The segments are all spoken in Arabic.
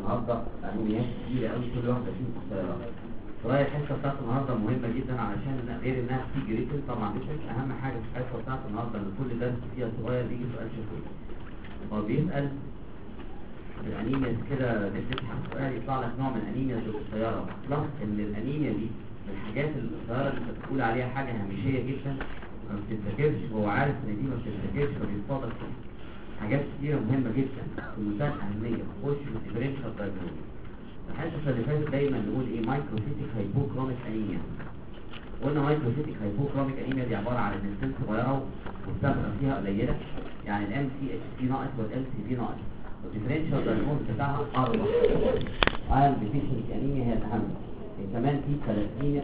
النهارده انوميات كتيره قوي كل واحده فيهم قصيره. شويه الحصه بتاعت النهارده مهمه جدا علشان غير انها بتيجي ريتن طبعا دي اهم حاجه في الحصه بتاعت النهارده ان كل درس فيها صغير بيجي سؤال شفوي. هو بيسال الانيميا كده بتفتح السؤال يطلع لك نوع من الانيميا القصيره، بلس ان الانيميا دي من الحاجات القصيره اللي انت بتقول عليها حاجه هامشيه جدا ما بتتذاكرش، وهو عارف ان دي ما بتتذاكرش فبيصادف حاجات كتيرة مهمة جدا في منتهى الأهمية. نخش في الديفرنشال دايجنوز. الحصة اللي فاتت دايما نقول ايه؟ مايكروسيتيك هايبوكروميك انيميا. قلنا مايكروسيتيك هايبوكروميك انيميا دي عبارة عن ان السن صغيرة والصبغة فيها قليلة، يعني الام سي اتش سي ناقص والام سي بي ناقص، والديفرنشال دايجنوز بتاعها 4. ايرون ديفيشنسي انيميا هي الأهم. كمان في ثلاثينيا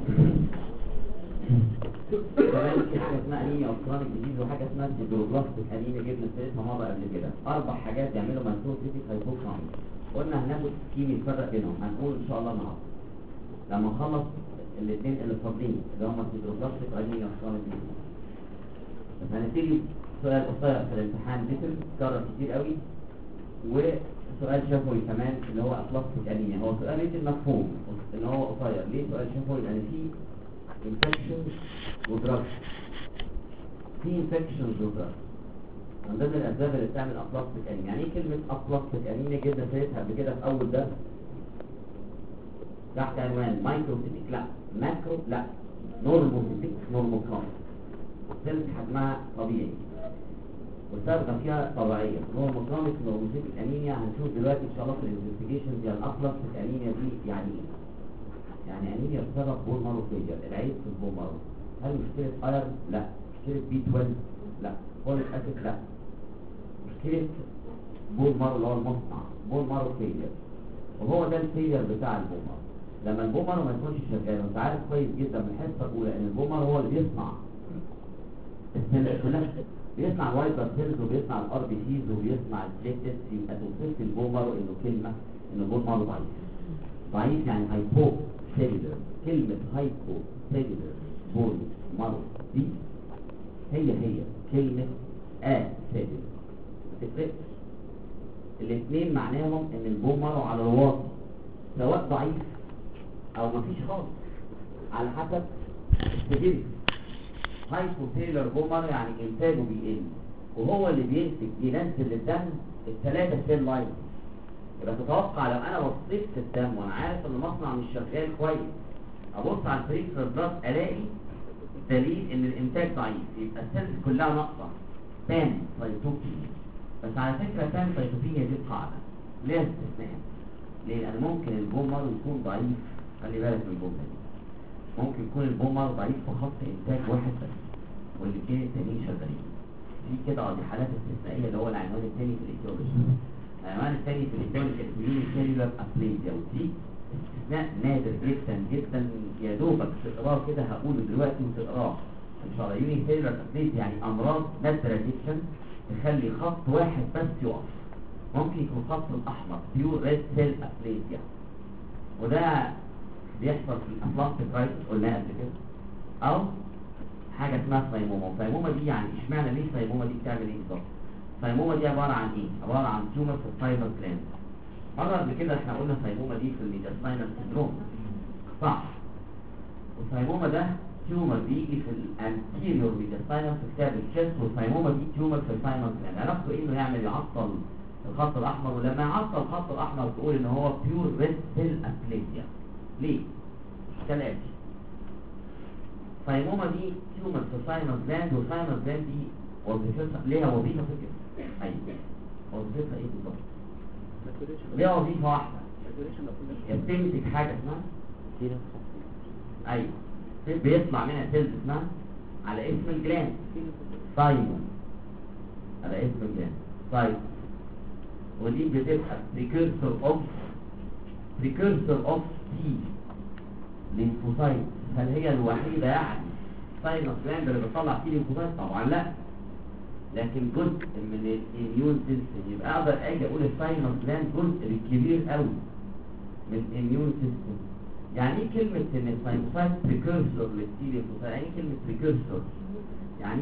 كمان حاجه اسمها انيميا اوكرانيك ديزيز وحاجه اسمها سيدروبلاستيك انيميا جبنا سيرتها مره قبل كده. 4 حاجات يعملوا مايكروسيتيك هايبوكروميك. قلنا هناخد كيمي نفرق بينهم، هنقول ان شاء الله النهارده لما نخلص الاثنين اللي فاضلين اللي هم سيدروبلاستيك انيميا اوكرانيك ديزيز. بس هنبتدي سؤال قصير في الامتحان بيتكرر كتير قوي، وسؤال شفوي كمان اللي هو ابلاستيك انيميا. هو سؤال ريتن مفهوم ان هو قصير. ليه سؤال شفوي؟ لان فيه infections ودراجز. في infections ودراجز من ضمن الاسباب اللي بتعمل ابلاستيك انيميا. يعني ايه كلمه ابلاستيك انيميا؟ جبنا سيرتها قبل كده في اول درس تحت عنوان مايكروسيتيك لا، ماكرو لا، نورموسيتيك نورموكروميك. سيلز حجمها طبيعي والصبغه فيها طبيعيه. نورموكروميك نورموسيتيك انيميا هنشوف دلوقتي ان شاء الله في الانفستيجيشنز. يعني الابلاستيك انيميا دي يعني ايه؟ يعني انيميا بسبب بون مارو فيلير. العيب في البون مارو. هل مشكله ايرون؟ لا. مشكله بي 12؟ لا. فوليك اسيد؟ لا. مشكله بون مارو اللي هو المصنع، بون مارو فيلير. وهو ده الفيلير بتاع البون مارو. لما البون مارو ما يكونش شغال، وانت عارف كويس جدا من الحصه الاولى ان البون مارو هو اللي بيصنع السيلز كلها، بيصنع الوايت بلاد سيلز وبيصنع الار بي سيز وبيصنع البليتلتس. يبقى توصيف البون مارو انه كلمه ان البون مارو ضعيف. ضعيف يعني هايبو سيلولر. كلمة هايبو سيلولر بون مارو دي هي كلمة سيلولر. ما تفرقش. الاثنين معناهم ان البون مارو على الواطي سواء ضعيف او مفيش خالص على حسب السجل. هايبو سيلولر بون مارو يعني انتاجه بيقل، وهو اللي بينزل للدم الثلاثة سيل لاين. يبقى تتوقع لو انا بصيت في الدم وانا عارف ان المصنع مش شغال كويس، ابص على البريفرال بلاد الاقي دليل ان الانتاج ضعيف، يبقى السيلز كلها ناقصه. بان سايتوبينيا. بس على فكره بان سايتوبينيا دي قاعده ليها استثناء. ليه؟ لان ممكن البون مارو يكون ضعيف. خلي بالك من الجمله دي. ممكن يكون البون مارو ضعيف في خط انتاج واحد بس والاثنين التانيين شغالين. في كده دي حالات استثنائيه اللي هو العنوان الثاني في الايتيولوجي. العنوان الثاني في الايتيولوجي اسمه سيلولار ابليزيا، ودي استثناء نادر جدا جدا. يا دوبك تقراه كده، هقوله دلوقتي وتقراه ان شاء الله. يوني سيلولار ابليزيا يعني امراض نادره جدا تخلي خط واحد بس يقف. ممكن يكون خط الاحمر بيور ريد سيل ابليزيا، وده بيحصل في الابلاستيك رايتس قلناها قبل كده، او حاجه اسمها سايموما. السايموما دي يعني اشمعنى ليه السايموما دي بتعمل ايه بالظبط؟ السايموما دي عباره عن ايه؟ عباره عن تيومر في الفايبر جلاند. مرة قبل كده احنا قلنا السايموما دي في الميدياستاينال سيندروم، صح؟ والسايموما ده تيومر بيجي في الانتيريور ميدياستاينال في كتاب الشيست، والسايموما دي تيومر في الفاينال جلاند. عرفتوا ايه؟ انه يعطل الخط الاحمر، ولما يعطل الخط الاحمر تقول ان هو بيور ريد سيل ابليزيا. ليه؟ كالاتي. السايموما دي تيومر في الفاينال جلاند، والفاينال جلاند دي وظيفتها ليها وظيفه فكره. ايوه وظيفتها ايه بالظبط؟ ليه وظيفة واحدة؟ بتمسك حاجة اسمها ايوه بيطلع منها سيلز اسمها على اسم الجلاند سايمون، على اسم الجلاند سايمون. ودي بتبقى precursor of T lymphocytes. هل هي الوحيدة يعني سايمون جلاند اللي بتطلع فيه ليمفوسايت؟ طبعا لا، لكن جزء من الاميون سيستم. يبقى اقدر اجي اقول الساينس جلاند جزء كبير قوي من الاميون سيستم. يعني ايه كلمه ان الساينوسايت بريكورسور للتيليفوسايت؟ يعني ايه كلمه بريكورسور؟ يعني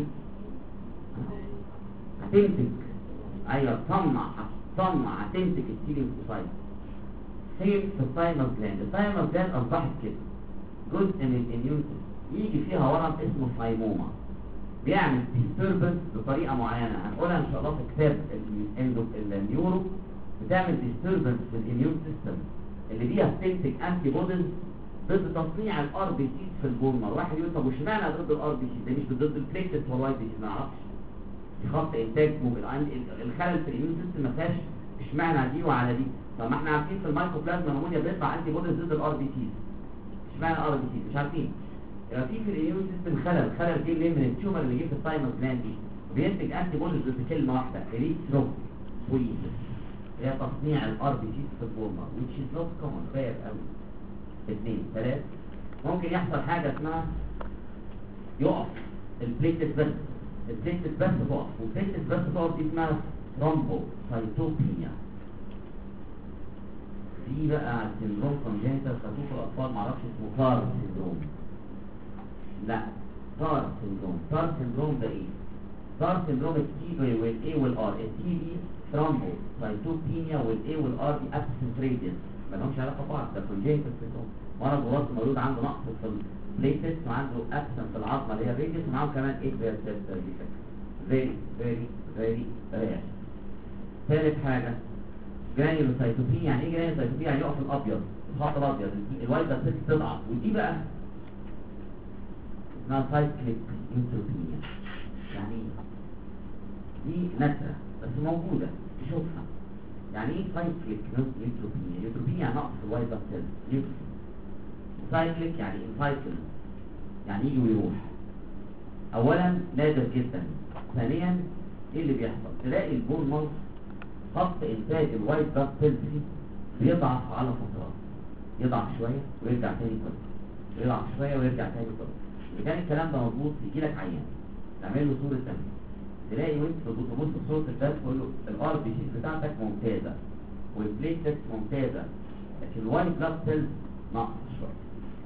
هتمسك، ايوه تصنع هتمسك التيليفوسايت. فين في الثايموس جلاند. الثايموس جلاند اصبحت كده جزء من الاميون سيستم، يجي فيها ورم اسمه ثايموما بيعمل ديستربنس بطريقه معينه هنقولها ان شاء الله في كتاب النيورو. بتعمل ديستربنس في الاميون سيستم اللي بيها بتنتج انتي بوديز ضد تصنيع الار بي سي في البولمر. واحد يقول طب واشمعنى ضد الار بي سي؟ ده مش ضد البليتلت والوايت بي سي، ما اعرفش، دي خط انتاج الخلل في الاميون سيستم ما فيهاش اشمعنى دي وعلى دي. طب ما احنا عارفين في المايكروبلازما نمونيا بيطلع انتي بوديز ضد الار بي سي، اشمعنى الار بي سي؟ مش عارفين. يبقى في الاميون سيستم خلل جه منين؟ من التيومر اللي جه في الثايموس جلاند دي بينتج انتي بوديز ضد كلمه واحده اريثروبويتس، هي تصنيع الار بي سي في البولمر which is not common rare قوي. 2 3 ممكن يحصل حاجه اسمها يقف البليتلت بس، البليتلت بس تقف، والبليتلت بس تقف دي اسمها ثرومبوسايتوبينيا. في بقى سندروم كونجنتال خطوط الاطفال معرفش اسمه كار سندروم، لا كار سندروم. كار سندروم ده ايه؟ كار سندروم التي بي والاي والار، التي بي ثرومبوسايتوبينيا والاي والار دي ابسنت ريديس، ما لهمش علاقه ببعض، ده كونجنتال سندروم. مرض وراثي مولود عنده نقص في البليتلت وعنده ابسنت في العظمه اللي هي الريديس ومعاهم كمان اتريال سيل ديفكت. فيري رير. ثالث حاجه جرانيولوسايتوبينيا. يعني ايه جرانيولوسايتوبينيا؟ يعني يقف الابيض، الخط الابيض، الوايت بلاد سيلز تضعف، ودي بقى اسمها سايكليك نيوتروبينيا. يعني دي نادره بس موجوده تشوفها. يعني ايه سايكليك نيوتروبينيا؟ نيوتروبينيا يعني نقص الوايت بلاد سيلز، نيوتروبينيا. سايكليك يعني انسايكل، يعني يجي ويروح. اولا نادر جدا. ثانيا ايه اللي بيحصل؟ تلاقي البون مارو خط انتاج الوايت بلاد سيلز بيضعف على فترات، يضعف شويه ويرجع تاني كويس، يضعف شويه ويرجع تاني كويس. اذا كان الكلام ده مظبوط يجي لك عيان تعمل له صوره دم، تلاقي وانت بتبص في صوره الدم تقول له الار بي سي بتاعتك ممتازه والبليتلت ممتازه لكن الوايت بلاد سيلز ناقص شويه.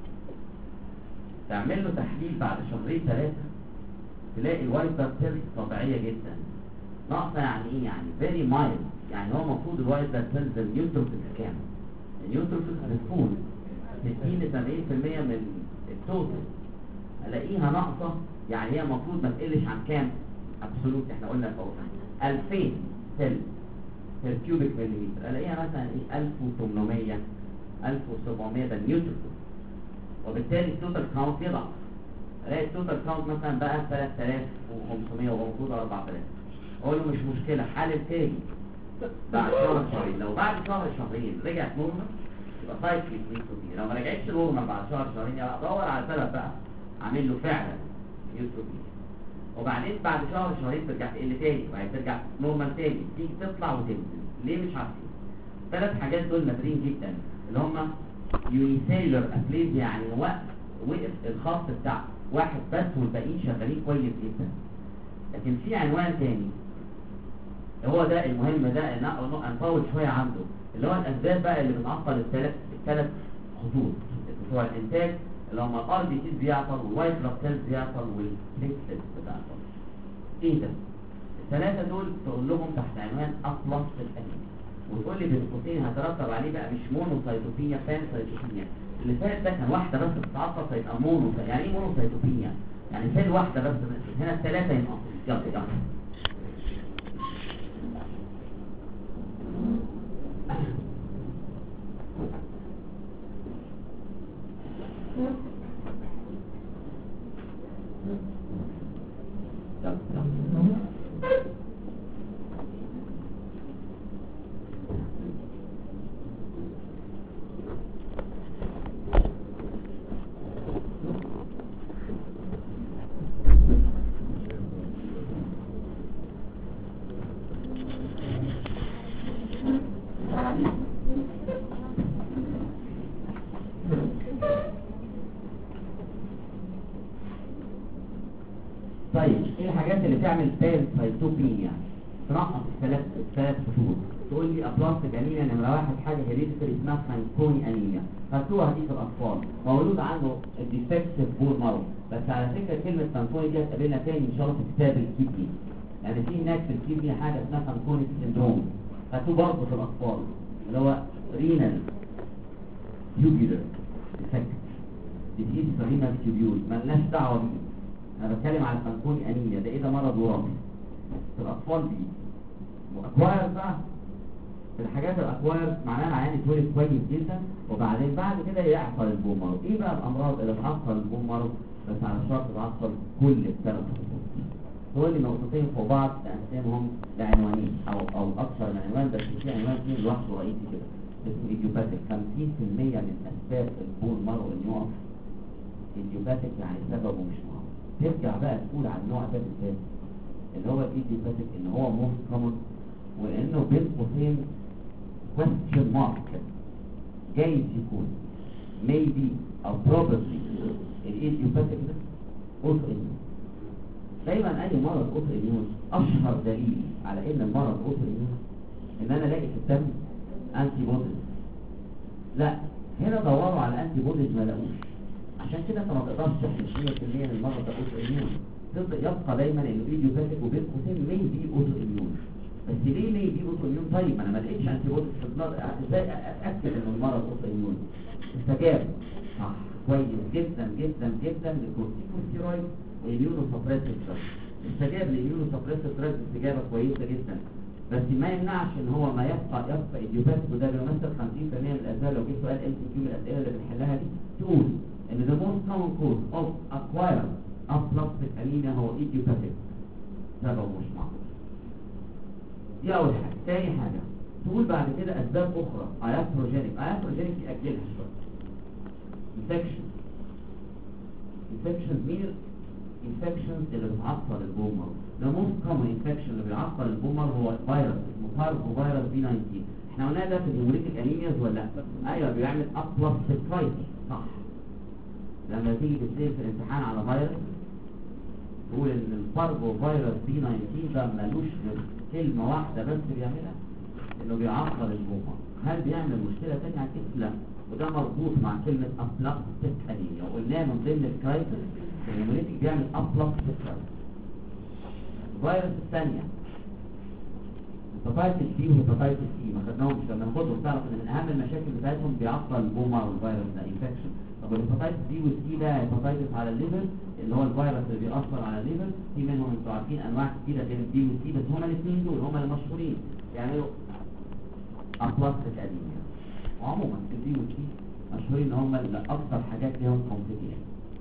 تعمل له تحليل بعد شهرين 3 تلاقي الوايت بلاد سيلز طبيعيه جدا. ناقصه يعني ايه؟ يعني فيري مايلد. يعني هو المفروض الوايت بلاد سيلز النيوتروفيلز كام؟ النيوتروفيلز هتكون 60 ل 70% من التوتال، الاقيها ناقصه. يعني هي المفروض ما تقلش عن كام؟ ابسولوت احنا قلنا فوق 2000 سيل بير كيوبيك مليمتر، الاقيها مثلا ايه 1800 1700 ده النيوتروفيل، وبالتالي التوتال كاونت يضعف. الاقي التوتال كاونت مثلا بقى 3500 ومفروض 4000. اقول له مش مشكله حالل تاني بعد شهرين. لو بعد شهرين رجعت نورمال يبقى سايكليك نيوتروبينيا. لو ما رجعتش نورمال بعد شهرين يبقى ادور على سبب بقى اعمل له فعلا نيوتروبينيا. وبعدين بعد شهرين ترجع تقل تاني وبعدين ترجع نورمال تاني، تيجي تطلع وتنزل. ليه؟ مش عارفين. 3 حاجات دول نادرين جدا اللي هم يونيسيلر ابليزيا، يعني وقف الخط بتاع واحد بس والباقيين شغالين كويس جدا. لكن في عنوان تاني هو ده المهم، ده نطول شويه عنده، اللي هو الاسباب بقى اللي بتعطل الثلاث خطوط بتوع الانتاج اللي هم الار بي سي بيعطل والوايت بلاد سيلز بيعطل والبليتلت بتعطل. ايه ده؟ الثلاثه دول تقول لهم تحت عنوان اطلس الانيميا، وتقول لي بين قوسين هترتب عليه بقى مش مونوسايتوبينيا، فانسايتوبينيا. اللي فات ده كان واحده بس بتتعطل فيبقى مونو. يعني ايه مونوسايتوبينيا؟ يعني سيل واحده بس، هنا الثلاثه ينقصوا. يلا طيب ايه الحاجات اللي تعمل بانسايتوبينيا؟ تنقص الثلاث خطوط. تقول لي ابلاستيك انيميا نمره 1 حاجه هيريديتري اسمها فانكوني انيميا، خدتوها دي في الاطفال، مولود عنده الديفكتيف بول مارو. بس على فكره كلمه فانكوني دي هتقابلنا تاني ان شاء الله في كتاب الكيدني، يعني في هناك في الكيدني حاجه اسمها فانكوني سيندروم، خدتوه برضه في الاطفال اللي هو رينال tubular defect disease في الرينال تيوبيول مالناش دعوه بيه. انا بتكلم على الفانكوني انيميا، ده ايه؟ ده مرض وراثي في الاطفال دي. واكواير بقى الحاجات الاكواير معناها عيان اتولد كويس جدا وبعدين بعد كده يعطل البون مارو. ايه بقى الامراض اللي تعطل البون مارو؟ بس على شرط تعطل كل الثلاث خطوط. دول اللي نقطتين فوق بعض نقسمهم لعنوانين او اكثر من عنوان، بس في عنوان فيه لوحده رئيسي كده اسمه ايديوباثيك. 50% من اسباب البون مارو ان يقف ايديوباثيك، يعني سببه مش معروف. ترجع بقى تقول على النوع ده بالذات اللي هو الايديوباثيك ان هو موست كومن، وانه بين قوسين question mark جايز يكون maybe او probably الايديوباثيك ده اوتو اميون. دايما اي مرض اوتو اميون اشهر دليل على ان المرض اوتو اميون ان انا الاقي في الدم انتي بوديز. لا، هنا دوروا على انتي بوديز ما لاقوش، عشان كده انت ما تقدرش تحكم 100% ان المرض ده اوتو اميون. يبقى دايما انه ايديوباثيك وبين قوسين maybe اوتو اميون. بس ليه دي اوتو اميون؟ طيب انا ما لقيتش انتي بوديز في البلاد، ازاي اتاكد ان المرض اوتو اميون؟ استجاب صح كويس جدا جدا جدا للكورتيكوستيرويد واميونو سبريسيف دراج. استجاب لاميونو سبريسيف دراج استجابه كويسه جدا، بس ما يمنعش ان هو ما يبقى ايديوباثيك، وده بيمثل 50% من الاسباب. لو جه سؤال ام سي كيو من الاسئله اللي بنحلها دي تقول ان the most common cause of acquired aplastic anemia هو idiopathic، سببه مش معروف. دي اول حاجه. تاني حاجه تقول بعد كده اسباب اخرى اياتروجينيك ياجلها شويه. infections مين؟ infections اللي بتعطل البون مارو. the most common infection اللي بيعطل البون مارو هو فيروس اسمه بارفو فيروس بي 19. احنا قلنا ده في الهيموليتيك انيمياز ولا لا؟ ايوه بيعمل ابلاستيكايتس صح. لما تيجي تسال في الامتحان على فيروس تقول ان البارفو فيروس بي 19 ده ملوش غير كلمه واحده بس بيعملها، انه بيعطل البون مارو. هل بيعمل مشكله ثانيه على كده؟ لا، وده مربوط مع كلمه ابلاستيك انيميا، وقلناه من ضمن الكرايتس الهيموليتيك بيعمل ابلاستيك كرايتس. الفيروس الثانيه هيباتايتس بي وهيباتايتس سي، ما خدناهمش لما ناخدهم تعرف ان من اهم المشاكل بتاعتهم بيعطل البون مارو الفيروس ده انفكشن. طب الهيباتايتس بي والسي ده هيباتايتس على الليفر اللي هو الفيروس اللي بيأثر على الليفر. في منهم انتوا عارفين انواع كتيره غير البي والسي، بس هما الاثنين دول هما المشهورين يعملوا ابلاستيك انيميا. وعموما البي والسي مشهورين ان هما اكثر حاجات ليهم كومبليكيشن.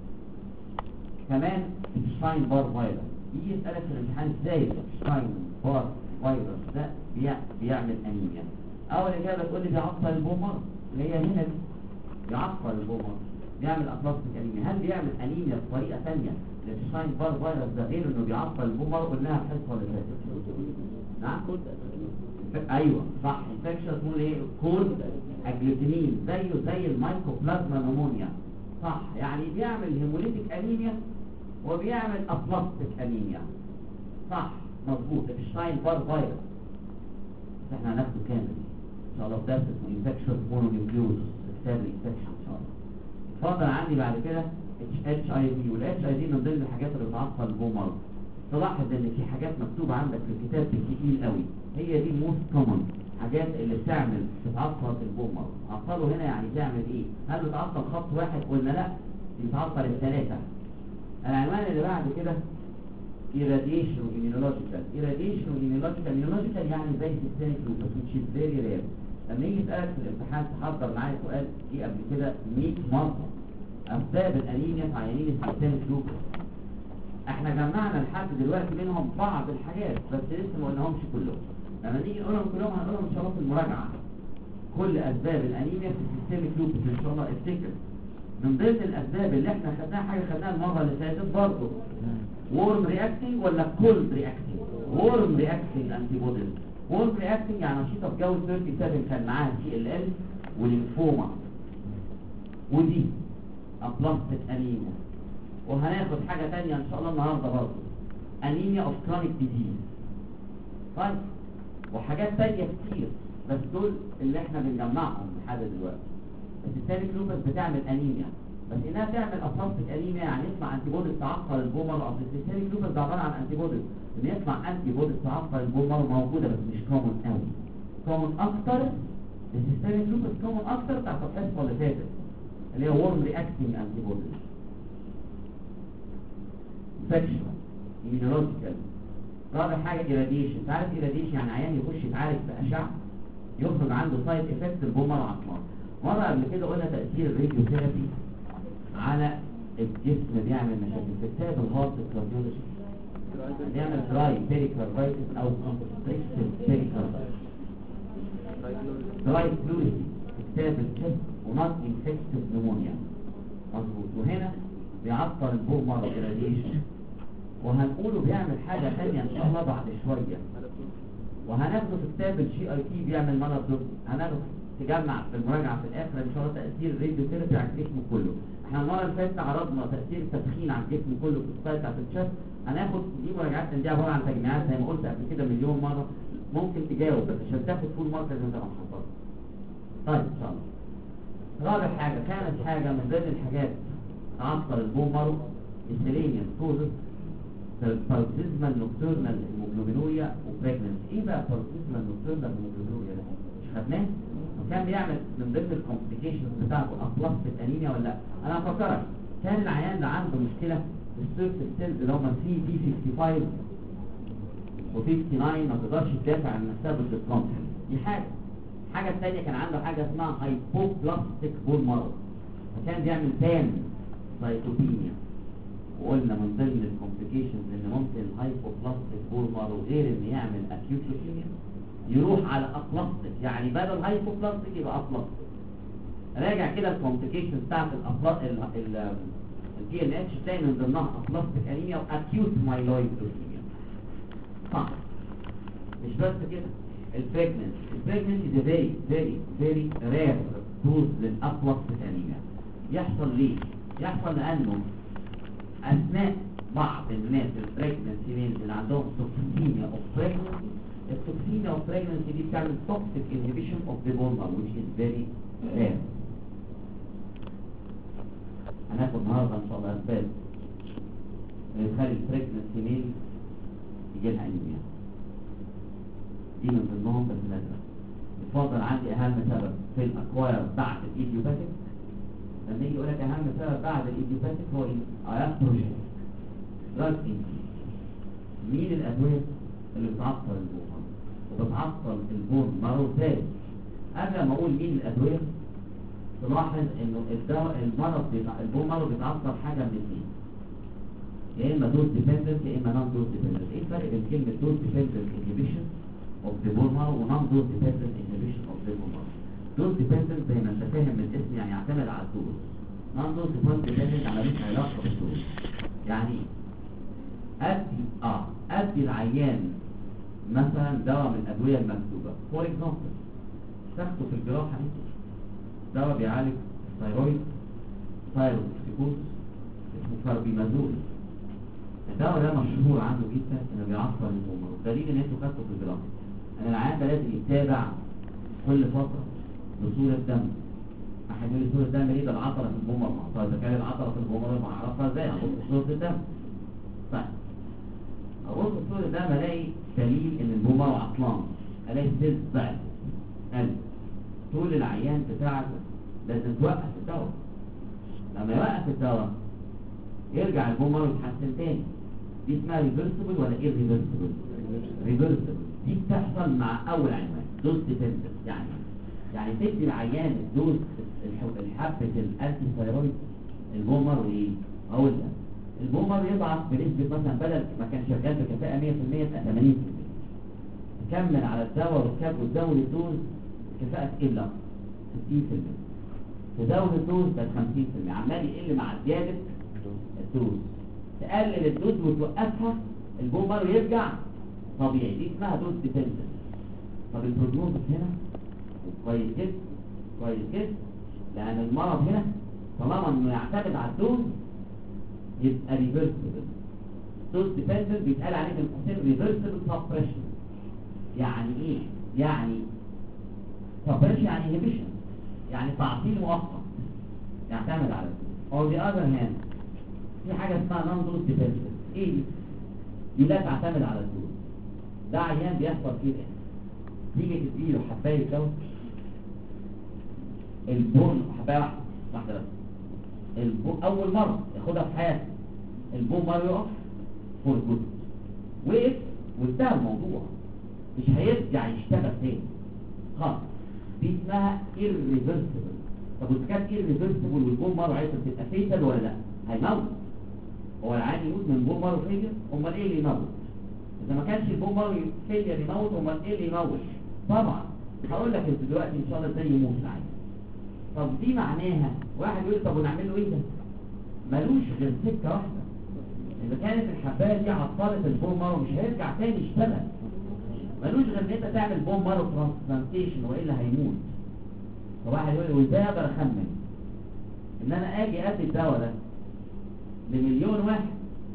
كمان الشاين بار فيروس يجي يسالك في الامتحان ازاي الشاين بار فيروس ده بيعمل انيميا. اول اجابه تقول لي بيعطل البون مارو اللي هي هنا دي، بيعطل البون مارو بيعمل ابلاستيك انيميا. هل بيعمل انيميا بطريقه ثانيه للشاين بار فيروس ده غير انه بيعطل البون مارو؟ قلناها في الحصه اللي فاتت. نعم ايوه صح، انفكشن اسمه ايه؟ كود اجلوتينين زي المايكوبلازما نمونيا صح، يعني بيعمل هيموليتيك انيميا وبيعمل ابلاستيك انيميا صح مظبوط. الشاين بار فيروس احنا هناخده كامل ان شاء الله في درس اسمه انفكشن مونونيوكليوز كتاب الانفكشن ان شاء الله. اتفضل عندي بعد كده اتش اي في، والاتش اي في من ضمن الحاجات اللي بتعطل البون مارو. تلاحظ ان في حاجات مكتوبه عندك في الكتاب بالتقيل قوي، هي دي موست كومن حاجات اللي بتعمل بتعطل البون مارو. عطله هنا يعني تعمل ايه؟ هل بتعطل خط واحد؟ قلنا لا، دي بتعطل الثلاثه. العنوان اللي بعد كده irradiation immunological. immunological يعني زي systemic lupus which is very rare. لما يجي يسألك في الامتحان تحضر معايا سؤال جه قبل كده 100 مرة أسباب الأنيميا في عيانين السيستميك لوبس. احنا جمعنا لحد دلوقتي منهم بعض الحاجات بس لسه ما قلناهمش كلهم. لما نيجي نقولهم كلهم هنقولهم ان شاء الله في المراجعة. كل أسباب الأنيميا في السيستميك لوبس ان شاء الله. افتكر من ضمن الأسباب اللي احنا خدناها حاجة خدناها المرة اللي فاتت برضه warm reacting ولا cold reacting؟ warm reacting antibodies. warm reacting يعني نشيطة في جو 37 كان معاها CLL وليمفوما، ودي aplastic anemia. وهناخد حاجة تانية ان شاء الله النهاردة برضه anemia of chronic disease. طيب وحاجات تانية كتير بس دول اللي احنا بنجمعهم لحد دلوقتي. السيستميك لوبس بتعمل انيميا، بس انها تعمل ابلاستيك انيميا يعني يطلع انتي بوديز تعطل البون مارو. اصل السيستميك لوبس ده عباره عن انتي بوديز، ان يطلع انتي بوديز تعطل البون مارو موجوده بس مش كومن قوي. كومن اكتر السيستميك لوبس كومن اكتر بتاعت الحصه اللي فاتت اللي هي وورم رياكتنج انتي بوديز. انفكشن ايميونولوجيكال. رابع حاجه ايراديشن. تعرف ايراديشن يعني عيان يخش يتعالج باشعه يخرج عنده سايد افكت البومر عطلان. مره قبل كده قلنا تاثير الراديو ثيرابي على الجسم بيعمل مشاكل في كتاب الهارت كارديولوجي بيعمل دراي بيريكاردايتس او كونستريكتيف بيريكاردايتس. دراي فلويد في كتاب الجسم ونوت انفكتيف نمونيا مظبوط. وهنا بيعطل البومر ايراديشن. وهنقوله بيعمل حاجه ثانيه ان شاء الله بعد شويه وهناخده في كتاب الجي اي تي بيعمل مرض ضد. هناخده تجمع في المراجعه في الاخر ان شاء الله تاثير الراديو ثيرابي على الجسم كله. احنا المره اللي فاتت عرضنا تاثير التدخين على الجسم كله في السلايد بتاعت الشات. هناخد دي مراجعات دي عباره عن تجميعات زي ما قلت قبل كده مليون مره. ممكن تجاوب بس عشان تاخد فول مارك لازم تبقى محفظها. طيب ان شاء الله. رابع حاجه كانت حاجه من ضمن الحاجات تعطل البومر السيلينيوم توزس paroxysmal nocturnal هيموجلوبينوريا وبريجننسي. ايه بقى paroxysmal nocturnal هيموجلوبينوريا ده؟ مش خدناه؟ وكان بيعمل من ضمن الكومبليكيشنز بتاعته ابلاستيك انيميا ولا لا؟ انا هفكرك كان العيان ده عنده مشكله في السيرفس سيلز اللي هم سي دي 55 و 59 ما تقدرش تدافع عن نفسها ضد الكونتر. دي حاجه الثانيه كان عنده حاجه اسمها هايبوبلاستيك بول مرض فكان بيعمل بان سايتوبينيا. وقلنا من ضمن الكومبليكيشنز ان ممكن الهايبوبلاستيك بولمر وغير ان يعمل اكيوت لوكيميا يروح على ابلاستيك يعني بدل هايبوبلاستيك يبقى ابلاستيك. راجع كده الكومبليكيشنز بتاعت البي ان اتش تلاقي من ضمنها ابلاستيك انيميا واكيوت مايلويد لوكيميا. صح مش بس كده البريجننسي دي فيري رير دوز للابلاستيك انيميا. يحصل ليه؟ يحصل لانه اثناء بعض الناس البريجننسي ميلز اللي عندهم توكسيميا اوف بريجننسي. التوكسيميا اوف بريجننسي دي بتعمل توكسيك انهبيشن اوف ذا بولمر which is very rare. هناخد النهارده ان شاء الله اسباب اللي تخلي البريجننسي ميل يجي لها انيميا. دي من ضمنهم بس نادرة. اتفضل عندي اهم سبب في الاكواير بعد الايديوباثيك. لما يجي يقول لك اهم سبب بعد الايديوباثيك هو ايستروجين دراج انتي. مين الادويه اللي بتعطل البون وبتعطل البون مرض ازاي؟ قبل ما اقول مين الادويه تلاحظ انه الدواء المرض البون مرض بيتعطل حاجه من اثنين، يا اما دوز ديبندنت يا اما نون دوز ديبندنت. ايه الفرق بين كلمه دوز ديبندنت انهبيشن اوف ذا بون مرض ونون دوز ديبندنت انهبيشن اوف ذا بون مرض؟ دوز ديبندنت زي ما انت فاهم من الاسم يعني يعتمد على الدوز. نون دوز ديبندنت على مش علاقه بالدوز. يعني ادي العيان مثلا دواء من الادويه المكتوبه فور اكزامبل تاخده في الجراحه دواء بيعالج الثايرويد ثايروكسيكوز اسمه كاربيمازول. الدواء ده مشهور عنده جدا انه بيعطل البومر. والدليل ان انتوا خدته في الجراحه ان العيان ده لازم يتابع كل فتره بصوره دم. احد يقول لي صوره دم ايه؟ ده العضله في البومر. طيب اذا كان العضله في البومر ما اعرفها ازاي؟ هبص صوره الدم. طيب ابص صوره الدم الاقي دليل ان البومر عطلان، الاقي السيلز ضعفت قلب. طول العيان بتاعك لازم توقف الدواء. لما يوقف الدواء يرجع البومر يتحسن تاني. دي اسمها ريفرسبل ولا ايه ريفرسبل؟ ريفرسبل. دي بتحصل مع اول عنوان دوز ديبندنت. يعني تدي العيان الدوز الحبه الانتي ثايرويد البومر وايه؟ اقول لك البومر يضعف بنسبه مثلا بدل ما كان شغال بكفاءه 100% يبقى 80%. تكمل على الدواء وتزود الدوز كفاءه تقل 60%. تزود الدوز بقت 50%. عمال يقل مع زياده الدوز. تقلل الدوز وتوقفها البومر يرجع طبيعي. دي اسمها دوز ديبندنت. طب البروجنوز هنا كويس جدا لان المرض هنا طالما انه يعتمد على الدوز يبقى ريفرسبل. دوز ديبندنت بيتقال عليه في القسم ريفرسبل سبريشن. يعني ايه؟ يعني سبريشن يعني انهبيشن، يعني تعطيل مؤقت يعتمد على الدوز. او دي اذر هاند في حاجه اسمها نون دوز ديبندنت. ايه دي لا تعتمد على الدوز. ده عيان بيحصل فيه ايه؟ تيجي تديله حبايه دواء البون حبايه واحده بس، البون اول مره ياخدها في حياته، البون مره يقف فور جود، وقف وانتهى الموضوع، مش هيرجع يشتغل تاني خالص. دي اسمها irreversible. طب وإذا كانت irreversible والبون مره عايزه تبقى فيتال ولا لا؟ هيموت. هو العادي يموت من بون مره فيلير؟ امال ايه اللي يموت؟ اذا ما كانش البون مره فيلير يموت، امال ايه اللي يموت؟ طبعا هقول لك انت دلوقتي ان شاء الله ازاي يموت العادي. طب دي معناها واحد يقول طب ونعمل له ايه ده؟ ملوش غير سكه واحده. اذا كانت الحبايه دي عطلت البون مارو مش هيرجع تاني يشتغل، ملوش غير ان انت تعمل بون مارو ترانسبلانتيشن والا هيموت. فواحد يقول لي وازاي اقدر اخمن ان انا اجي ادي الدواء ده لمليون واحد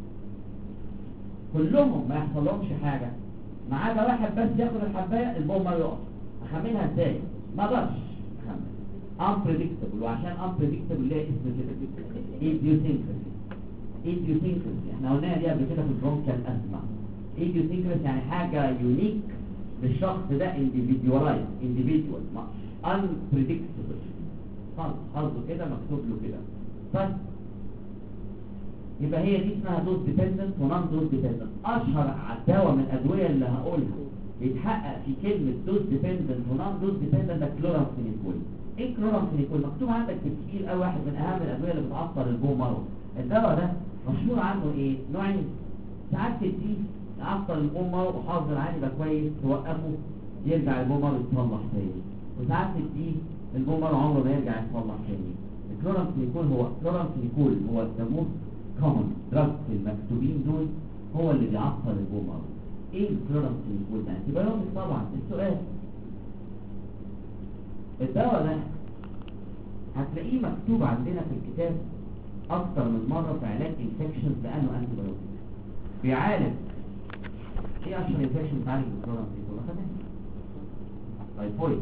كلهم ما يحصلهمش حاجه ما عدا واحد بس ياخد الحبايه البون مارو يقف؟ اخمنها ازاي؟ ما اقدرش اخمن. unpredictable، وعشان unpredictable ليه اسم كده idiosyncrasy. احنا قلناها دي قبل كده في البرونكيال اسما. idiosyncrasy يعني حاجه يونيك للشخص ده، individual unpredictable خالص، حظه كده مكتوب له كده. طيب يبقى هي دي اسمها دوز ديبندنت ونون دوز ديبندنت. اشهر دواء من الادويه اللي هقولها بيتحقق في كلمه دوز ديبندنت ونون دوز ديبندنت ده كلورامفينيكول. ايه كلورامفينيكول؟ مكتوب عندك بالكتير قوي، واحد من اهم الادويه اللي بتعطل البون مارو. الدواء ده مشهور عنه ايه؟ نوعين. ساعات تديه تعطل البون مارو وحافظ العادي يبقى كويس، توقفه يرجع البون مارو يتصلح تاني، وساعات تديه البون مارو عمره ما يرجع يتصلح تاني. الكلورامفينيكول هو the most common drug في المكتوبين دول، هو اللي بيعطل البون مارو. ايه الكلورامفينيكول ده؟ انتيبيوتيك طبعا. السؤال الدواء ده هتلاقيه مكتوب عندنا في الكتاب اكتر من مرة في علاج انفكشنز لانه انتيبيوتيك بيعالج. ايه اشهر انفكشن بتعالج بالكلورامفينيكول؟ تايفويد.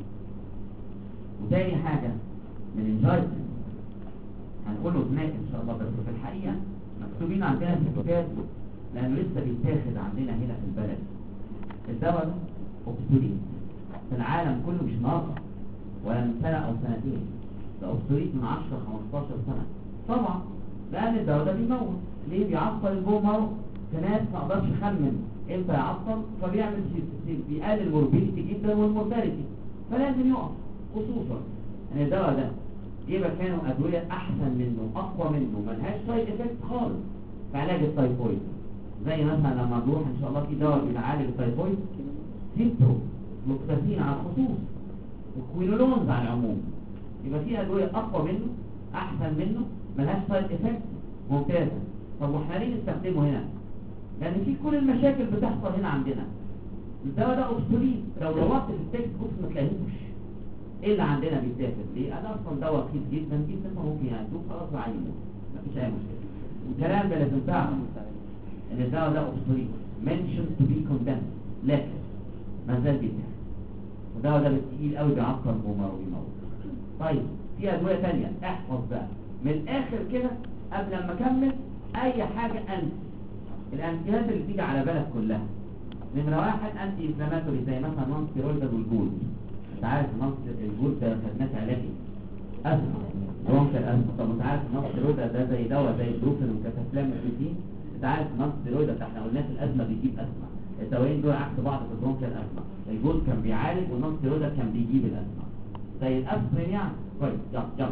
وتاني حاجة مننجايتس هنقوله هناك ان شاء الله، بس في الحقيقة مكتوبين عندنا في الكتاب لانه لسه بيتاخد عندنا هنا في البلد. الدواء ده اوبسوليت في العالم كله، مش ناقص ولا من سنة او سنتين، ده اوبسوليت من 10-15 سنة. طبعا لان الدواء ده بيموت. ليه بيعطل البون مارو؟ في ناس ما اقدرش اخمن امتى يعطل، فبيعمل بيقلل الموربيديتي جدا والمورتاليتي، فلازم يقف. خصوصا ان الدواء ده يبقى كانوا ادويه احسن منه اقوى منه ملهاش سايد افكت خالص في علاج التايفويد. زي مثلا لما نروح ان شاء الله في دواء بيعالج التايفويد سيبترو مكتفين على الخصوص وكوينولونز على العموم. يبقى في ادويه اقوى منه احسن منه ملهاش سايد افكت ممتازه. طب واحنا ليه نستخدمه هنا؟ لان في كل المشاكل بتحصل هنا عندنا. الدواء ده اوبسوليت، لو دورت في التكست بوكس ما تلاقيهوش. ايه اللي عندنا بيتاخد ليه؟ انا اصلا دواء رخيص جدا جدا، ممكن يعدوه خلاص وعينوه مفيش اي مشكله. والكلام ده لازم تعرف ان الدواء ده اوبسوليت mentioned to be condemned، لكن ما زال بيتاخد. والدواء ده بالتقيل قوي بيعطل بومر ويموت. طيب في ادويه ثانيه احفظ بقى من الاخر كده قبل ما اكمل. اي حاجه الانتيهات اللي تيجي على بالك كلها. نمره واحد انتي انفلاماتوري زي مثلا نون ستيرويد والجولد. انت عارف الجولد ده خدناه علاجي ازمه برونكيال ازمه. طب انت عارف نون ستيرويد ده زي دواء زي بروفين وكاتافلام والبروتين. انت عارف نون ستيرويد ده احنا قلنا في الازمه بيجيب ازمه. الدوايين دول عكس بعض في البرونكيال ازمه. الجولد كان بيعالج والنون ستيرويد كان بيجيب الازمه زي الاسبرين يعني. كويس يلا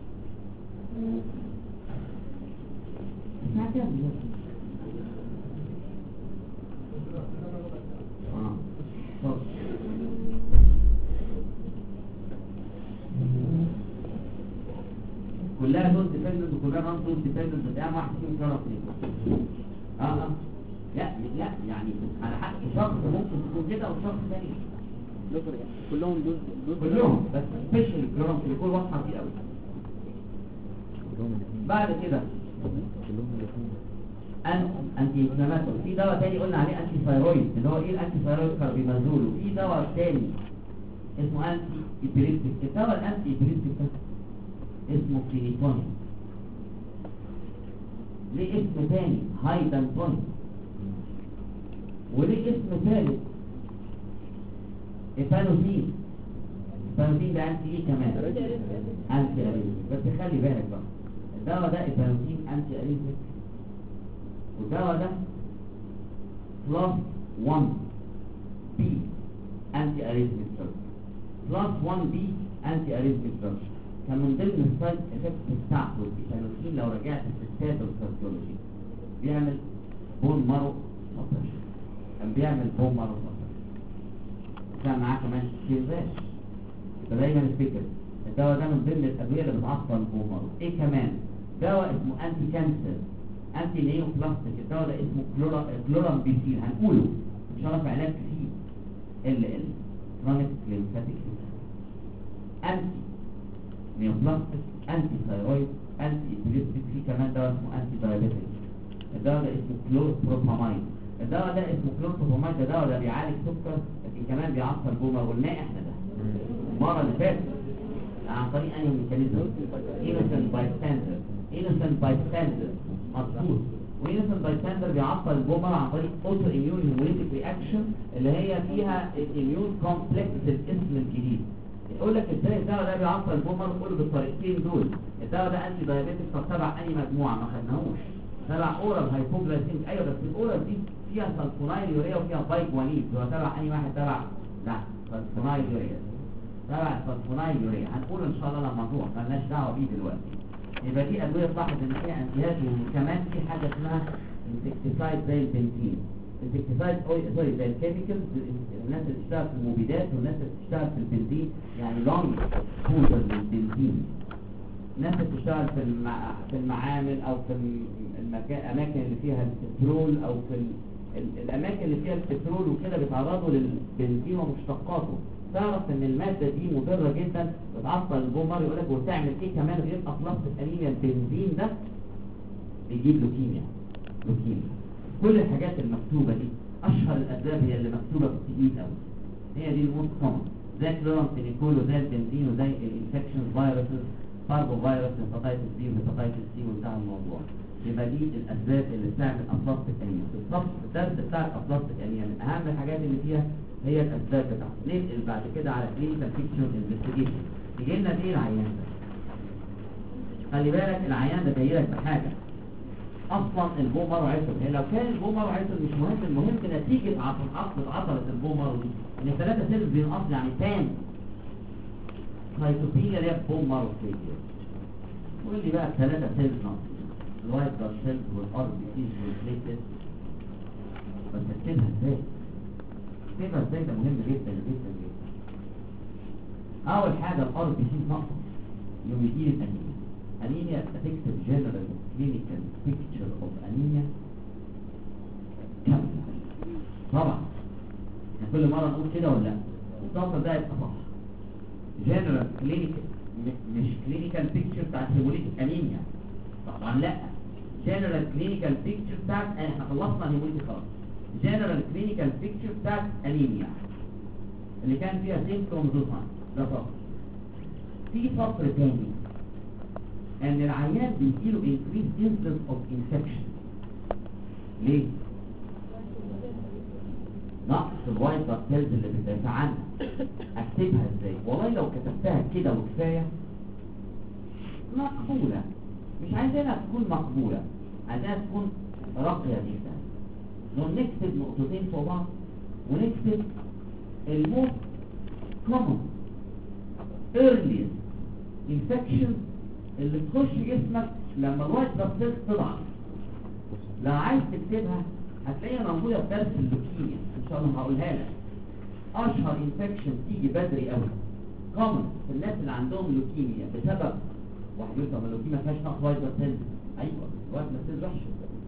اسمع كده كلها دوز ديبندنت وكلها نون دوز ديبندنت، بس اهم واحد فيهم كلورامفينيكول. لا يعني على حق شخص ممكن تكون كده او شخص ثاني. كلهم دوز كلهم، بس سبيشال كلورامفينيكول واضحه فيه قوي. بعد كده انتي انفلاماتوري. في دواء تاني قلنا عليه انتي ثايرويد اللي هو ايه؟ الانتي ثايرويد كاربيمازول. وفي دواء تاني اسمه انتي ايبيليبتيك. الدواء الانتي ايبيليبتيك ده اسمه كلينيتونين. ليه اسم تاني هايدانتونين، وليه اسم ثالث ايبانوزين. البنوتين ده انتي ايه كمان؟ انتي اريثميك. بس خلي بالك بقى الدواء ده البنوتين انتي اريثميك، والدواء ده كلاس 1 بي انتي اريثميك دراج. كلاس 1 بي انتي اريثميك دراج كان من ضمن السايد افكتس بتاعته البنوتين لو رجعت في الستاتوكارديولوجي بيعمل بون مارو سبريشن، كان بيعمل بون مارو سبريشن، كان معاه كمان كيرفاش. فدايما الفكر الدواء ده من ضمن الادويه اللي بتعطل البون مارو. ايه كمان؟ دواء اسمه انتي كانسر، انتي نيوبلاستيك. الدواء ده اسمه كلورامبيسين، هنقوله ان شاء الله في علاج كتير. ال كرونيك ليمفاتيك انتي نيوبلاستيك، انتي ثايرويد، انتي ابيليبتيك. في كمان دواء اسمه انتي دايابيتيك. الدواء ده اسمه كلوربروماميد. الدواء ده اسمه كلوربروماميد، ده دواء ده بيعالج سكر لكن كمان بيعطل بومر. قلناه احنا ده المره اللي فاتت عن طريق انهي ميكانيزم؟ انوسنت بايستاندر. انوسنت بايستاندر مظبوط. وانوسنت بايستاندر بيعطل البومر عن طريق اوتو اميون هيموليتيك رياكشن اللي هي فيها الاميون كومبلكس الاسم الجديد. يقول لك ازاي الدواء ده بيعطل البومر؟ قول بالطريقتين دول. الدواء ده انتي دايابيتيك. طب تبع انهي مجموعه؟ ما خدناهوش. تبع اورال هايبوجلايسيميك. ايوه بس الاورال دي فيها سلفونايل يوريا وفيها بايكوانيد. هو تبع انهي واحد؟ تبع لا سلفونايل يوريا. تبع سلفونايل يوريا. هنقول ان شاء الله لما نروح، مالناش دعوه بيه دلوقتي. يبقى دي ادويه تلاحظ ان فيها انتيهات. وكمان في حاجه اسمها انسكتيسايد زي البنزين. انسكتيسايد سوري زي الكيميكالز. الناس اللي بتشتغل في المبيدات والناس اللي بتشتغل في البنزين، يعني لونج كوزر للبنزين. الناس اللي بتشتغل في المعامل او في الاماكن اللي فيها البترول او في الاماكن اللي فيها البترول وكده بيتعرضوا للبنزين ومشتقاته. تعرف ان الماده دي مضره جدا، بتعطل البومر. يقول لك وتعمل ايه كمان غير اطلاسة انيميا؟ البنزين ده بيجيب لوكيميا. كل الحاجات المكتوبه دي اشهر الاسباب هي اللي مكتوبه بالتقيل قوي، هي دي الموست كومن، زي كلورامفينيكول وزي البنزين وزي الانفكشن فيروسز، باربو فيروس، هيباتيتس بي وهيباتيتس سي وانتهى الموضوع. يبقى دي الاسباب اللي بتعمل اطلاسة انيميا. بالظبط الدرس بتاع اطلاسة انيميا من اهم الحاجات اللي فيها هي الاسباب بتاعته. ننقل بعد كده على كلينيكال بيكتشر انفستيجيشن. يجي لنا فيه العيان ده. خلي بالك العيان ده جاي لك بحاجه اصلا البومر عسل. هي لو كان البومر عسل مش مهم، المهم نتيجه عضله البومر دي ان 3 سيلز بينقص، يعني تاني سايتوبينيا اللي هي بومر فيجر. قول لي بقى 3 سيلز نقص، الوايت بلاد سيلز والار بي سيز والبليتلت. بس اكتبها ازاي؟ ده مهم جدا جدا جدا. اول حاجه الار بي سي ناقصه، يوم يجي لي انيميا تكتب جنرال كلينيكال بيكتشر اوف انيميا كامله. طبعا احنا كل مره نقول كده ولا لا؟ الصفر ده يبقى صح. جنرال كلينيكال مش كلينيكال بيكتشر بتاعت هيموليتيك انيميا، طبعا لا. جنرال كلينيكال بيكتشر بتاعت احنا خلصنا الهيموليتيك خلاص. جنرال كلينيكال بيكتشر بتاعت انيميا اللي كان فيها سين كروموزوم ده سطر. في سطر تاني ان العيان بيجيله increased incidence of infection. ليه؟ نقص الوايت بلاد سيلز اللي بتدافع عنها. اكتبها ازاي؟ والله لو كتبتها كده وكفايه مقبوله. مش عايزينها تكون مقبوله، عايزينها تكون راقيه جدا. نكتب نقطتين فوق بعض ونكتب الموست common earliest infection اللي تخش جسمك لما الوايت بلاد سيلز تضعف. لو عايز تكتبها هتلاقيها موجوده في درس اللوكيميا ان شاء الله هقولها لك. اشهر انفكشن تيجي بدري قوي common في الناس اللي عندهم لوكيميا بسبب واحد يقول طب اللوكيميا ما فيهاش نقص وايت بلاد سيلز. ايوه الوايت بلاد سيلز وحشه.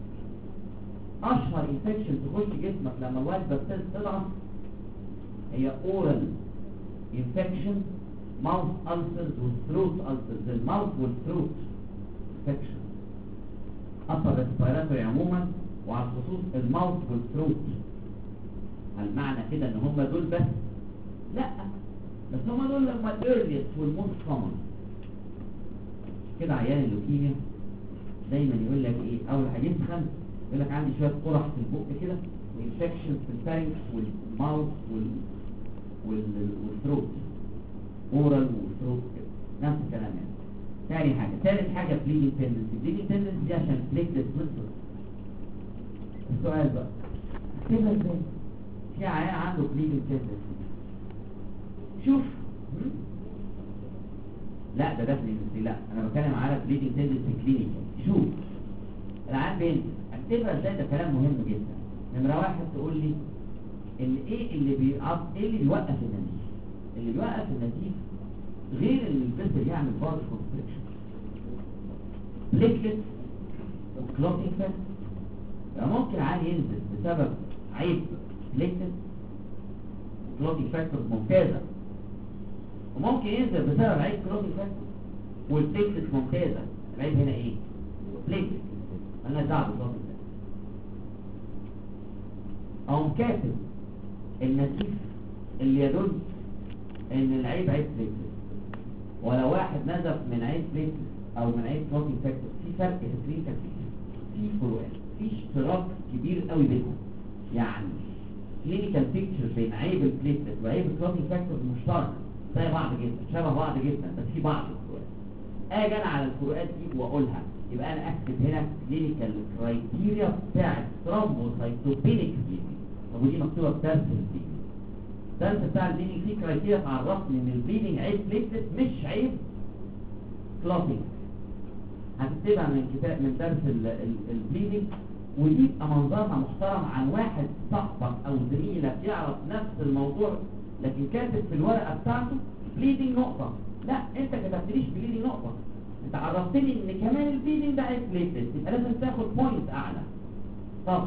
اشهر انفكشن تخش جسمك لما الوايت بلاد سيلز تضعف هي اورال انفكشن، ماوث ألسرز والثروت ألسرز. الماوث والثروت انفكشن upper respiratory عموما، وعلى الخصوص الماوث والثروت. هل معنى كده ان هم دول بس؟ لا، بس هم دول لما الايرليست والموست كومن. كده عيان اللوكيميا دايما يقول لك ايه؟ اول حاجه يسخن يقول لك عندي شويه قرح في البق كده وانفكشن في الفارنكس والماوث والثروت. اورال وثروت نفس الكلام يعني. تاني حاجه، ثالث حاجه بليدنج تندنسي. بليدنج تندنسي دي عشان بليتلت نقصت. السؤال بقى اكتبها ازاي؟ في عيان عنده بليدنج تندنسي، شوف لا ده بليدنج، لا انا بتكلم على بليدنج تندنسي كلينيكال. شوف العيان بينزل، اكتبها ازاي؟ ده كلام مهم جدا. نمره واحد تقول لي ايه اللي بيوقف النزيف. اللي بيوقف النزيف غير ان الجسم يعمل بعض كونستريكشن، بليكلت وكلوتينج فاكتور. يعني ممكن عادي ينزل بسبب عيب بليكلت كلوتينج فاكتور ممتازه، وممكن ينزل بسبب عيب كلوتينج فاكتور والبليكلت ممتازه. العيب هنا ايه؟ بليكلت، انا دعوه بالكلوتينج فاكتور. او كاتب النزيف اللي يدل ان العيب عيب بليكلت. ولو واحد نزف من عيب بليكلت او من عيب كلوتينج فاكتور، في فرق كلينيكال، في فروقات، في اشتراك كبير قوي بينهم. يعني كلينيكال بيكتشر بين عيب البليكلت وعيب الكلوتينج فاكتور مشترك زي بعض جدا، شبه بعض جدا، بس في بعض الفروقات. اجي انا على الفروقات دي واقولها، يبقى انا اكتب هنا كلينيكال كرايتيريا بتاعت ثرومبوسايتوبينيك بليدنج. طب ودي مكتوبه في درس البليدنج. الدرس بتاع البليدنج فيه كرايتيريا تعرفني ان البليدنج عيب بليكلت مش عيب كلوتينج. هتكتبها من كتاب من درس البليدنج، ودي يبقى منظرها محترم عن واحد صاحبك او زميلك يعرف نفس الموضوع لكن كاتب في الورقه بتاعته بليدنج نقطه. لا انت كتبتليش بليدنج نقطه، انت عرفتني ان كمان البليدنج ده عيب بليكلت، يبقى لازم تاخد بوينت اعلى. طب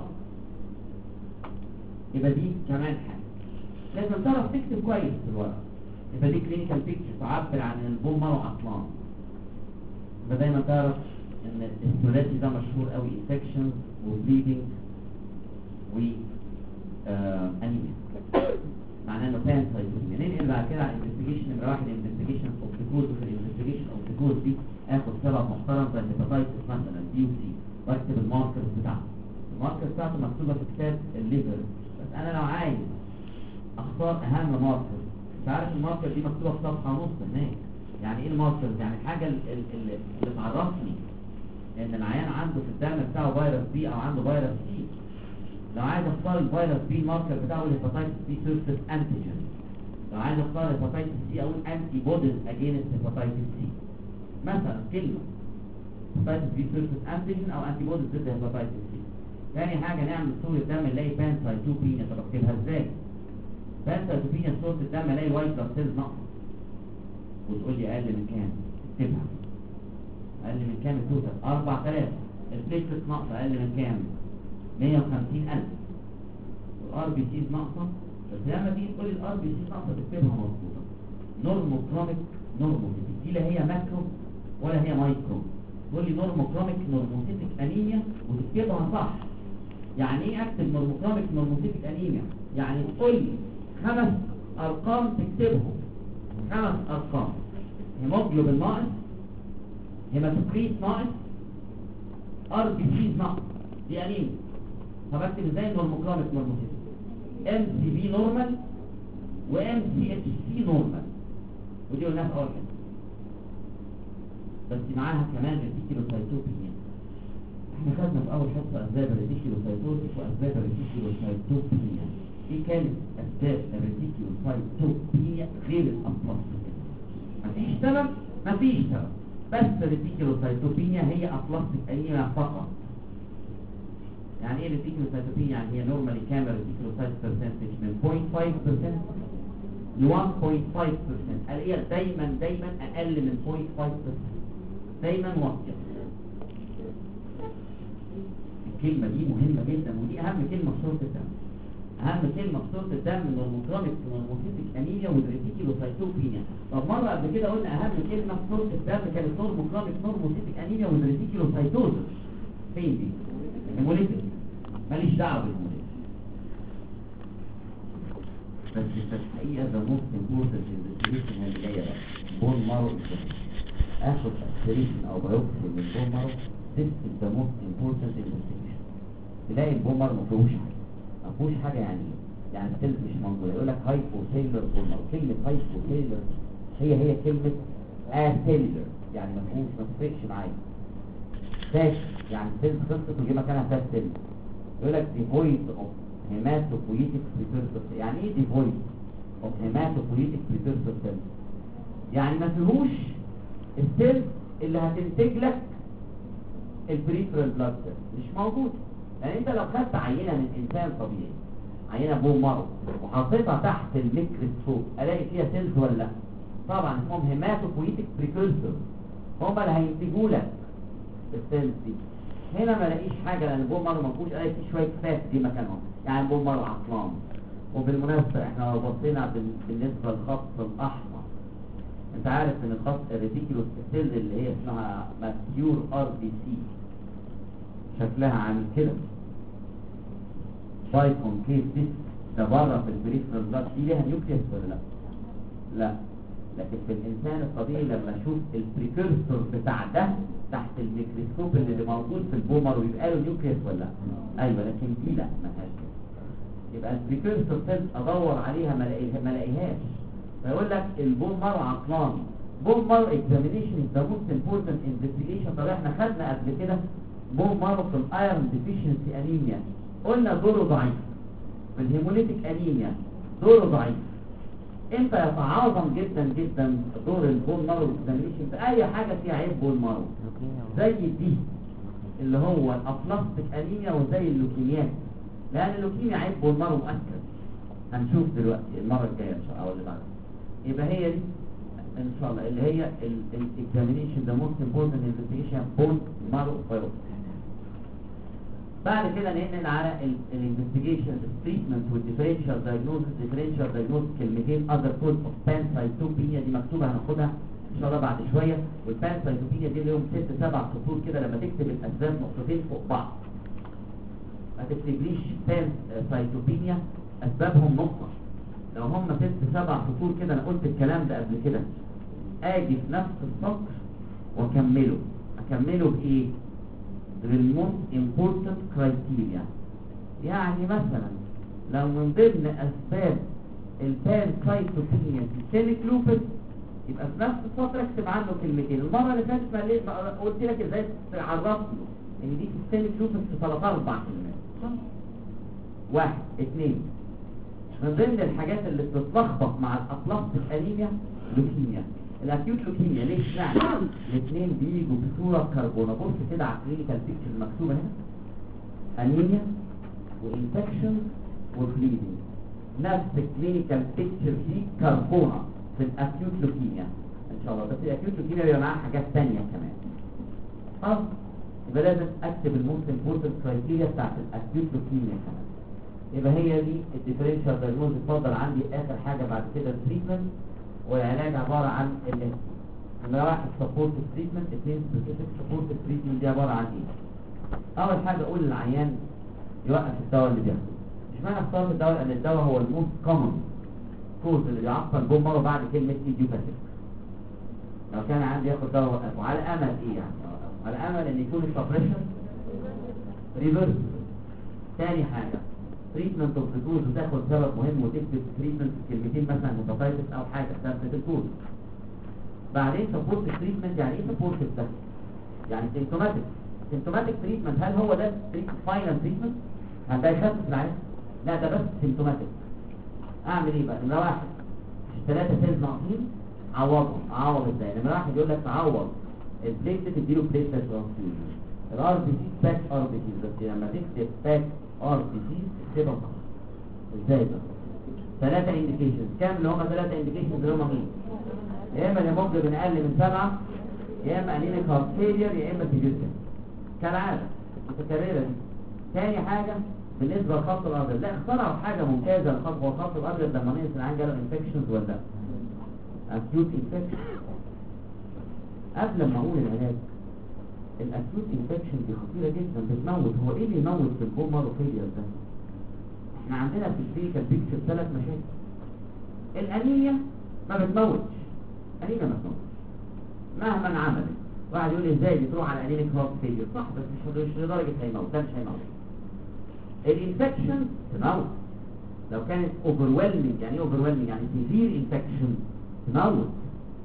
يبقى دي كمان حاجه لازم تعرف تكتب كويس في الورقه. يبقى دي كلينيكال بيكتشر تعبر عن البون مارو عطلان. يبقى دايما تعرف ان الثلاثي ده مشهور قوي، انفكشن وبليدنج و انيميا، معناه انه كان سايتوبينيا. ننقل بعد كده على الانفستيجيشن. نمره واحد انفستيجيشن اوف ذا كوز. وفي الانفستيجيشن اوف ذا كوز دي اخد سبب محترم زي الهيباتايتس مثلا بي وسي، واكتب الماركرز بتاعته. الماركرز بتاعته مكتوبه في كتاب الليفر، بس انا لو عايز اختار اهم ماركر، انت عارف الماركر دي مكتوبه في صفحه ونص هناك. يعني ايه الماركرز؟ يعني الحاجه اللي تعرفني ان العيان عنده في الدم بتاعه فيروس بي او عنده فيروس سي. لو عايز اختار الفيروس بي الماركر بتاعه الهيباتايتس بي سيرفيس انتيجين. لو عايز اختار الهيباتايتس سي اقول انتي بوديز اجينست هيباتايتس سي. مثلا كلمه هيباتايتس بي سيرفيس انتيجين او انتي بوديز ضد هيباتايتس سي. ثاني حاجه نعمل صوره دم نلاقي بانسايتوبينيا. طب اكتبها ازاي؟ بانسايتوبينيا صوره الدم الاقي وايت بلاد سيلز ناقصه، وتقول لي اقل من كام؟ اكتبها اقل من كام التوتال؟ 4000. البليتلت ناقصه اقل من كام؟ 150,000. والار بي سيز ناقصه، بس لما تيجي تقول لي الار بي سيز ناقصه تكتبها مظبوطه. نورموكروميك نورموسيتك دي لا هي ماكرو ولا هي مايكرو. تقول لي نورموكروميك نورموسيتك انيميا وتكتبها صح. يعني ايه اكتب نورموكروميك نورموسيتك انيميا؟ يعني تقول لي 5 ارقام تكتبهم، 5 ارقام: هيموجلوبين ناقص، هيماتوكريت ناقص، ار بي سيز ناقص. دي انيميا. فبكتب ازاي نورموكروميك نورموسيتك؟ ام سي بي نورمال وام سي اتش سي نورمال، ودي قلناها في اول حته. بس معاها كمان الريتيكولوسايتوبينيا. احنا خدنا في اول حصه اسباب الريتيكولوسايتوزيس واسباب الريتيكولوسايتوبينيا. ايه كانت اسباب الريتيكولوسايتوبينيا غير الابلاستيك؟ مفيش سبب، مفيش سبب، بس الريتيكولوسايتوبينيا هي ابلاستيك انيميا فقط. يعني ايه الريتيكولوسايتوبينيا؟ يعني هي نورمالي كام الريتيكولوسايت برسنتج من 0.5% ل 1.5%. هي دايما اقل من 0.5%، دايما واطيه. الكلمه دي مهمه جدا، ودي اهم كلمه في صوره الدم. اهم كلمه في صوره الدم نورموكروميك نورموسيتك انيميا والريتيكولوسايتوبينيا. طب مره قبل كده قلنا اهم كلمه في صوره الدم كانت نورموكروميك نورموسيتك انيميا والريتيكولوسايتوزيس. فين دي؟ هيموليتيك. ماليش دعوه بالهيموليتيك. بس الحقيقه ده موست امبورتنت انفستيجيشن اللي جايه بقى بون مارو انفستيجيشن. اخد اسبريشن او بايوبسي من البون مارو. This is the most important investigation. تلاقي البون مارو ما فيهوش حاجه. ما فيهوش حاجه يعني ايه؟ يعني ستيلز مش موجوده. يقول لك هايبوثيلر بون مارو. كلمه هايبوثيلر هي كلمة اسيلر، يعني ما تفرقش معايا. فاش يعني سيلز خلصت وجي مكانها فاش سيلز. يقول لك devoid of hematopoietic precursor. يعني ايه devoid of hematopoietic precursor cells؟ يعني ما فيهوش السيلز اللي هتنتج لك البريفرال بلاد سيل، مش موجود. يعني انت لو خدت عينه من انسان طبيعي، عينه بون مارو، وحطيتها تحت الميكروسكوب، الاقي فيها سيلز ولا لا؟ طبعا اسمهم هيماتوبويتيك بريكورسور، هم اللي هينتجوا لك السيلز دي. هنا ما الاقيش حاجه لان البون مارو ما فيهوش، الاقي فيه شويه فات دي مكانهم، يعني البون مارو عطلان. وبالمناسبه احنا لو بصينا بالنسبه للخط الاحمر، انت عارف ان الخط الريتيكولوس سيل اللي هي اسمها ماتيور ار بي سي شكلها عامل كده بايكون كيف دي، ده بره في البريفرال بلاد دي ليها نيوكليس ولا لا؟ لا. لكن في الانسان الطبيعي لما اشوف البريكورسور بتاع ده تحت الميكروسكوب اللي موجود في البومر ويبقى له نيوكليس ولا لا؟ ايوه، لكن دي لا، ما لهاش كده. يبقى البريكورسور سيل ادور عليها ما الاقيهاش، فيقول لك البون مارو عطلان. بون مارو اكزامينيشن از ذا موست امبورتنت انفستيجيشن. طب احنا خدنا قبل كده بون مارو في الايرون ديفيشنسي انيميا، قلنا دوره ضعيف. في الهيموليتيك انيميا دوره ضعيف. امتى يتعاظم جدا جدا دور البون مارو اكزامينيشن في اي حاجه فيها عيب بون مارو، زي دي اللي هو الابلاستيك انيميا وزي اللوكيميات، لان اللوكيميا عيب بون مارو مؤكد. هنشوف دلوقتي المره الجايه ان شاء الله او اللي بعدها. يبقى هي دي ان شاء الله اللي هي الاكزامينيشن ذا موست امبورتنت انفستيجيشن بون مارو فايروس. بعد كده ننقل على الانفستيجيشن التريتمنت والديفرنشال دايجنوستس. ديفرنشال دايجنوستس كلمتين اذر كوز اوف بانسايتوبينيا، دي مكتوبه هناخدها ان شاء الله بعد شويه. والبانسايتوبينيا دي لهم 6-7 سطور كده، لما تكتب الاسباب نقطتين فوق بعض ما تكتبليش بانسايتوبينيا اسبابهم نقطه. لو هم 6-7 سطور كده، انا قلت الكلام ده قبل كده، اجي في نفس السطر واكمله. اكمله بايه؟ بالموست امبورتنت كرايتيريا. يعني مثلا لو من ضمن اسباب البانسايتوبينيا سيستميك لوبس، يبقى في نفس السطر اكتب عنه كلمتين. المره اللي فاتت ما قلت لك ازاي تعرفني ان دي سيستميك لوبس في 3-4 كلمات. 1 2 من ضمن الحاجات اللي بتتلخبط مع الابلاستيك انيميا لوكيميا. الاكيوت لوكيميا ليه اشمعنى؟ الاثنين بيجوا بصوره كربونه. بص كده على الكلينيكال بيكتشر المكتوبه هنا، انيميا وانفكشن وبليدنج. نفس الكلينيكال بيكتشر دي كربونه في الاكيوت لوكيميا ان شاء الله. بس الاكيوت لوكيميا بيبقى معاها حاجات ثانيه كمان. خلاص، يبقى لازم اكتب الموست امبورتنت كرايتيريا بتاعت الاكيوت لوكيميا كمان. يبقى هي دي الديفرنشال دايجنوز. اتفضل عندي اخر حاجه بعد كده التريتمنت، والعلاج عباره عن نمره 1 سبورت تريتمنت، 2 سبيسيفيك سبورت تريتمنت. دي عباره عن ايه؟ اول حاجه اقول للعيان يوقف الدواء اللي بياخده. مش معنى اختار الدواء لان الدواء هو الموست كومن كوز اللي بيعطل بون مارو بعد كلمه ايديوباثيك. لو كان عندي ياخد دواء وقفه على امل ايه يعني؟ على امل ان يكون السبريشن ريفرس. ثاني حاجه تريتمنت اوف ذا كوز، وتاخد سبب مهم وتكتب تريتمنت كلمتين مثلا هيباتايتس او حاجه ثابته الكوز. بعدين سبورت تريتمنت. يعني ايه سبورت ده؟ يعني سيمتوماتيك. سيمتوماتيك تريتمنت، هل هو ده فاينل تريتمنت؟ هل ده يخفف العيان؟ لا، ده بس سيمتوماتيك. اعمل ايه بقى؟ نمره 1 3 سيلز ناقصين عوضهم. اعوض ازاي؟ نمره 1 يقول لك تعوض البليتلت، تديله بليتلت ترانسفيوجن. الار بي سي باك ار بي سي، بس لما تكتب باك ار بي سي تكتبها صح. ازاي بقى؟ 3 انديكيشنز. كام اللي هم 3 انديكيشنز اللي هم مين؟ يا اما الهيموجلوبين اقل من 7، يا اما انيميك هارت فيلير، يا اما سيجيرتين كالعاده متكرره دي. ثاني حاجه بالنسبه للخط الابيض، لا اخترعوا حاجه ممتازه. الخط الابيض لما نقص العيان جاله انفكشنز ولا اكيوت انفكشن. قبل ما اقول العلاج، الاكيوت انفكشن دي خطيره جدا، بتموت. هو ايه اللي يموت في البون مارو فيلير ده؟ احنا عندنا في الكلينيكال بيكتشر 3 مشاكل. الانيميا ما بتموتش، انيميا ما بتموتش مهما عملت. واحد يقول لي ازاي بتروح على انيميك هارت فيلير؟ صح، بس مش لدرجه هيموت، ده مش هيموت. الانفكشن تموت لو كانت اوفرويلمنج. يعني ايه اوفرويلمنج؟ يعني سيفير انفكشن تموت.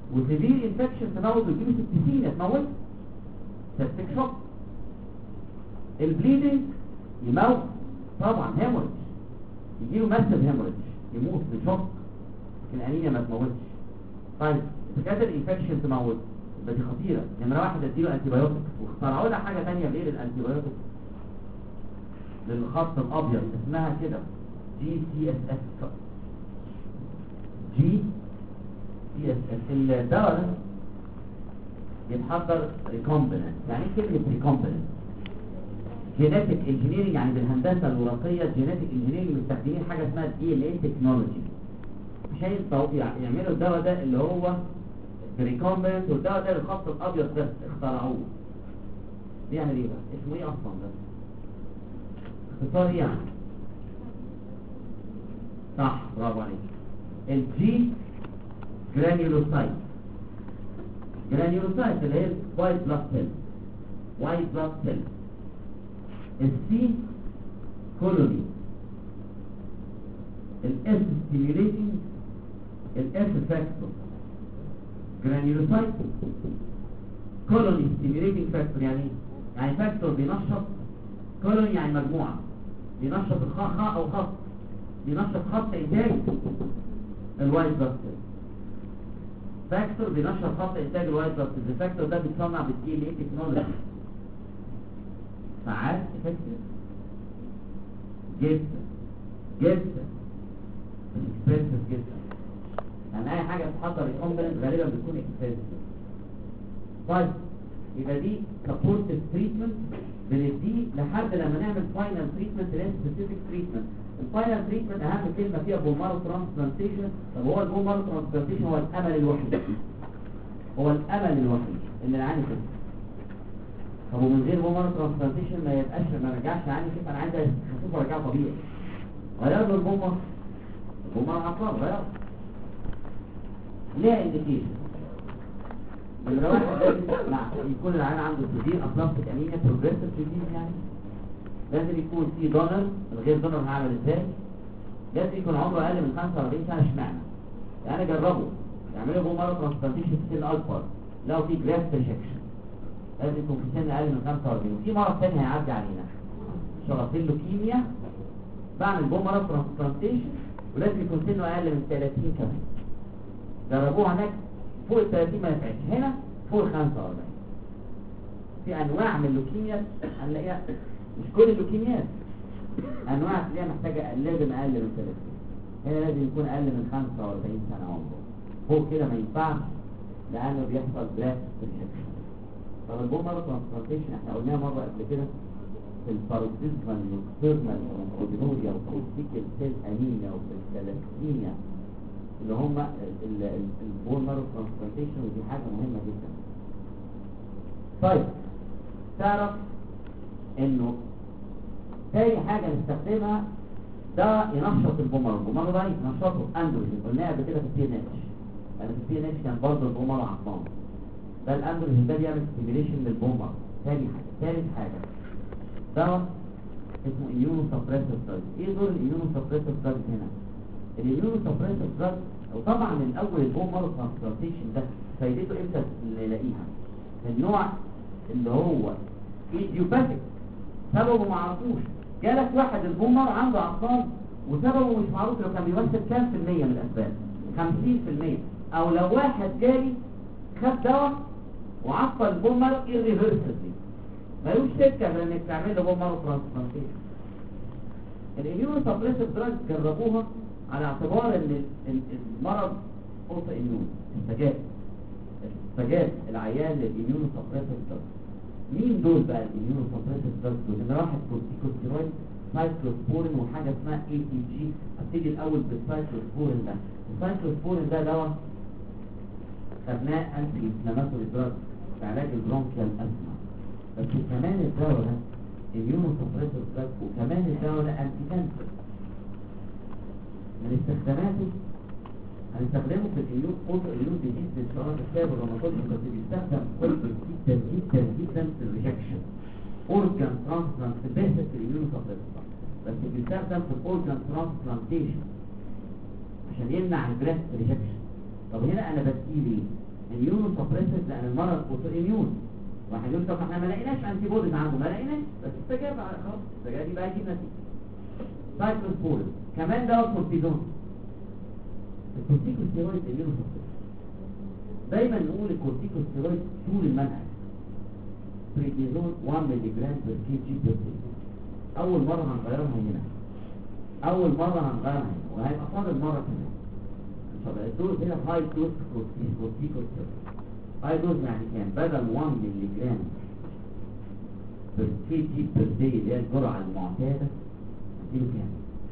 وسيفير انفكشن تموت وتجيله سبتسيميا تموت سبتك شوك. البليدنج يموت طبعا، هيموريج يجيله ماسيف هيموريج يموت بشوك، لكن الانيميا ما تموتش. طيب كانت الانفكشن تموت يبقى دي خطيره. نمره واحد اديله انتي بايوتكس، واخترعوا لها حاجه ثانيه غير الانتي بايوتكس للخط الابيض اسمها كده GCSF. GCSF الدواء ده يتحضر ريكومبيننت. يعني ايه كلمه ريكومبيننت؟ جينيتك انجينيرنج، يعني بالهندسه الوراثيه جينيتك انجينيرنج مستخدمين حاجه اسمها DNA تكنولوجي عشان يعملوا الدواء ده اللي هو ريكومبيننت. والدواء ده الخط الابيض ده اخترعوه. بيعمل ايه بقى؟ اسمه ايه اصلا ده؟ اختصار يعني صح، برافو عليك. الجي جرانيولوسايت. جرانيولوسايت اللي هي وايت بلاد سيل، وايت بلاد سيل. السي كولوني. الاس ستيميوليتنج، الاس فاكتور. جرانيولوسايت كولوني ستيميوليتنج فاكتور. يعني يعني فاكتور بينشط، كولوني يعني مجموعه، بينشط خط او خط، بينشط خط انتاج الوايت بلاد سيل. فاكتور بينشط خط انتاج الوايت بلاد سيل. الفاكتور ده بيتصنع بالدي ان اي تكنولوجي. فعال افكتيف جدا جدا، اكسبنسيف جدا. يعني اي حاجه تحضر ريكومبيننت غالبا بتكون اكسبنسيف. طيب يبقى دي سبورتيف تريتمنت بنديه لحد لما نعمل فاينل تريتمنت اللي هي سبيسيفيك تريتمنت. الفاينل تريتمنت اهم كلمه فيها بومارو ترانسبلانتيشن. طب هو البومارو ترانسبلانتيشن هو الامل الوحيد، هو الامل الوحيد ان العيان يخف. طب ومن غير بومارو ترانسبلانتيشن ما يبقاش، ما رجعش العيان يخف. انا عايز اشوفه رجعه طبيعي. غير له البومارو عقار غير ليها انديكيشن. نمرة واحد لازم يكون العيان عنده سيفير ابلاستيك انيميا بروجريسيف ديزيز. يعني لازم يكون في دونر. الغير دونر هعمل ازاي؟ لازم يكون عمره اقل من 45 سنه. اشمعنى؟ يعني جربوا يعملوا بومارو ترانسبلانتيشن في سن اكبر لو في جرافت ريجكشن، لازم يكون في سن اقل من 45. وفي مرض ثاني هيعدي علينا، شرايين لوكيميا، بعمل بومارو ترانسبلانتيشن ولازم يكون سنه اقل من 30 كمان. جربوها هناك فوق ال 30 ما نفعتش، هنا فوق ال 45. في انواع من اللوكيميا هنلاقيها، مش كل اللوكيميات، انواع تلاقيها محتاجه لازم اقل من 30. هنا لازم يكون اقل من 45 سنه عمره. فوق كده ما ينفعش لانه بيحصل جرافت ريجكشن. طب البومارو ترانسبلانتيشن احنا قلناها مره قبل كده في الباروكسيزمال نوكتيرنال اورجينوريا وفي السيكل سيل انيميا وفي الثلاسيميا اللي هم البومارو ترانسبلانتيشن، ودي حاجه مهمه جدا. طيب تعرف انه تاني حاجه نستخدمها ده ينشط البومارو. البومارو ده ينشطه اندروجين، قلناها قبل كده في التي ان اتش. يعني في التي ان اتش كان برضه البومارو عطلان. ده الاندروجين ده بيعمل ستيميليشن للبومارو. تاني حاجه. ثالث حاجه دواء اسمه اميونو سبريسيف دراج. ايه دور الاميونو سبريسيف دراج هنا؟ الاميونو سبريسيف دراج وطبعا من اول البومارو ترانسبلانتيشن ده فايدته امتى نلاقيها؟ النوع اللي هو ايديوباثيك، سببه ما عرفوش. جالك واحد البومر عنده عطال وسببه مش معروف، لو كان بيمثل كام في المية من الاسباب؟ 50%. او لو واحد جالي خد دواء وعطل البومر irreversibly ملوش سكه غير انك تعمل له بومر ترانسبلانتيشن. الاميونو سبريسيف دراج جربوها على اعتبار ان المرض اوتو اميون، استجاب العيان للاميونو سبريسيف دراج. مين دول بقى الاميونو سبريسيف دراج دول؟ نمرة واحد كورتيكوستيرويد، سايكلوسبورين، وحاجه اسمها اي تي جي. هبتدي الاول بالسايكلوسبورين ده. السايكلوسبورين ده دواء خدناه انتي انفلاماتوري دراج في علاج البرونكيال اسما. بس كمان الدواء ده اميونو سبريسيف دراج، وكمان الدواء ده انتي كانسر. من استخداماته هنستخدمه في الاميون اوتو اميون ديزيز للشرارة الكتاب والروماتويد، بس بيستخدم كويس جدا جدا جدا في الريجكشن. اورجان ترانسبلانت بيست في الاميون سبريسيف، بس بيستخدم في الاورجان ترانسبلانتيشن عشان يمنع الجرافت ريجكشن. طب هنا انا بديه ليه؟ اميونو سبريسيف لان المرض اوتو اميون. واحد يقول طب احنا ما لقيناش انتي بوديز عنده، ما لقيناش بس استجاب على خلاص، استجاب يبقى هيجيب نتيجه. سايكلوسبورين كمان دواء كورتيزون. الكورتيكوستيرويد اميونو سبريسيف. دايما نقول الكورتيكوستيرويد طول المنهج بريدنيزون 1 مللي جرام بير كي جي بير داي. اول مره هنغيرها هنا، اول مره هنغيرها هنا، وهيبقى فاضل مره كمان. طب الدوز هنا هاي دوز كورتيكوستيرويد. هاي دوز يعني كام؟ بدل 1 مللي جرام بير كي جي بير داي اللي هي الجرعه المعتاده، هديله كام؟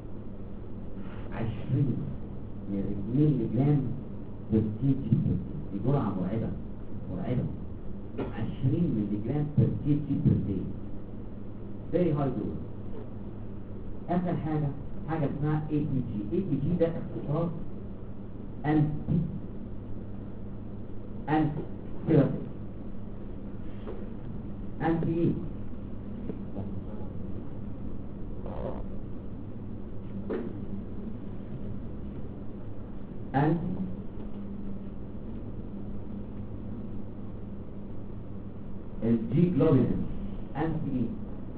20 مللي جرام بير كي جي بير داي. دي جرعه مرعبه مرعبه. 20 مللي جرام بير كي جي بير داي. فيري هاي دوز. اخر حاجه اسمها اي تي جي. اي تي جي ده اختصار انتي ثيرابي. انتي ايه؟ انتي الجي جلوبولين. انتي ايه؟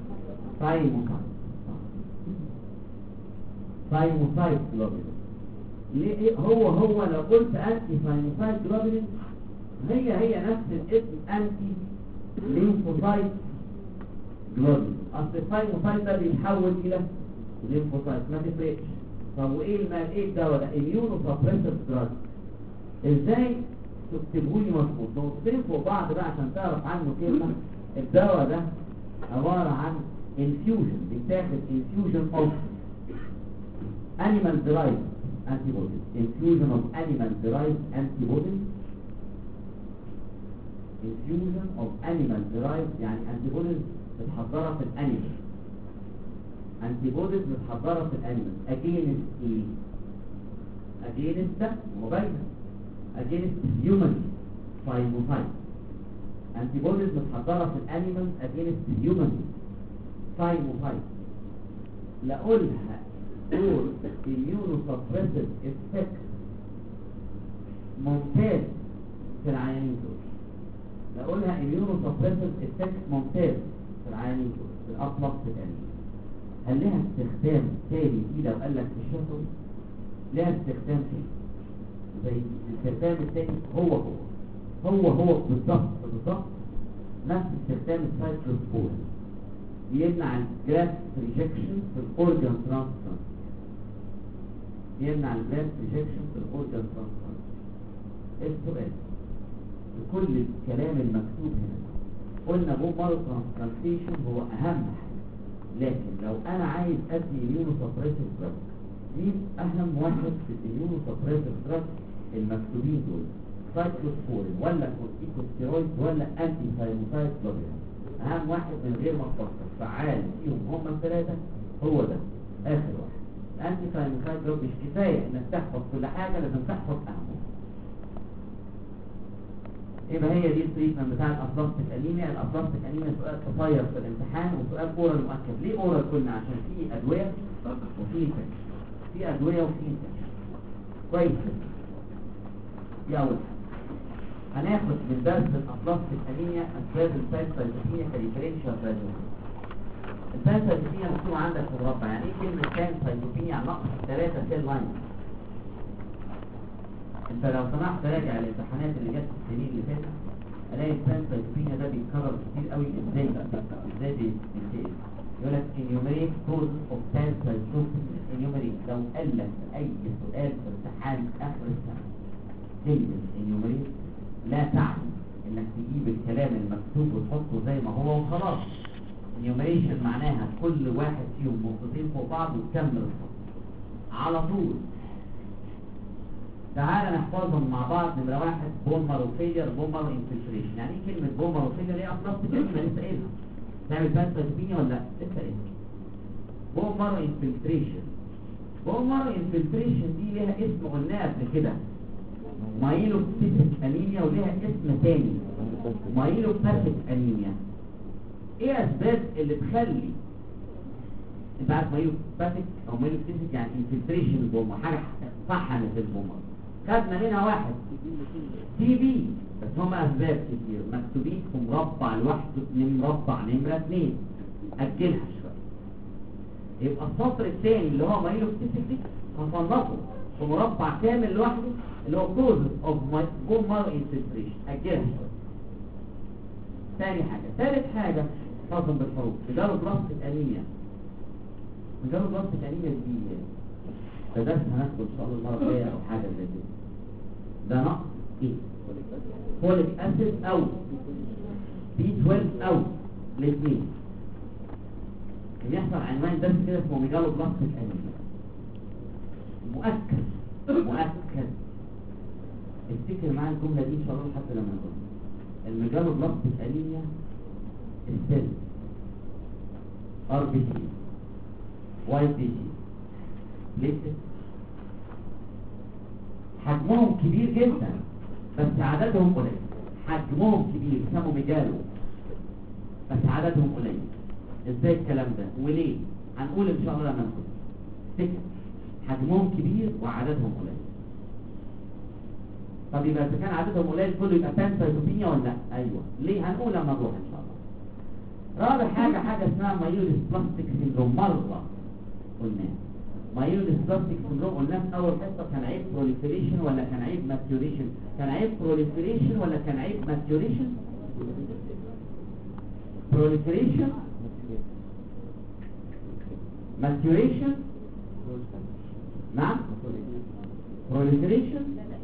ثايموسايت جلوبولين. ليه؟ هو لو قلت انتي ثايموسايت جلوبولين هي نفس الاسم انتي ليمفوسايت جلوبولين. اصل الثايموسايت ده بيتحول الى ليمفوسايت، ما تفرقش. طب ايه الدواء ده؟ اميونو سبريسيف دراج. ازاي تكتبوا لي مظبوط؟ نقطتين فوق بعض بقى عشان تعرف عنه كلمه. الدواء ده عباره عن انفيوجن، بيتاخد انفيوجن اوف animal derived antibodies. infusion of animal derived antibodies. infusion of animal derived يعني antibodies متحضرة في الانيمال. antibodies متحضرة في الانيمال against ايه؟ against ده مبينة against human thymocyte. antibodies متحضرة في الانيمال against human thymocyte. لقولها دور immunosuppressive effect ممتاز في العيانين دول. نقولها immunosuppressive effect ممتاز في العيانين دول في الأطلق في الأنيميا. هل لها استخدام تاني دي لو قال لك في الشفوي؟ لها استخدام تاني زي الاستخدام التاني هو بالضبط نفس استخدام السايكلوسبورين. يمنع الجراف ريجكشن في الاورجان ترانسبلانت. يمنع الجراف ريجكشن في الاورجان ترانسبلانت. السؤال كل الكلام المكتوب هنا قلنا بون مارو ترانسبلانتيشن هو اهم حاجه، لكن لو انا عايز ادي اميونو سبريسيف دراج مين اهم واحد في الاميونو سبريسيف دراج المكتوبين دول؟ سايكلوسبورين ولا كورتيكوستيرويد ولا انتي ثايموسايت جلوبولين؟ اهم واحد من غير ما تفكر فعال فيهم هم الثلاثه هو ده اخر واحد. الانتي ثايموسايت جلوبولين مش كفايه انك تحفظ كل حاجه، لازم تحفظ اهمهم. يبقى هي دي التريتمنت بتاع الابلاستيك انيميا. الابلاستيك انيميا سؤال قصير في الامتحان وسؤال اورال مؤكد. ليه اورال؟ قلنا عشان في ادويه وفي انفكشن، في ادويه وفي انفكشن. كويس. دي اول حاجه هناخد من درس الابلاستيك انيميا اسباب البانسايتوبينيا كديفرنشال دايجنوستس. البانسايتوبينيا مكتوب عندك في المربع. يعني ايه كلمه بانسايتوبينيا؟ يعني نقص 3 سيل لاين. انت لو سمحت راجع الامتحانات اللي جت في السنين اللي فاتت الاقي البانسايتوبينيا ده بيتكرر كتير قوي. ازاي بيتكرر؟ يقول لك enumerate causes of pancytopenia. enumerate لو قال لك اي سؤال في امتحان اخر السنه كلمه enumerate لا تعني انك تجيب الكلام المكتوب وتحطه زي ما هو وخلاص. enumeration معناها كل واحد فيهم نقطتين فوق بعض وتكمل الخط على طول. تعال نحفظهم مع بعض. نمرة 1 بون مارو فيلير، بون مارو انفلتريشن. يعني ايه كلمة بون مارو فيلير؟ ايه اصلا كلمة لسه قايلها؟ تعمل بانسايتوبينيا ولا لا؟ لسه قايلها. بون مارو انفلتريشن. بون مارو انفلتريشن دي ليها اسم قلناه قبل كده، مايلوباسيك انيميا، وليها اسم تاني مايلوباسيك انيميا. ايه اسباب اللي تخلي انت عارف مايلوباسيك او مايلوباسيك يعني انفلتريشن البومه، حاجه صحنت البومه. خدنا منها واحد تي بي، بس هم اسباب كتير مكتوبين في مربع لوحده، مربع نمرة 2. اجلها شويه. يبقى السطر الثاني اللي هو مايلو سبيسيفيك هنصنفه في مربع كامل لوحده اللي هو causes of bone marrow infiltration. اجلها شويه. ثاني حاجه، ثالث حاجه فاضل بالحروف ميجالو بلاستيك انيميا. ميجالو بلاستيك انيميا دي ده درس هناخده ان شاء الله المره الجايه او حاجه زي كده. ده نقص ايه؟ فوليك اسيد او بي 12 او الاثنين. كان يحصل عنوان درس كده اسمه ميجالو بلاستيك انيميا. مؤكد مؤكد افتكر معايا الجمله دي ان شاء الله لحد لما نقول الميجالو بلاستيك انيميا السيل ار بي سي واي بي سي ليست حجمهم كبير جدا بس عددهم قليل. حجمهم كبير يسموا ميجالو بس عددهم قليل. ازاي الكلام ده وليه؟ هنقول ان شاء الله لما نقول فكر حجمهم كبير وعددهم قليل. طب يبقى اذا كان عددهم قليل كله يبقى بانسايتوبينيا ولا لا؟ ايوه. ليه؟ هنقول لما نروح ان شاء الله. رابع حاجه اسمها مايلوديس بلاستيك سيندروم. مره قلنا مايلوديس بلاستيك سيندروم قلناه في اول حصه. كان عيب بروليفريشن ولا كان عيب ماتيوريشن؟ كان عيب بروليفريشن ولا كان عيب ماتيوريشن؟ بروليفريشن ماتيوريشن. نعم بروليفريشن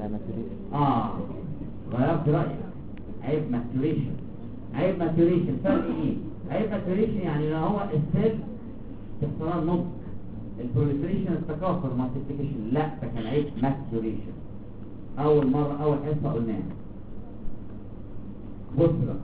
غيرت رايك. عيب ماتيوريشن. عيب ماتيوريشن فرق ايه؟ عيب ماتيوريشن يعني لو هو السيل احترام نضج. البروليفريشن التكاثر مالتيبليكيشن لا، ده كان عيب ماتيوريشن. اول حصه قلناها. بص بقى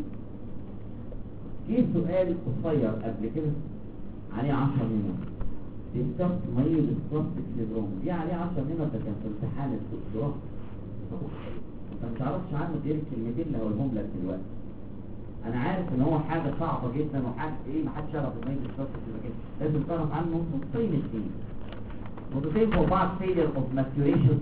جه سؤال قصير قبل كده عليه 10 نمط. ديسكاس مايلوديس بلاستيك سيندروم دي عليه 10 نمط. ده كان في امتحان الدكتوراه. انت ما تعرفش عنه غير الكلمتين اللي هقولهم لك دلوقتي. انا عارف ان هو حاجه صعبه جدا وحاجه ايه ما حدش يعرف المايلوديس بلاستيك سيندروم. لازم تعرف عنه نقطتين اثنين. نقطتين فوق بعض. failure of maturation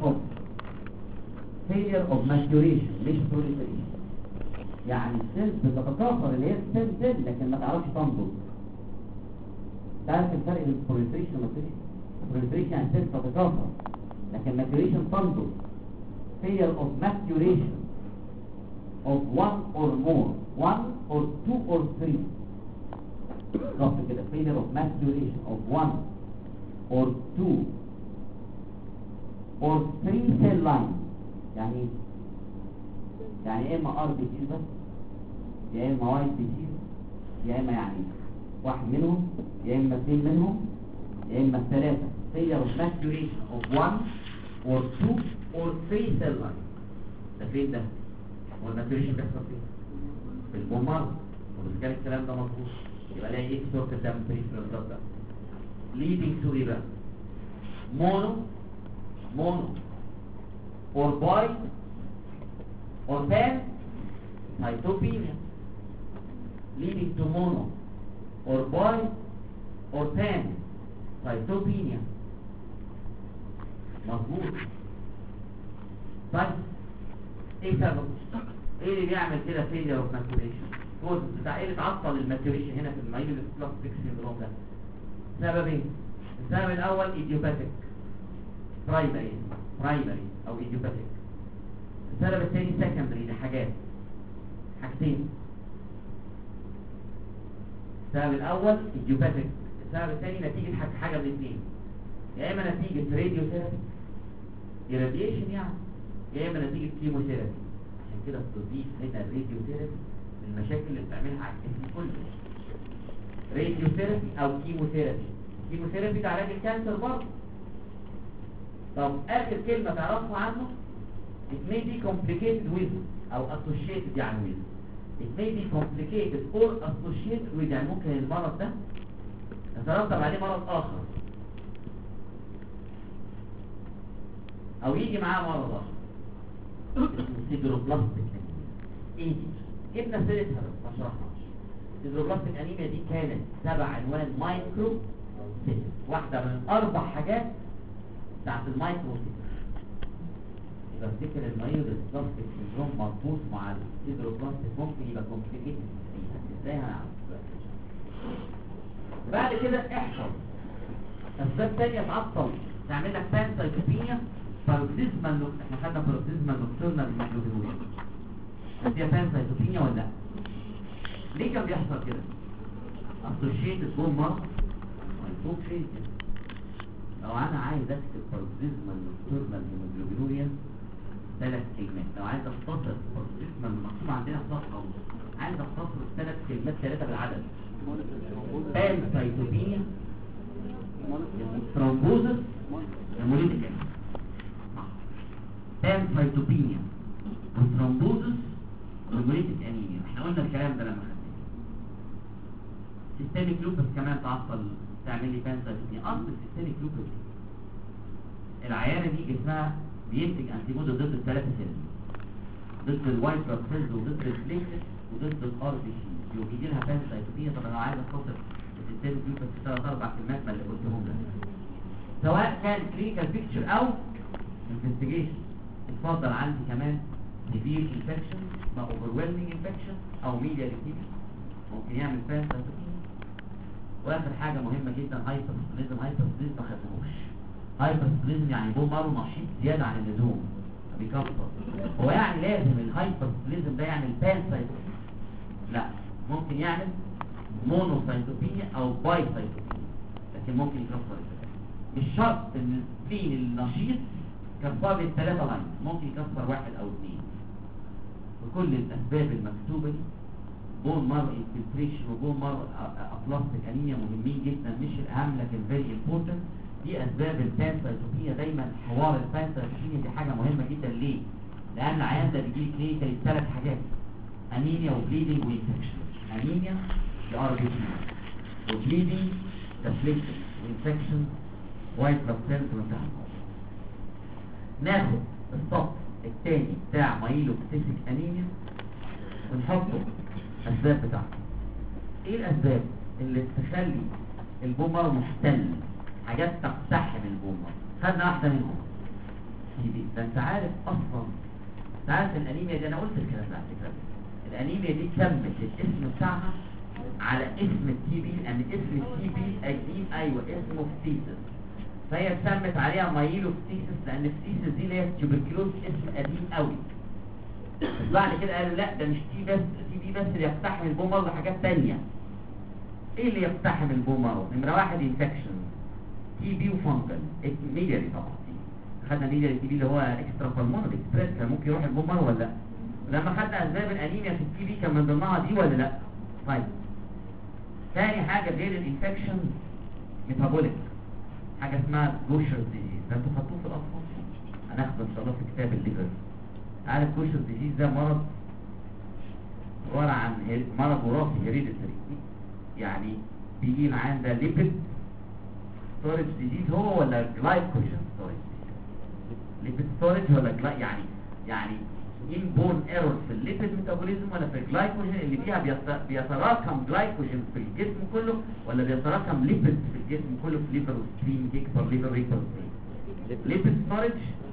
مش proliferation. يعني السيل بتتكاثر اللي هي السيل لكن ما تعرفش تنضج. تعرف الفرق بين proliferation وماتيوريشن؟ proliferation يعني السيل تتكاثر لكن maturation تنضج. failure of maturation of one or more, 1 or 2 or 3. بالظبط كده. failure of maturation of 1 or 2 or 3 cell lines. يعني يا اما ار بي سي بس يا اما واي بي سي يا اما يعني واحد منهم يا اما اثنين منهم يا اما ثلاثه. failure of maturation of 1 or 2 or 3 cell lines. ده فين ده؟ هو الماتوريشن بيحصل فين؟ في البومر. وبس كان الكلام ده مظبوط. يبقى الاقي ايه صوره الدم بريفرال بلاد ده leading to ايه بقى؟ mono or bi or pan cytopenia. leading to mono or bi or pan cytopenia. مظبوط. طيب ايه سبب؟ ايه اللي بيعمل كده failure of maturation؟ كوز بتاع ايه اللي تعطل الماتوريشن هنا في المايلوديس بلاستيك سيندروم ده؟ سببين. السبب الاول ايديوباثيك برايمري او ايديوباثيك. السبب الثاني سكندري. دي حاجتين. السبب الاول ايديوباثيك. السبب الثاني نتيجه حاجه من الاثنين. يا اما نتيجه راديو ثيرابي irradiation يعني يا اما نتيجه كيموثيرابي. عشان كده بتضيف هنا الراديو ثيرابي من المشاكل اللي بتعملها على الجسم كله. راديو ثيرابي او كيموثيرابي. كيموثيرابي ده علاج الكانسر برضه. طب اخر كلمه تعرفوا عنه it may be complicated with او associated يعني with. it may be complicated or associated with يعني ممكن المرض ده يترتب عليه مرض اخر او يجي معاه مرض اخر اسمه سيدروبلاستيك انيميا. جبنا سيرتها بس ما شرحناش. سيدروبلاستيك انيميا دي كانت تبع عنوان مايكرو سيل. واحده من 4 حاجات بتاعت المايكرو سيل. يبقى افتكر المريض البلاستيك سندروم مربوط مع السيدروبلاستيك ممكن يبقى كومبليكيتد ازاي هنعرف دلوقتي. بعد كده احفظ اسباب تانية تعطل تعمل لك بانسايتوبينيا باروكسيزمال احنا خدنا باروكسيزمال نوكتورنال هيموجلوبينوريا هي بانسايتوبينيا ولا لا؟ ليه كان بيحصل كده؟ اسوشيتد بون مارك مكتوب فين كده؟ لو انا عايز اكتب باروكسيزمال نوكتورنال هيموجلوبينوريا 3 كلمات، لو عايز اختصر باروكسيزمال مكتوب عندنا في صفحه عايز اختصر 3 كلمات 3 بالعدد. بانسايتوبينيا ثرومبوزس هيموليتيك بانسايتوبينيا وثرومبوزس هيموليتيك انيميا. احنا قلنا الكلام ده لما خدناه. سيستميك لوبس كمان تعطل تعمل لي بانسايتوبينيا. اصل السيستميك لوبس العيانه دي جسمها بينتج انتي بودي ضد الثلاثه سيلز، ضد الوايت بلاد سيلز وضد البليتلت وضد الار بي سي، يجي لها بانسايتوبينيا. طب انا عايز اختصر السيستميك لوبس في 3 4 كلمات ما اللي قلتهم لك، سواء كان كلينيكال بيكتشر او انفستيجيشن. اتفضل عندي كمان سيفير انفكشن ما اوفرويلمينج انفكشن او ميديا ليكيميا ممكن يعمل بانسايتوبينيا. واخر حاجه مهمه جدا هايبرسبليزم. هايبرسبليزم ما خدناهوش. هايبرسبليزم يعني بون مارو نشيط زياده عن اللزوم بيكسر. هو يعني لازم الهايبرسبليزم ده يعمل بانسايتوبينيا؟ لا، ممكن يعمل مونوسايتوبينيا او بايسايتوبينيا، لكن ممكن يكسر مش شرط ان السبلين النشيط كسر لي الثلاثه لاين، ممكن يكسر 1 أو 2. وكل الاسباب المكتوبه دي بون مارو انفلتريشن وبون مارو ابلاستيك انيميا مهمين جدا، مش الاهم لكن فيري امبورتنت. دي اسباب البانسايتوبينيا. دايما حوار البانسايتوبينيا دي حاجه مهمه جدا. ليه؟ لان العيان ده بيجي كلينيكال 3 حاجات: انيميا وبليدنج وانفكشن. انيميا الار بي سي وبليدنج دافليكشن وانفكشن وايت بلاد سيلز وانتهى. ناخد السطر الثاني بتاع مايلوبسيسيك انيميا ونحطه الاسباب بتاعته. ايه الاسباب اللي تخلي البون مارو محتل؟ حاجات تقتحم البون مارو. خدنا واحده منهم تي بي. ده انت عارف اصلا، انت عارف الانيميا دي، انا قلت الكلام ده على فكره. الانيميا دي تمت الاسم بتاعها على اسم التي بي، لان اسم التي بي قديم. ايوه اسمه فتيسس، فهي اتسمت عليها مايلوفتيسس لان الفتيسس دي اللي هي التوبركلوز اسم قديم قوي. بس بعد كده قالوا لا، ده مش تي بي بس اللي يقتحم البون مارو، حاجات ثانيه. ايه اللي يقتحم البون مارو؟ نمره 1 انفكشن، تي بي وفانجل ميديالي. طبعا خدنا ميديالي تي بي اللي هو اكسترا بالمونري ستريس، كان ممكن يروح البون مارو ولا لا؟ لما خدنا اسباب الانيميا في التي بي كان من ضمنها دي ولا لا؟ طيب ثاني حاجه غير الانفكشن ميتابوليك، حاجه اسمها جوشر ديزيز. ده انتوا خدتوه في الاطفال، هناخده ان شاء الله في كتاب الليفر. عارف جوشر ديزيز ده مرض عباره عن مرض وراثي هيريديتري، يعني بيجي معاه ده ليبيد ستورج ديزيز هو ولا جلايكوجين ستورج؟ ليبيد ستورج ولا يعني انبورن ايرور في الليبيد ميتابوليزم ولا في الجلايكوجين اللي فيها بيتراكم جلايكوجين في الجسم كله، ولا بيتراكم ليبيد في الجسم كله في ليفر وستريم يكبر ليفر يكبر ستريم؟ ليبيد ستورج.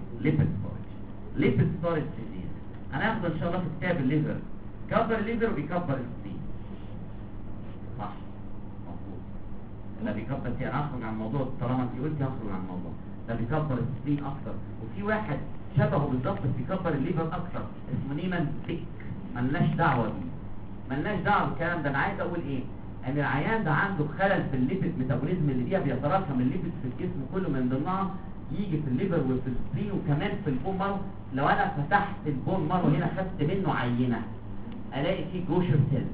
ليبيد ستورج ديزيز هناخده ان شاء الله في كتاب الليفر. كبر الليفر وبيكبر الستريم، صح؟ مظبوط. لا بيكبر فيه. انا هخرج عن الموضوع طالما انت قلتي هخرج عن الموضوع. ده بيكبر الستريم اكتر. وفي واحد شبهه بالظبط بيكبر الليفر اكتر اسمه نيمان بيك. ملناش دعوه بيه، ملناش دعوه بالكلام ده. انا عايز اقول ايه؟ ان العيان ده عنده خلل في الليبيد ميتابوليزم اللي فيها بيتراكم الليبيد في الجسم كله، من ضمنها يجي في الليفر وفي السبلين وكمان في البون مارو. لو انا فتحت البون مارو هنا خدت منه عينه الاقي فيه جوشر سيل.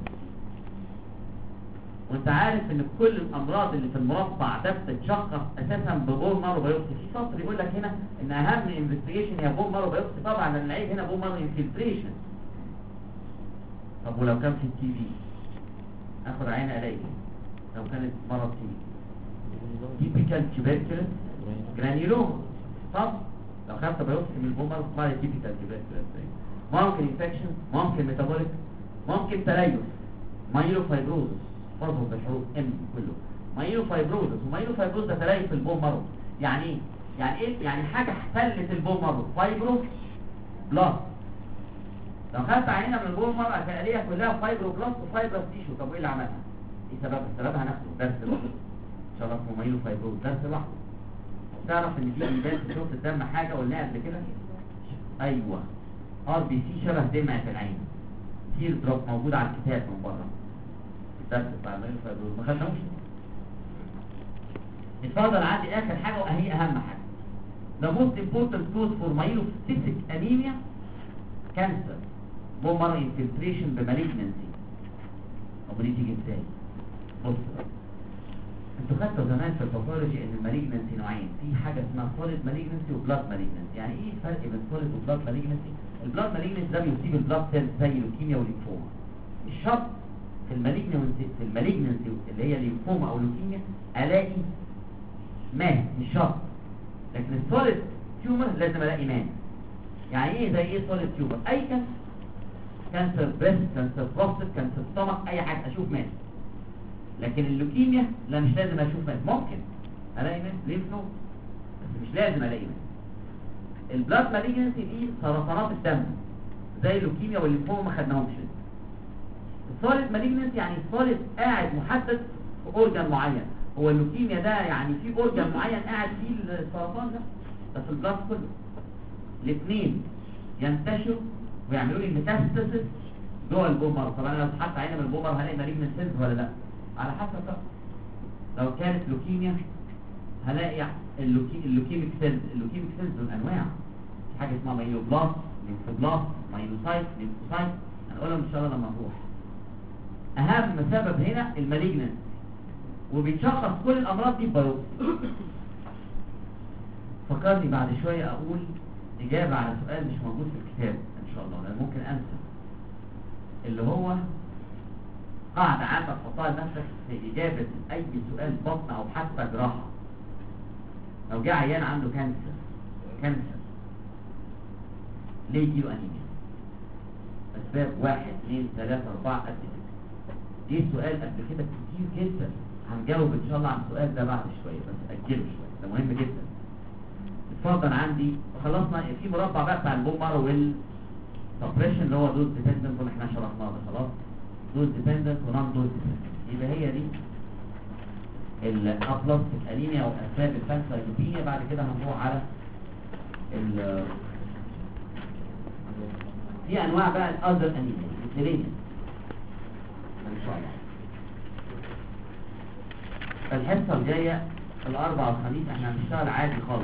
وانت عارف ان كل الامراض اللي في المربع ده بتتشخص اساسا ببون مارو بايوبسي. في سطر يقول لك هنا ان اهم انفستيجيشن هي بون مارو بايوبسي. طبعا لان العيب هنا بون مارو انفلتريشن. طب ولو كان في التي بي اخد عينه الاقي لو كانت مرض تي بي تيبيكال تيوبركلوز جرانيولوما. طب لو خدت بايوبسي من البون مارو طلع تيبيكال تيوبركلوز. ممكن انفكشن، ممكن ميتابوليك، ممكن تليف، مايلوفايبروزس برضه بالحروف ام كله. مايلوفايبروزس، ومايلوفايبروز ده تلاقي في البون مارو. يعني ايه؟ يعني حاجه احتلت البون مارو، فايبرو بلاس. لو خدت عينه من البول مره هتلاقيها كلها فايبروبلاست وفايبرس تيشو. طب وايه اللي عملها؟ ايه سببها هناخده درس لوحده ان شاء الله اسمه مايلو فايبروز، درس لوحده. تعرف ان في انبات في شوط الدم حاجه قلناها قبل كده؟ ايوه ار بي سي شبه دمعه العين، تير دروب موجود على الكتاب من بره. الدرس بتاع المايلو فايبروز ما خدناهوش. اتفضل عندي اخر حاجه وهي اهم حاجه. The most important cause for myelocystic anemia cancer bone infiltration بمالجنسي. طب دي تيجي ازاي؟ بص بقى، انتوا خدتوا زمان في الباثولوجي ان المالجنسي نوعين، في حاجه اسمها سوليد مالجنسي وبلاد مالجنسي. يعني ايه الفرق بين سوليد وبلاد مالجنسي؟ البلاد مالجنسي ده بيصيب البلاد سيلز زي اللوكيميا والليمفوما. الشرط في المالجنسي اللي هي الليمفوما او اللوكيميا الاقي مات، مش شرط. لكن السوليد تيومر لازم الاقي مات. يعني ايه زي ايه سوليد تيومر؟ اي كانسر بريست، كانسر بروستات، كانسر ستومك، اي حاجه اشوف مات. لكن اللوكيميا لا، مش لازم اشوف مات، ممكن الاقي مات ليمف نود بس مش لازم الاقي مات. البلاد مالجنسي دي سرطانات الدم زي اللوكيميا والليمفوما ما خدناهمش. السوليد مالجنسي يعني السوليد قاعد محدد في اورجان معين. هو اللوكيميا ده يعني في اورجان معين قاعد فيه السرطان ده في البلاد كله. الاثنين ينتشروا ويعملوا لي ميتاستاسيس جوه البومر. طب انا لو سحبت عينه من البومر هلاقي مالجنت سيلز ولا لا؟ على حسب بقى. لو كانت لوكيميا هلاقي اللوكيميك سيلز دول انواع. في حاجه اسمها مايلوبلاست، ليمفوبلاست، مايلوسايت، ليمفوسايت، هنقولهم ان شاء الله لما نروح. اهم سبب هنا المالجنت، وبيتشخص كل الامراض دي ببيوبسي. فكرني بعد شويه اقول اجابه على سؤال مش موجود في الكتاب ان شاء الله، لان ممكن انسى، اللي هو قاعده عامه تحطها لنفسك في اجابه اي سؤال بطن او حتى جراحه. لو جه عيان عنده كانسر ليه يجيله انيميا؟ اسباب 1 2 3 4 قد كده. دي سؤال قبل كده كتير جدا. هنجاوب ان شاء الله عن السؤال ده بعد شويه، بس اجله شويه، ده مهم جدا. اتفضل عندي خلصنا في مربع بقى بتاع البومر والسبريشن اللي هو دوز ديبندنت واللي احنا شرحناه ده خلاص. دوز ديبندنت ونون دوز ديبندنت، يبقى هي دي الابلاستيك انيميا واسباب البانكرياتوبينيا. بعد كده هنروح على في انواع بقى الاذر انيميا مثلينيا ان شاء الله. الحصه الجايه الاربعاء والخميس احنا هنشتغل عادي خالص.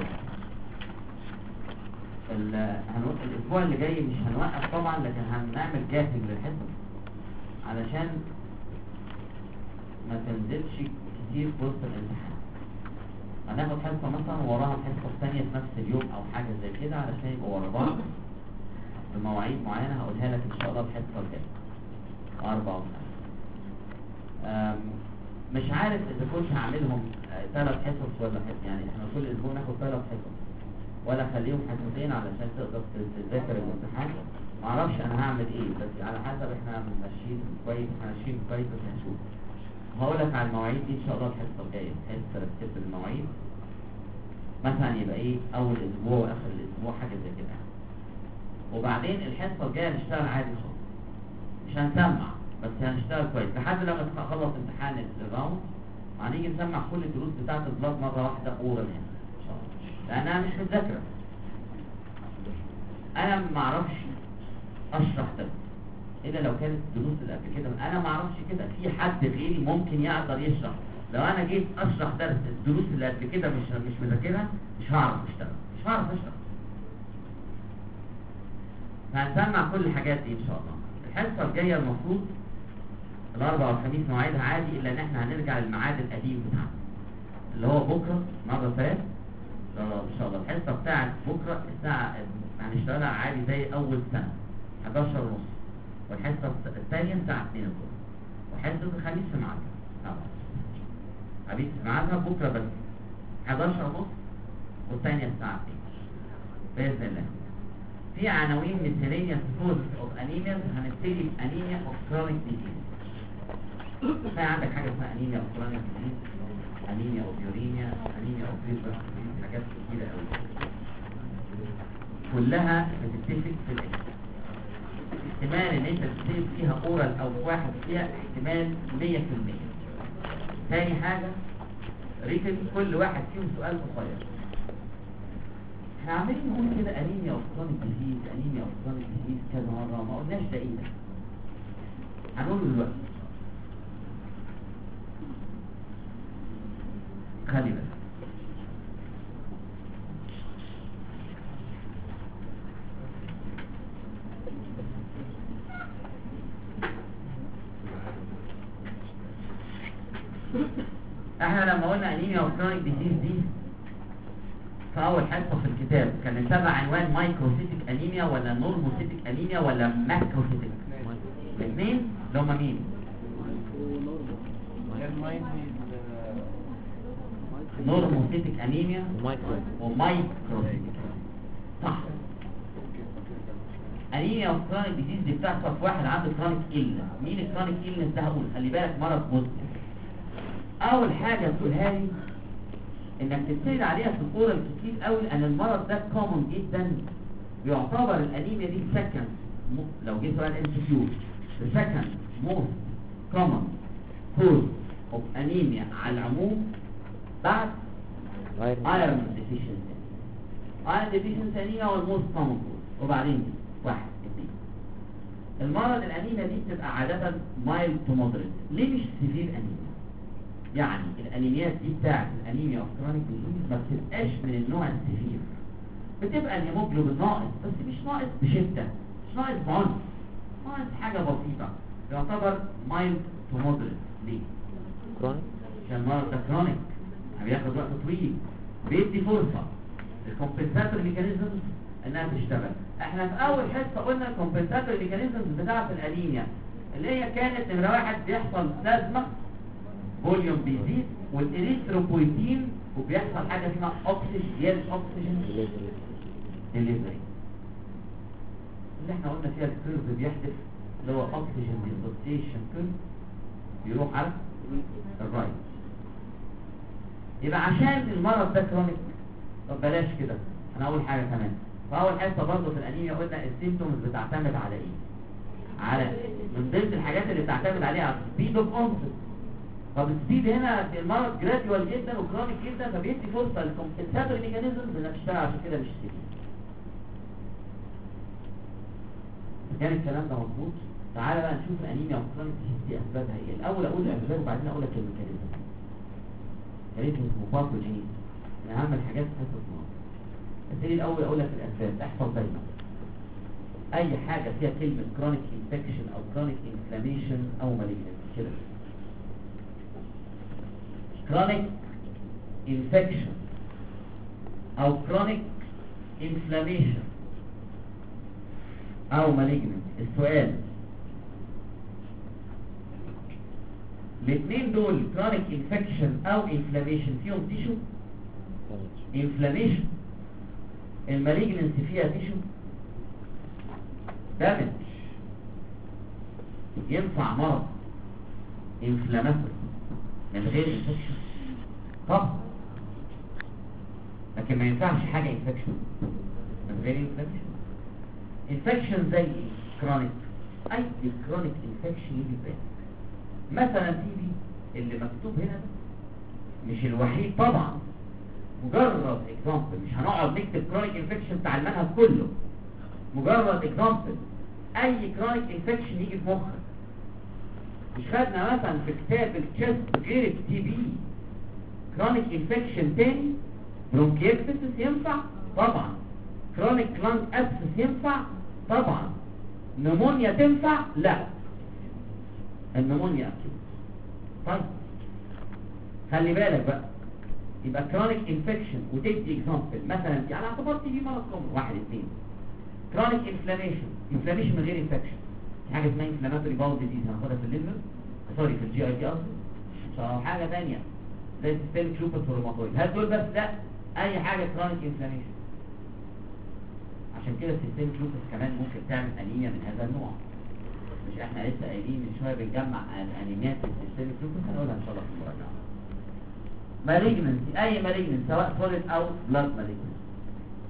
الاسبوع اللي جاي مش هنوقف طبعا، لكن هنعمل جافنج للحصص علشان ما تنزلش كتير في وسط الامتحان. هناخد حصه مثلا وراها الحصه الثانيه في نفس اليوم او حاجه زي كده علشان يبقوا ورا بعض بمواعيد معينه هقولها لك ان شاء الله الحصه الجايه اربعه وخميس. مش عارف اذا كنت هعملهم 3 حصص ولا حصه، يعني احنا كل اسبوع ناخد 3 حصص ولا اخليهم حصتين علشان تقدر تذاكر الامتحان. معرفش انا هعمل ايه، بس على حسب احنا ماشيين كويس، احنا ماشيين كويس بس هنشوف. هقول لك على المواعيد دي ان شاء الله الحصه الجايه، بحيث ترتب المواعيد مثلا يبقى ايه اول اسبوع واخر الاسبوع حاجه زي كده. وبعدين الحصه الجايه نشتغل عادي خالص، مش هنسمع بس هنشتغل كويس لحد لما نخلص امتحان الراوند. هنيجي نسمع كل الدروس بتاعه البلاد مره واحده اورال هنا ان شاء الله، لانها مش متذاكره. انا ما اعرفش اشرح ده الا لو كانت الدروس اللي قبل كده. انا ما اعرفش كده، في حد غيري ممكن يقدر يشرح. لو انا جيت اشرح درس الدروس اللي قبل كده مش مذاكرها مش هعرف اشتغل، مش هعرف اشرح. هنسمع كل الحاجات دي ان شاء الله. الحصه الجايه المفروض الاربعاء والخميس مواعيدها عادي، الا ان احنا هنرجع للميعاد القديم بتاعنا اللي هو بكره مره فات ان شاء الله. الحصه بتاعت بكره الساعه هنشتغلها عادي زي اول سنه 11:30، والحصه الثانيه الساعه 2 الظهر، وحصه الخميس في ميعادها حبيبي في ميعادها بكره بس 11:30 والثانيه الساعه 2 باذن الله. في عناوين miscellaneous causes of anemia. هنبتدي بانيميا اوف chronic disease. في عندك حاجه اسمها انيميا اوف chronic disease، انيميا اوف يوريميا، انيميا اوف liver disease، حاجات كتيره قوي. كلها بتتفق في الاكس. احتمال ان انت تصيب فيها اورال او واحد فيها احتمال 100%. تاني حاجة ريتم كل واحد فيهم سؤال قصير. احنا عمالين نقول كده انيميا اوف كرونيك ديزيز، انيميا اوف كرونيك ديزيز كذا مرة، ما قلناش ده ايه ده. هنقوله دلوقتي. خلي بالك. احنا لما قلنا انيميا اوف كرونيك ديزيز دي في اول حصه في الكتاب كان تبع عنوان مايكروسيتيك انيميا ولا نورموسيتيك انيميا ولا ماكروسيتيك؟ الاثنين اللي هم مين؟ نورموسيتيك انيميا ومايكروسيتيك. صح. انيميا اوف كرونيك ديزيز دي بتحصل في واحد عنده كرونيك إلنس. مين الكرونيك إلنس ده؟ هقول خلي بالك مرض مزمن. اول حاجه تقولها لي انك تبتدي عليها في الاورال كتير قوي ان المرض ده كومن جدا، بيعتبر الانيميا دي سكند لو جه سؤال MCQ سكند موست كومن كوز اوف انيميا على العموم بعد ايرون ديفيشنسي. ايرون ديفيشنسي انيميا هو الموست كومن كوز، وبعدين واحد اثنين. المرض الانيميا دي بتبقى عاده مايلد تو مودريت. ليه مش سيفير انيميا؟ يعني الانيميات دي بتاعت الانيميا اوف كرونيك ديزيز ما بتبقاش من النوع السيفير، بتبقى الهيموجلوبين ناقص بس مش ناقص بشده، مش ناقص بعنف، ناقص حاجه بسيطه، يعتبر مايلد تو مودريت. ليه؟ كرونيك عشان المرض ده كرونيك بياخد وقت طويل، بيدي فرصه الكومبنساتوري ميكانيزمز انها تشتغل. احنا في اول حصه قلنا الكومبنساتوري ميكانيزمز بتاعت الانيميا اللي هي كانت نمره واحد بيحصل بلازما فوليوم بيزيد والإريثروبويتين وبيحصل حاجة اسمها أكسجين ديليفري اللي احنا قلنا فيها الكيرف بيحدث اللي هو أكسجين ديسوسيشن كيرف بيروح على الرايت. يبقى عشان المرض ده كرونيك، طب بلاش كده، انا اقول حاجة كمان. فأول حصة برضه في الأنيميا قلنا السيمتومز بتعتمد على ايه؟ على من ضمن الحاجات اللي بتعتمد عليها سبيد اوف اونست. طب السبيد هنا في المرض جراديوال جدا وكرونيك جدا، فبيدي فرصه للكومبنساتوري ميكانيزمز انها تشتغل، عشان كده مش سبيد. كان الكلام ده مظبوط. تعالى بقى نشوف الانيميا والكرونيك دي اسبابها ايه. الاول اقول الاسباب وبعدين اقول لك الميكانيزم. الميكانيزم اسمه باثوجينيز، من اهم الحاجات في حصه النهارده. بس الاول اقول لك الاسباب. احفظ دايما اي حاجه فيها كلمه كرونيك انفكشن او كرونيك انفلاميشن او مالجنس كده. chronic infection او chronic inflammation او malignant. السؤال الاثنين دول chronic infection او inflammation فيهم تيشو؟ inflammation. المالجنس فيها تيشو؟ damage. ينفع مرض inflammatory من غير انفكشن؟ طب لكن ما ينفعش حاجه انفكشن من غير انفكشن. انفكشن زي ايه؟ كرونيك. اي كرونيك انفكشن يجي بالك. مثلا تي بي اللي مكتوب هنا ده مش الوحيد طبعا، مجرد اكزامبل. مش هنقعد نكتب كرونيك انفكشن بتاع المنهج كله، مجرد اكزامبل. اي كرونيك انفكشن يجي في مخك. مش خدنا مثلا في كتاب الكشف غير التي بي كرونيك انفكشن تاني؟ برونكيكتس ينفع؟ طبعا. كرونيك لانج ابسس ينفع؟ طبعا. نمونيا تنفع؟ لا، النمونيا اكيد. طيب خلي بالك بقى، يبقى كرونيك انفكشن وتدي اكزامبل مثلا دي على اعتبار تي بي مرض كومن. واحد اثنين. كرونيك انفلاميشن من غير انفكشن، حاجه اسمها انفلاماتوري باول ديزيز هناخدها في الليفر، سوري في الجي اي تي قصدي، او حاجه ثانيه زي السيستميك لوبس والروماتويد. هات دول بس، لا اي حاجه كرونيك انفلاميشن. عشان كده السيستميك لوبس كمان ممكن تعمل انيميا من هذا النوع. مش احنا لسه قايلين من شويه بنجمع الانيميات في السيستميك لوبس؟ هنقولها ان شاء الله في المراجعه. مالجنسي، اي مالجنسي سواء سوليد او بلاد مالجنسي.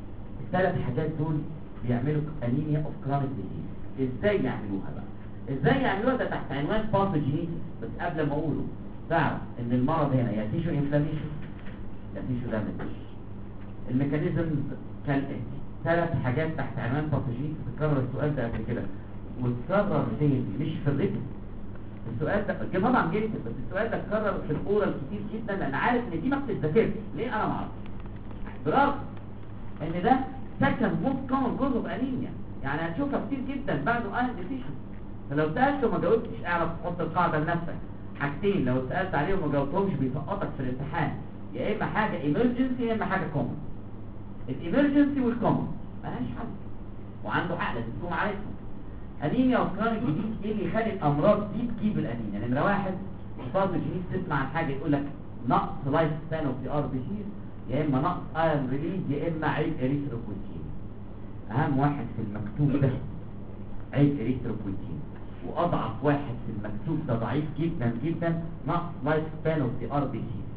الثلاث حاجات دول بيعملوا انيميا اوف كرونيك ديزيز. ازاي يعملوها بقى؟ ازاي يعملوها ده تحت عنوان باثوجينيسيس. بس قبل ما اقوله تعرف ان المرض هنا يا تيشو انفلاميشن يا تيشو دامج. الميكانيزم كالاتي، ثلاث حاجات تحت عنوان باثوجينيسيس. تكرر السؤال ده قبل كده وتكرر تاني مش في الريتم. السؤال ده طبعا جدا، بس السؤال ده اتكرر في الاورال كتير جدا لان عارف ان دي ما بتتذاكرش. ليه؟ انا ما اعرفش. برغم ان ده سكند موست كومن كوز اوف انيميا، يعني هتشوفها كتير جدا بعده ايرون ديفيشن. فلو سالت وما جاوبتش اعرف تحط القاعده لنفسك. حاجتين لو سالت عليهم وما جاوبتهمش بيسقطك في الامتحان، يا اما حاجه ايمرجنسي يا اما حاجه كومن. الايمرجنسي والكومن مالهاش حل وعنده حق لازم تكون عارفهم. انيميا وكرونيك ديزيز ايه اللي يخلي الامراض دي تجيب الانيميا؟ نمره واحد باثوجينيس. تسمع عن حاجه يقول لك نقص لايف ستان اوف ذا ار بي سيز، يا اما نقص ايرون ريليز، يا اما عيب اريثروبويتين. اهم واحد في المكتوب ده عيب اريثروبويتين، واضعف واحد في المكتوب ده ضعيف جدا جدا نقص لايف ستان اوف ذا ار بي سيز.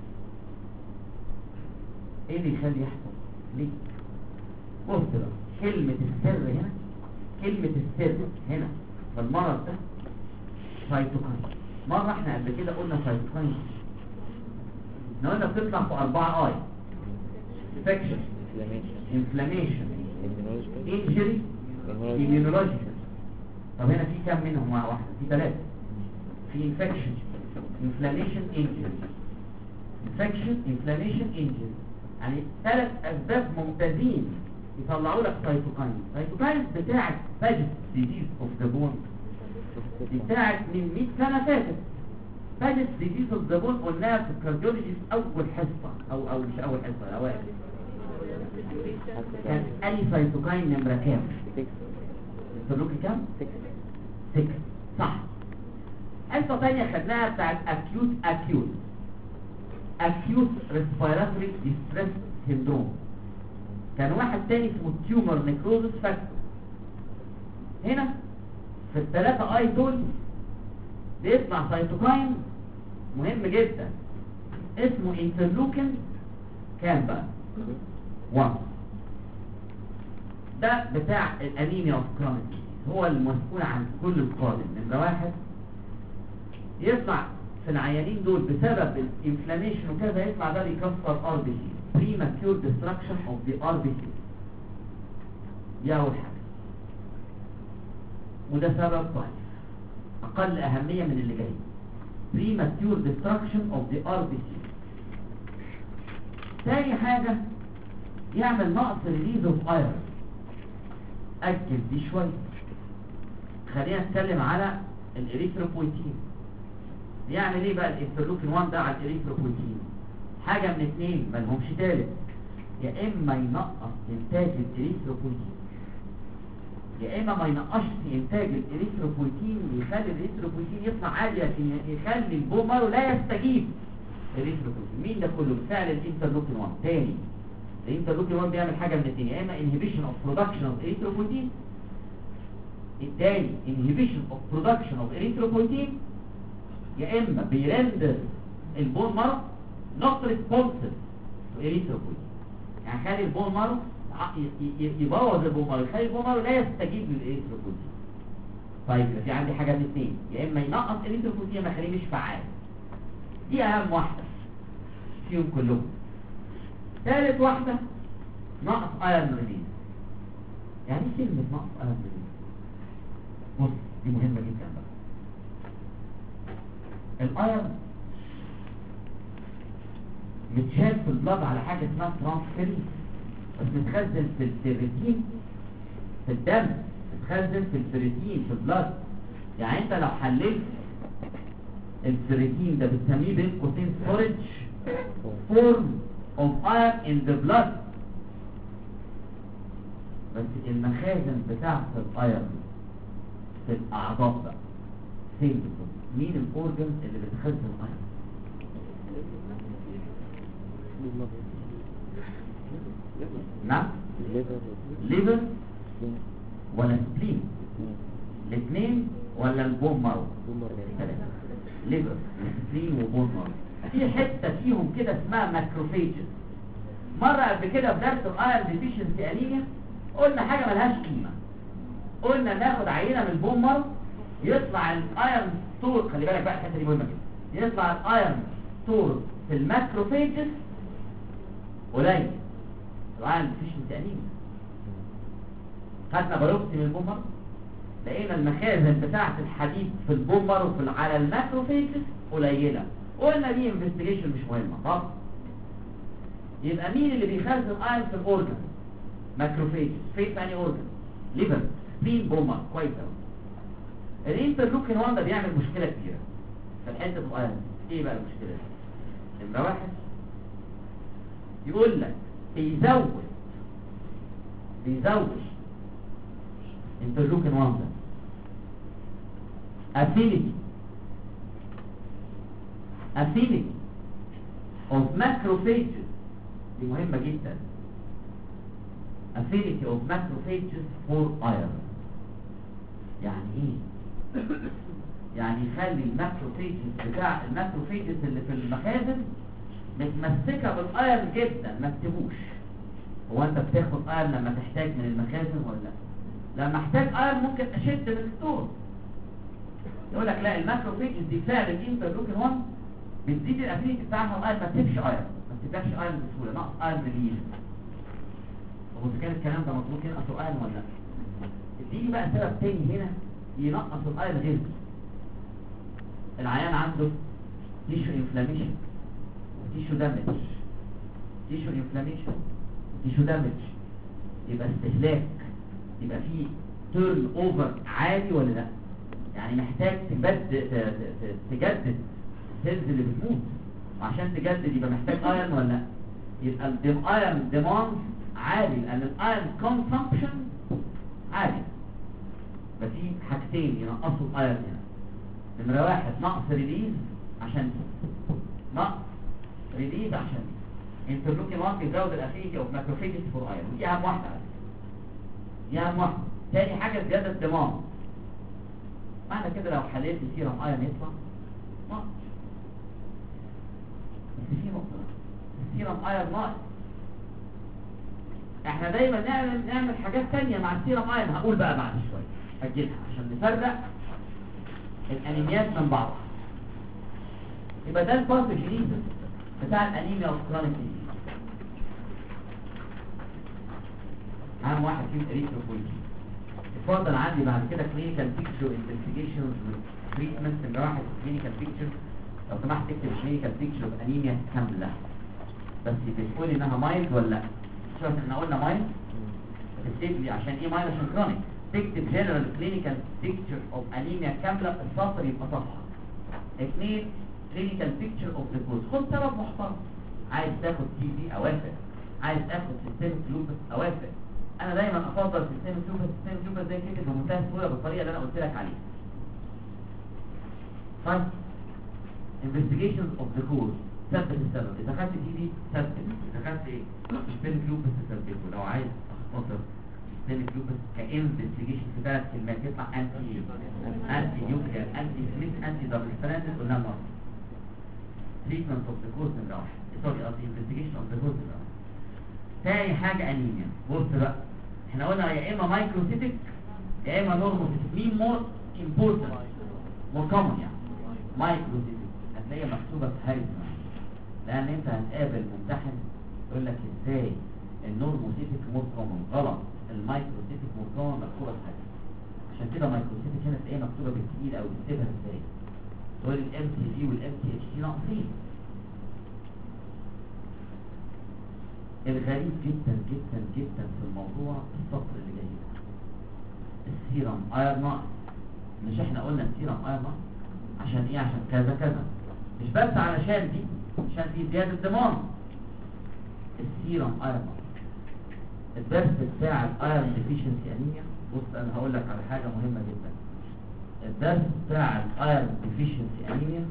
ايه اللي يخلي يحصل؟ ليه؟ بص بقى كلمه السر هنا، كلمة السر هنا في المرض ده سايتوكاين. مرة احنا قبل كده قلنا سايتوكاين، احنا قلنا بتطلع في 4 اي: infection, inflammation, injury, immunological. طب هنا في كم منهم؟ واحدة، في 3. في infection, inflammation, injury. infection, inflammation, injury، يعني 3 اسباب ممتازين يطلعوا لك سايتوكاين. سايتوكاين بتاعت باجت ديزيز اوف ذا بون بتاعت من 100 سنه فاتت. باجت ديزيز اوف ذا بون قلناها في الكارديولوجي في اول حصه او مش اول حصه، اوائل. كان اي سايتوكاين نمره كام؟ 6. كام؟ 6 صح. حصه ثانيه خدناها بتاعت acute respiratory distress syndrome. كان واحد تاني اسمه تيومر نيكروزس فاكتور. هنا في ال3 اي دول بيطلع سايتوكاين مهم جدا اسمه انترلوكين كام بقى؟ 1. ده بتاع الانيميا اوف كرونيك، هو المسؤول عن كل القادم. نمرة 1 يطلع في العيانين دول بسبب الانفلاميشن وكذا، يطلع ده بيكسر ار بي سي، premature destruction of the RBC. دي أول حاجة، وده سبب ضعيف أقل أهمية من اللي جاي. premature destruction of the RBC. تاني حاجة يعمل نقص release of iron. أجل دي شوية، خلينا نتكلم على الإريثروبويتين. يعمل ايه بقى الانترلوكين 1 ده على الإريثروبويتين؟ حاجة من 2 ملهمش تالت، يا اما ينقص انتاج الاريثروبويتين يا اما ما ينقصش انتاج الاريثروبويتين يخلي الاريثروبويتين يطلع عالي عشان يخلي البومر لا يستجيب الاريثروبويتين. مين ده كله؟ بفعل الانترلوكين 1. تاني الانترلوكين 1 بيعمل حاجة من 2، يا اما inhibition of production of erythropoietin، التاني inhibition of production of erythropoietin، يا اما بيرندر البون مارو not responsive to erythropoietin، يعني خلي البون مارو يبوظ البون مارو، يخلي البون مارو لا يستجيب للإريثروبويتين. طيب في عندي حاجة من 2، يا اما ينقص إريثروبويتين يا اما يخليه مش فعال. دي اهم واحدة فيهم كلهم. ثالث واحدة نقص ايرون ريليز. يعني ايه كلمة نقص ايرون ريليز؟ بص دي مهمة جدا بقى. الايرون متشال في البلاد على حاجة اسمها ترانسفيرين، بس متخزن في الفيريتين في الدم، متخزن في الفيريتين في البلاد. يعني انت لو حللت الفيريتين ده بتسميه بين قوسين storage form of iron in the blood. بس المخازن بتاعت الايرون في الاعضاء بقى فين بالظبط؟ مين الاورجنز اللي بتخزن الايرون؟ نعم، ليفر ولا سبلين؟ الاثنين ولا البون مارو؟ ليفر سبلين وبون مارو. في حته فيهم كده اسمها ماكروفيجز. مره قبل كده في درس الايرون ديفيشنسي انيميا قلنا حاجة ملهاش قيمة. قلنا ناخد عينة من البون مارو يطلع الايرون ستور، خلي بالك بقى الحته دي مهمه جدا، يطلع الايرون ستور في الماكروفيجز قليل، طبعا مفيش انيميا. خدنا بايوبسي من البون مارو لقينا المخازن بتاعه الحديد في البون مارو على الماكروفيجز قليله، قلنا دي انفستيجيشن مش مهمه. طب يبقى مين اللي بيخزن ايرون في الاورجن؟ ماكروفيجز. فين في انهي اورجن؟ ليفر، سبين، بون مارو. كويس قوي. الانترلوكين 1 ده بيعمل مشكله كبيره في الحته الايرون. ايه بقى المشكله دي؟ نمره واحد يقول لك بيزود انترلوكين 1 ده affinity of macrophages. دي مهمه جدا. affinity of macrophages for iron. يعني ايه؟ يعني يخلي الماكروفيجز اللي في المخازن متمسكه بالايرن جدا. ما تكتبوش هو انت بتاخد ايرن لما تحتاج من المخازن ولا لا؟ لما احتاج ايرن ممكن اشد من الستور. يقول لك لا، الماكروفيجز دي فعل الانترلوكين 1 بتزيد الافينيتي بتاعها الايرن، ما تسيبش ايرن، ما تسيبش ايرن بسهوله، نقص ايرن ريليز. طب اذا كان الكلام ده مطلوب ينقص ايرن ولا لا؟ اديني بقى سبب تاني هنا ينقص الايرن غير دي. العيان عنده تيشو انفلاميشن وتيشو دامج، تيشو انفلاميشن وتيشو دامج، يبقى استهلاك، يبقى فيه تيرن اوفر عالي ولا لا؟ يعني محتاج تجدد السيلز اللي بتموت، وعشان تجدد يبقى محتاج ايرن ولا لا؟ يبقى الايرن ديماند عالي لان الايرن كونسامبشن عالي. ففي حاجتين ينقصوا الايرن هنا. نمرة واحد نقص ريليز عشان انترلوكين 1 بيزود الافينيتي اوف ماكروفيجز فور ايرون، ودي اهم واحده على فكره. دي اهم واحده. تاني حاجه زياده ديماند. معنى كده لو حليت السيرم ايرون يطلع ناقص. بس في نقطه، السيرم ايرون ناقص. احنا دايما نعمل حاجات تانية مع السيرم ايرون، هقول بقى بعد شويه اجلها عشان نفرق الانيميات من بعض. يبقى ده الباثوجينيسيس بتاع الانيميا والكرونيك ديزيز. اهم واحد فيهم اريثروبويتين. اتفضل عندي بعد كده كلينيكال بيكتشر انفستيجيشنز وتريتمنت. نمرة واحد كلينيكال بيكتشر، لو سمحت تكتب كلينيكال بيكتشر بانيميا كامله، بس بتقول انها مايلد ولا لا. شوف احنا قلنا مايلد، تكتب لي عشان ايه مايلد؟ عشان كرونيك. تكتب جنرال كلينيكال بيكتشر اوف انيميا كامله، السطر يبقى صفحه. اثنين كلينيكال بيكتشر اوف ذا كوز. خد سبب محترم، عايز تاخد تي بي اوافق، عايز تاخد سيستميك لوبس اوافق. انا دايما افضل سيستميك لوبس زي كده بمنتهى السهوله بالطريقه اللي انا قلت لك عليها. طيب انفستيجيشنز اوف ذا كوز، ثبت السبب. اذا خدت تي بي ثبت، اذا خدت ايه سيستميك لوبس ثبته. لو عايز اختصر سيستميك لوبس كانفستيجيشن في 3 كلمات يطلع انتي نيوكلير، انتي سميث، انتي دبل ستراند. قلنا مره تريتمنت اوف ذا كوز نمره 1، سوري قصدي انفستيجيشن اوف ذا كوز نمره 1. تاني حاجه انيميا. بص بقى، احنا قلنا يا اما مايكروسيتك يا اما نورموسيتك. مين مور امبورتنت مور كومن؟ يعني مايكروسيتك هتلاقيها مكتوبه في هاريسون، لان انت هتقابل ممتحن يقول لك ازاي النورموسيتك مور كومن. غلط، المايكروسيتك مور كومن مكتوبه في هاريسون. عشان كده مايكروسيتك هنا تلاقيها مكتوبه بالتقيل او تكتبها ازاي؟ تقول الام تي جي والام تي اتش تي ناقصين. الغريب جدا جدا جدا في الموضوع السطر اللي جاي ده، السيرم ايرون ناقص. مش احنا قلنا السيرم ايرون ناقص عشان ايه؟ عشان كذا كذا، مش بس علشان دي، عشان في زياده ديماند. السيرم ايرون ناقص. الدرس بتاع الايرون ديفيشنسي انيميا، بص انا هقول لك على حاجه مهمه جدا. الدرس بتاع الايرون ديفيشنسي انيميا،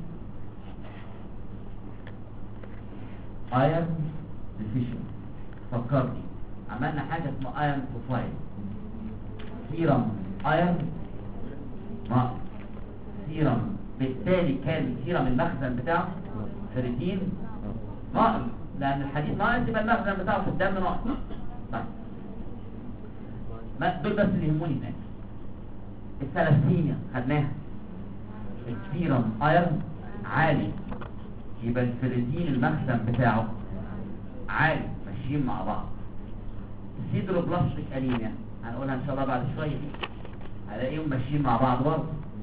ايرون ديفيشنسي، فكرني عملنا حاجه اسمها ايرون بروفايل. سيرم ايرون ناقص، سيرم بالتالي كان سيرم المخزن بتاعه فريتين ناقص، لان الحديد ناقص يبقى المخزن بتاعه في الدم ناقص. طيب دول بس اللي يهموني هناك. الثلاثيميا خدناها، السيرم ايرون عالي، يبقى الفيريتين المخزن بتاعه عالي، ماشيين مع بعض. السيدروبلاستيك انيميا هنقولها ان شاء الله بعد شويه، هلاقيهم ماشيين مع بعض برضه،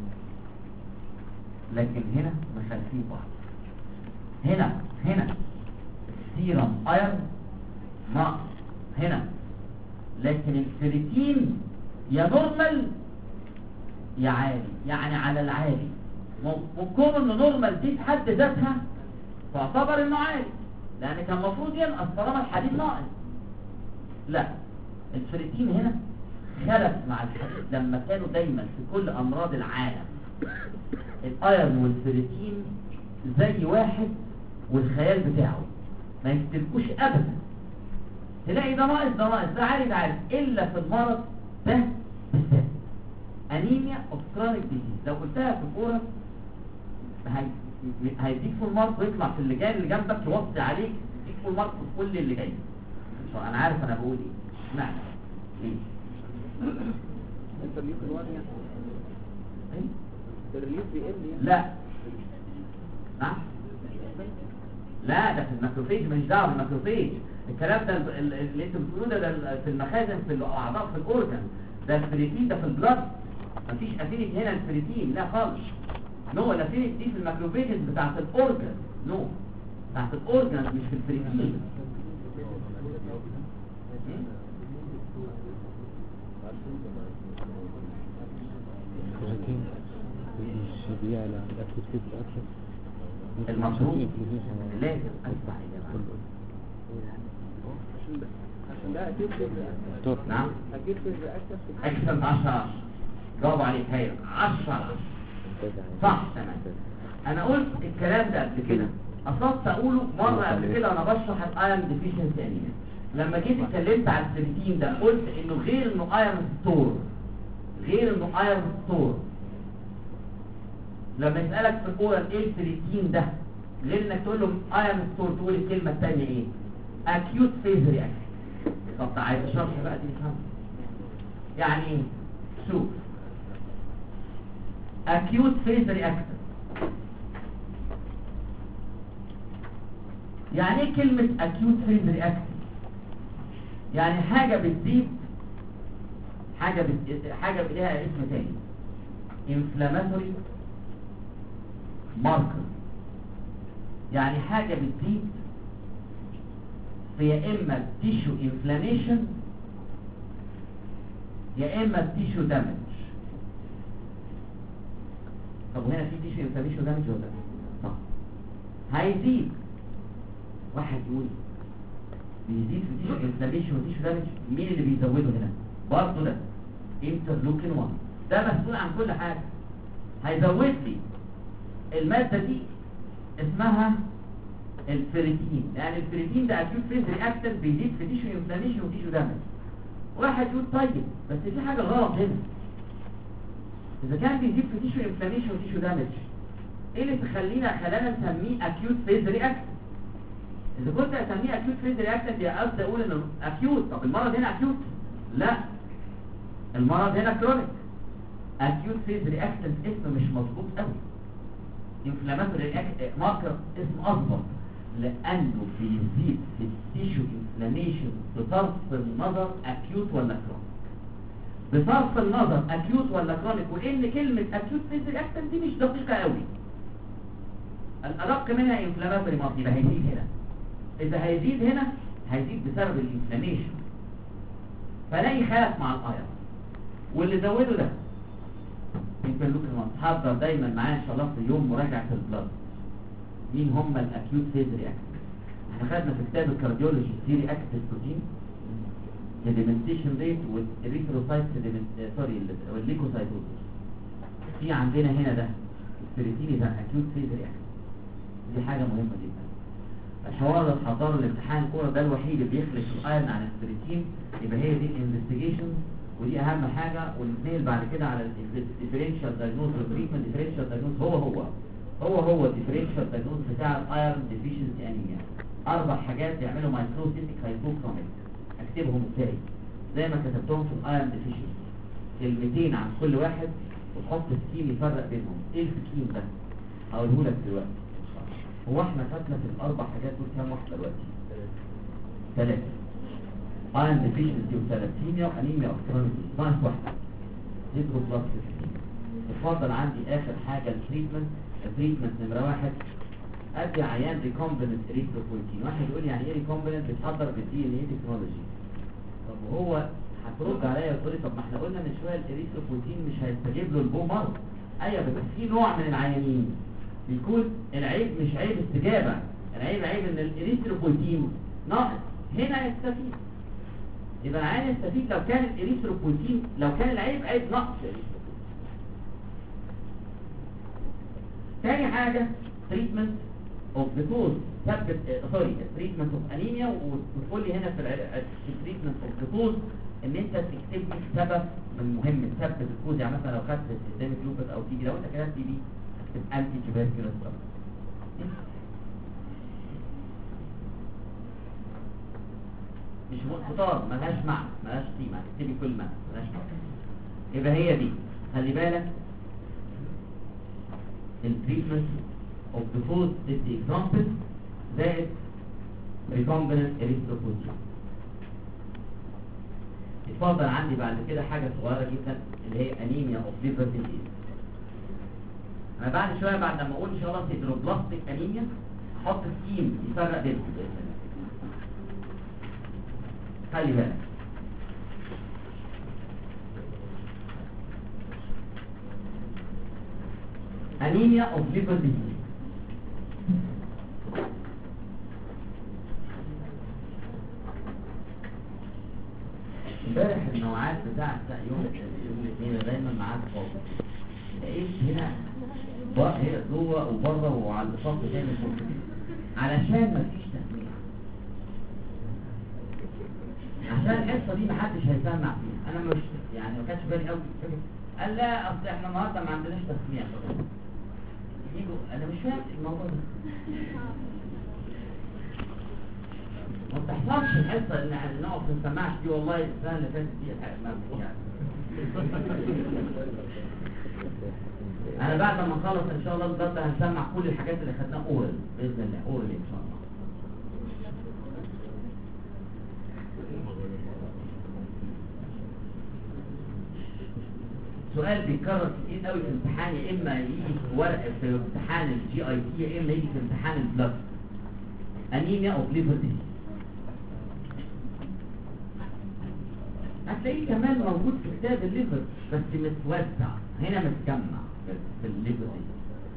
لكن هنا مخالفين بعض. هنا السيرم ايرون ناقص هنا، لكن الفيريتين يا نورمال يا عالي، يعني على العالي. وكون انه نورمال دي في حد ذاتها تعتبر انه عالي، لان كان المفروض ينقص طالما الحديد ناقص. لا، الفيريتين هنا خلف مع الحديد لما كانوا دايما في كل امراض العالم الايرون والفيريتين زي واحد، والخيال بتاعه ما يفترقوش ابدا. تلاقي ده ناقص ده ناقص، ده عالي ده عالي، الا في المرض ده بالذات، انيميا اوف كرونيك ديزيز. لو قلتها في الكوره هيديك فول مارك، ويطلع في اللجان اللي جنبك يوصي عليك يديك فول مارك في كل اللي جاي. انا عارف انا بقول ايه، اشمعنى ليه؟ الترليف الوضعي ايه؟ الترليف بيقل يعني. لا نعم، لا ده في الماكروفيج، مش دعوه بالماكروفيج. الكلام ده اللي انتوا بتقولوه ده في المخازن، في الاعضاء، في الاورجن. ده الفريتين ده في البلاد، مفيش افينيتي هنا الفريتين، لا خالص. نو، الافينيتي دي في الماكروفيجز بتاعت الاورجن، نو بتاعت الاورجن مش في الفريتين. بيعلى الاكل فيه اكثر. المفروض لازم اسمع يا جماعه، عشان ده اكيد فيه. نعم اكيد فيه اكتر في اكسنت 10 برافو عليك، هايل 10 صح تمام. انا قلت الكلام ده قبل كده، قصدت اقوله مره قبل كده وانا بشرح الايرون ديفيشنسي انيميا. لما جيت اتكلمت على الفيريتين ده قلت انه غير انه ايرون ستور، لما يسالك في الاورال ايه الفيريتين ده، غير انك تقول له ايرون ستور، تقول الكلمه الثانيه ايه؟ اكيوت فيز رياكشن. طب عايز اشرح بقى دي نفهم يعني ايه. شوف، acute phase reactant يعني ايه كلمة acute phase reactant؟ يعني حاجة بتزيد، حاجة ليها اسم تاني، inflammatory marker. يعني حاجة بتزيد في يا اما tissue inflammation يا اما tissue damage. طب هنا في tissue inflammation damage ولا لا؟ صح، هيزيد. واحد يقول بيزيد في tissue inflammation و tissue damage، مين اللي بيزوده هنا؟ برضه ده interleukin 1، ده مسؤول عن كل حاجة. هيزود لي المادة دي اسمها الفيريتين، يعني الفيريتين ده acute phase reactant بيزيد في tissue inflammation و tissue damage. واحد يقول طيب بس في حاجة غلط هنا، إذا كان بيزيد في تيشو انفلاميشن وتيشو دامج، إيه اللي خلانا نسميه acute phase reactant؟ إذا كنت أسميه acute phase reactant يا قصدي أقول إنه acute. طب المرض هنا acute؟ لا، المرض هنا chronic. acute phase reactant اسمه مش مظبوط قوي، inflammatory marker اسم أظبط، لأنه بيزيد في التيشو انفلاميشن بصرف النظر acute ولا chronic. بصرف النظر acute ولا chronic، وإن كلمة acute phase reactant دي مش دقيقة قوي، الأدق منها inflammatory marker. يبقى هيزيد هنا، إذا هيزيد هنا هيزيد بسبب الانفلاميشن، فلاقي خلف مع الايرون. واللي زوده ده انترلوكين 1. حضر دايما معايا ان شاء الله في يوم مراجعه البلاد مين هم الاكيوت فيز رياكتيف. احنا خدنا في كتاب الكارديولوجي سي رياكتيف بروتين، سيديمنتيشن ريت والريثروسايت والليكوسايتوزيس. في عندنا هنا ده الفيريتين ده اكيوت فيز رياكتيف، دي حاجه مهمه جدا. الحوار اللي اتحضره الامتحان الكوره ده الوحيد اللي بيخلق الايرون عن الفيريتين، يبقى هي دي الانفستيجيشن ودي اهم حاجه. والاثنين بعد كده على الديفرنشال دايجنوز والتريتمنت. الديفرنشال دايجنوز هو الديفرنشال دايجنوز بتاع الايرون ديفيشنسي انيميا. 4 حاجات يعملوا مايكروسيتيك هايبوكروميك. اكتبهم ازاي؟ زي ما كتبتهم في الايرون ديفيشنسي، كلمتين عن كل واحد وتحط سكيم يفرق بينهم. ايه السكيم ده؟ هقوله لك دلوقتي. هو احنا خدنا في الاربع حاجات دول كام واحده دلوقتي؟ 3. ايرون ديفيشنسي وثلاثيميا وانيميا اوكرانيتي، ناقص واحده هيدروبلاستيك. اتفضل عندي اخر حاجه التريتمنت نمره 1. ادي عيان ريكومبيننت اريثروبويتين. واحد يقول لي يعني ايه ريكومبيننت؟ بيتحضر بالدي ان اي تكنولوجي. طب وهو هترد عليا وتقول لي طب ما احنا قلنا من شويه الاريثروبويتين مش هيستجيب له البومر. ايوه بس في نوع من العيانين بيكون العيب مش عيب استجابه، العيب ان الاريثروبويتين ناقص، هنا يستفيد. يبقى العيان يستفيد لو كان الاريثروبويتين، لو كان العيب عيب نقص الاريثروبويتين. تاني حاجه تريتمنت اوف ذا كوز، ثبت تريتمنت اوف انيميا. وتقول لي هنا في التريتمنت اوف ذا كوز ان انت تكتب لي سبب من مهم تثبت الكوز. يعني مثلا لو خدت سيستميك لوبس او تي بي، لو انت كتبت تي بي هتكتب انتي تيوبركلوز. مش مقصدار، ملهاش معنى، ملهاش قيمه، هتكتبي كل معنى ملهاش معنى. يبقى هي دي، خلي بالك التريتمنت of the food is the example زائد recombinant erythropoietin. اتفضل عندي بعد كده حاجة صغيرة جدا اللي هي انيميا of liver disease. انا بعد شوية بعد لما اقول ان شاء الله سيدروبلاستيك انيميا احط سكيم يفرق بينهم باذن الله. خلي بالك انيميا of liver disease. امبارح النوعات بتاعت يوم الاثنين دايما معاك فاضي، لقيت هنا هي جوه وبره وعلى الصف تاني علشان مفيش تسميع، عشان الحصه دي محدش هيسمع فيها. انا مش يعني ما كانش بالي قوي، قال لا اصل احنا النهارده ما عندناش تسميع. يجوا انا مش فاهم الموضوع ده، ما بتحصلش الحصه ان احنا نقف ما نسمعش دي. والله السنه اللي فاتت دي يعني انا بعد ما نخلص ان شاء الله الضغط هنسمع كل الحاجات اللي خدناها اورال باذن الله، اورال ان شاء الله. سؤال بيتكرر كتير قوي في الامتحان، يا اما يجي في ورقه في امتحان الجي اي تي يا اما يجي في امتحان البلاد. انيميا اوف ليفر ديزيز هتلاقيه كمان موجود في كتاب الليفر بس متوزع، هنا متجمع في الليفر دي.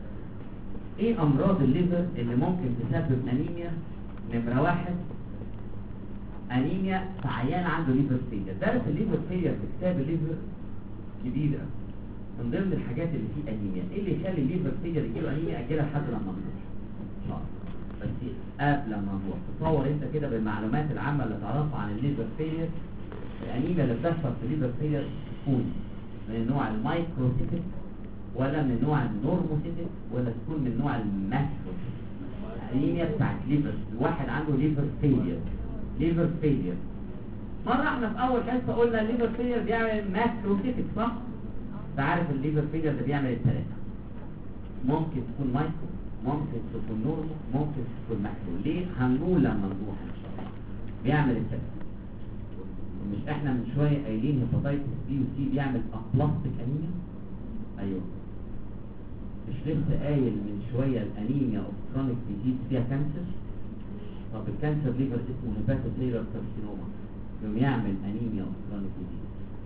ايه امراض الليفر اللي ممكن تسبب انيميا؟ نمرة 1 انيميا في عيان عنده ليفر فيلير. درس الليفر فيلير في كتاب الليفر جديدة، من ضمن الحاجات اللي فيه انيميا. ايه اللي يخلي الليفر فيلير يجيله انيميا؟ اجلها لحد لما نروح ان شاء الله. بس قبل لما نروح تصور انت كده بالمعلومات العامة اللي تعرفها عن الليفر فيلير. الانيميا اللي بتحصل في الليفر فيلير تكون من النوع المايكروسيتيك ولا من النوع النورموسيتيك ولا تكون من النوع الماكروسيتيك؟ الانيميا بتاعت ليفر، الواحد عنده ليفر فيلير. مرة احنا في اول حصة قلنا الليفر فيلير بيعمل ماكروسيتيك صح؟ انت عارف الليفر فيلير ده بيعمل الثلاثة، ممكن تكون مايكرو، ممكن تكون نورمو، ممكن تكون ماكرو. ليه؟ هنقول لما نروح ان شاء الله. بيعمل الثلاثة. مش احنا من شوية قايلين هيباتيتس بي وسي بيعمل ابلاستيك انيميا؟ ايوه. مش لسه قايل من شوية الانيميا اوف كرونيك ديزيز فيها كانسر؟ طب الكانسر ليفر اسمه هيباتوسيلر كارسينوما يوم يعمل انيميا اوف كرونيك ديزيز.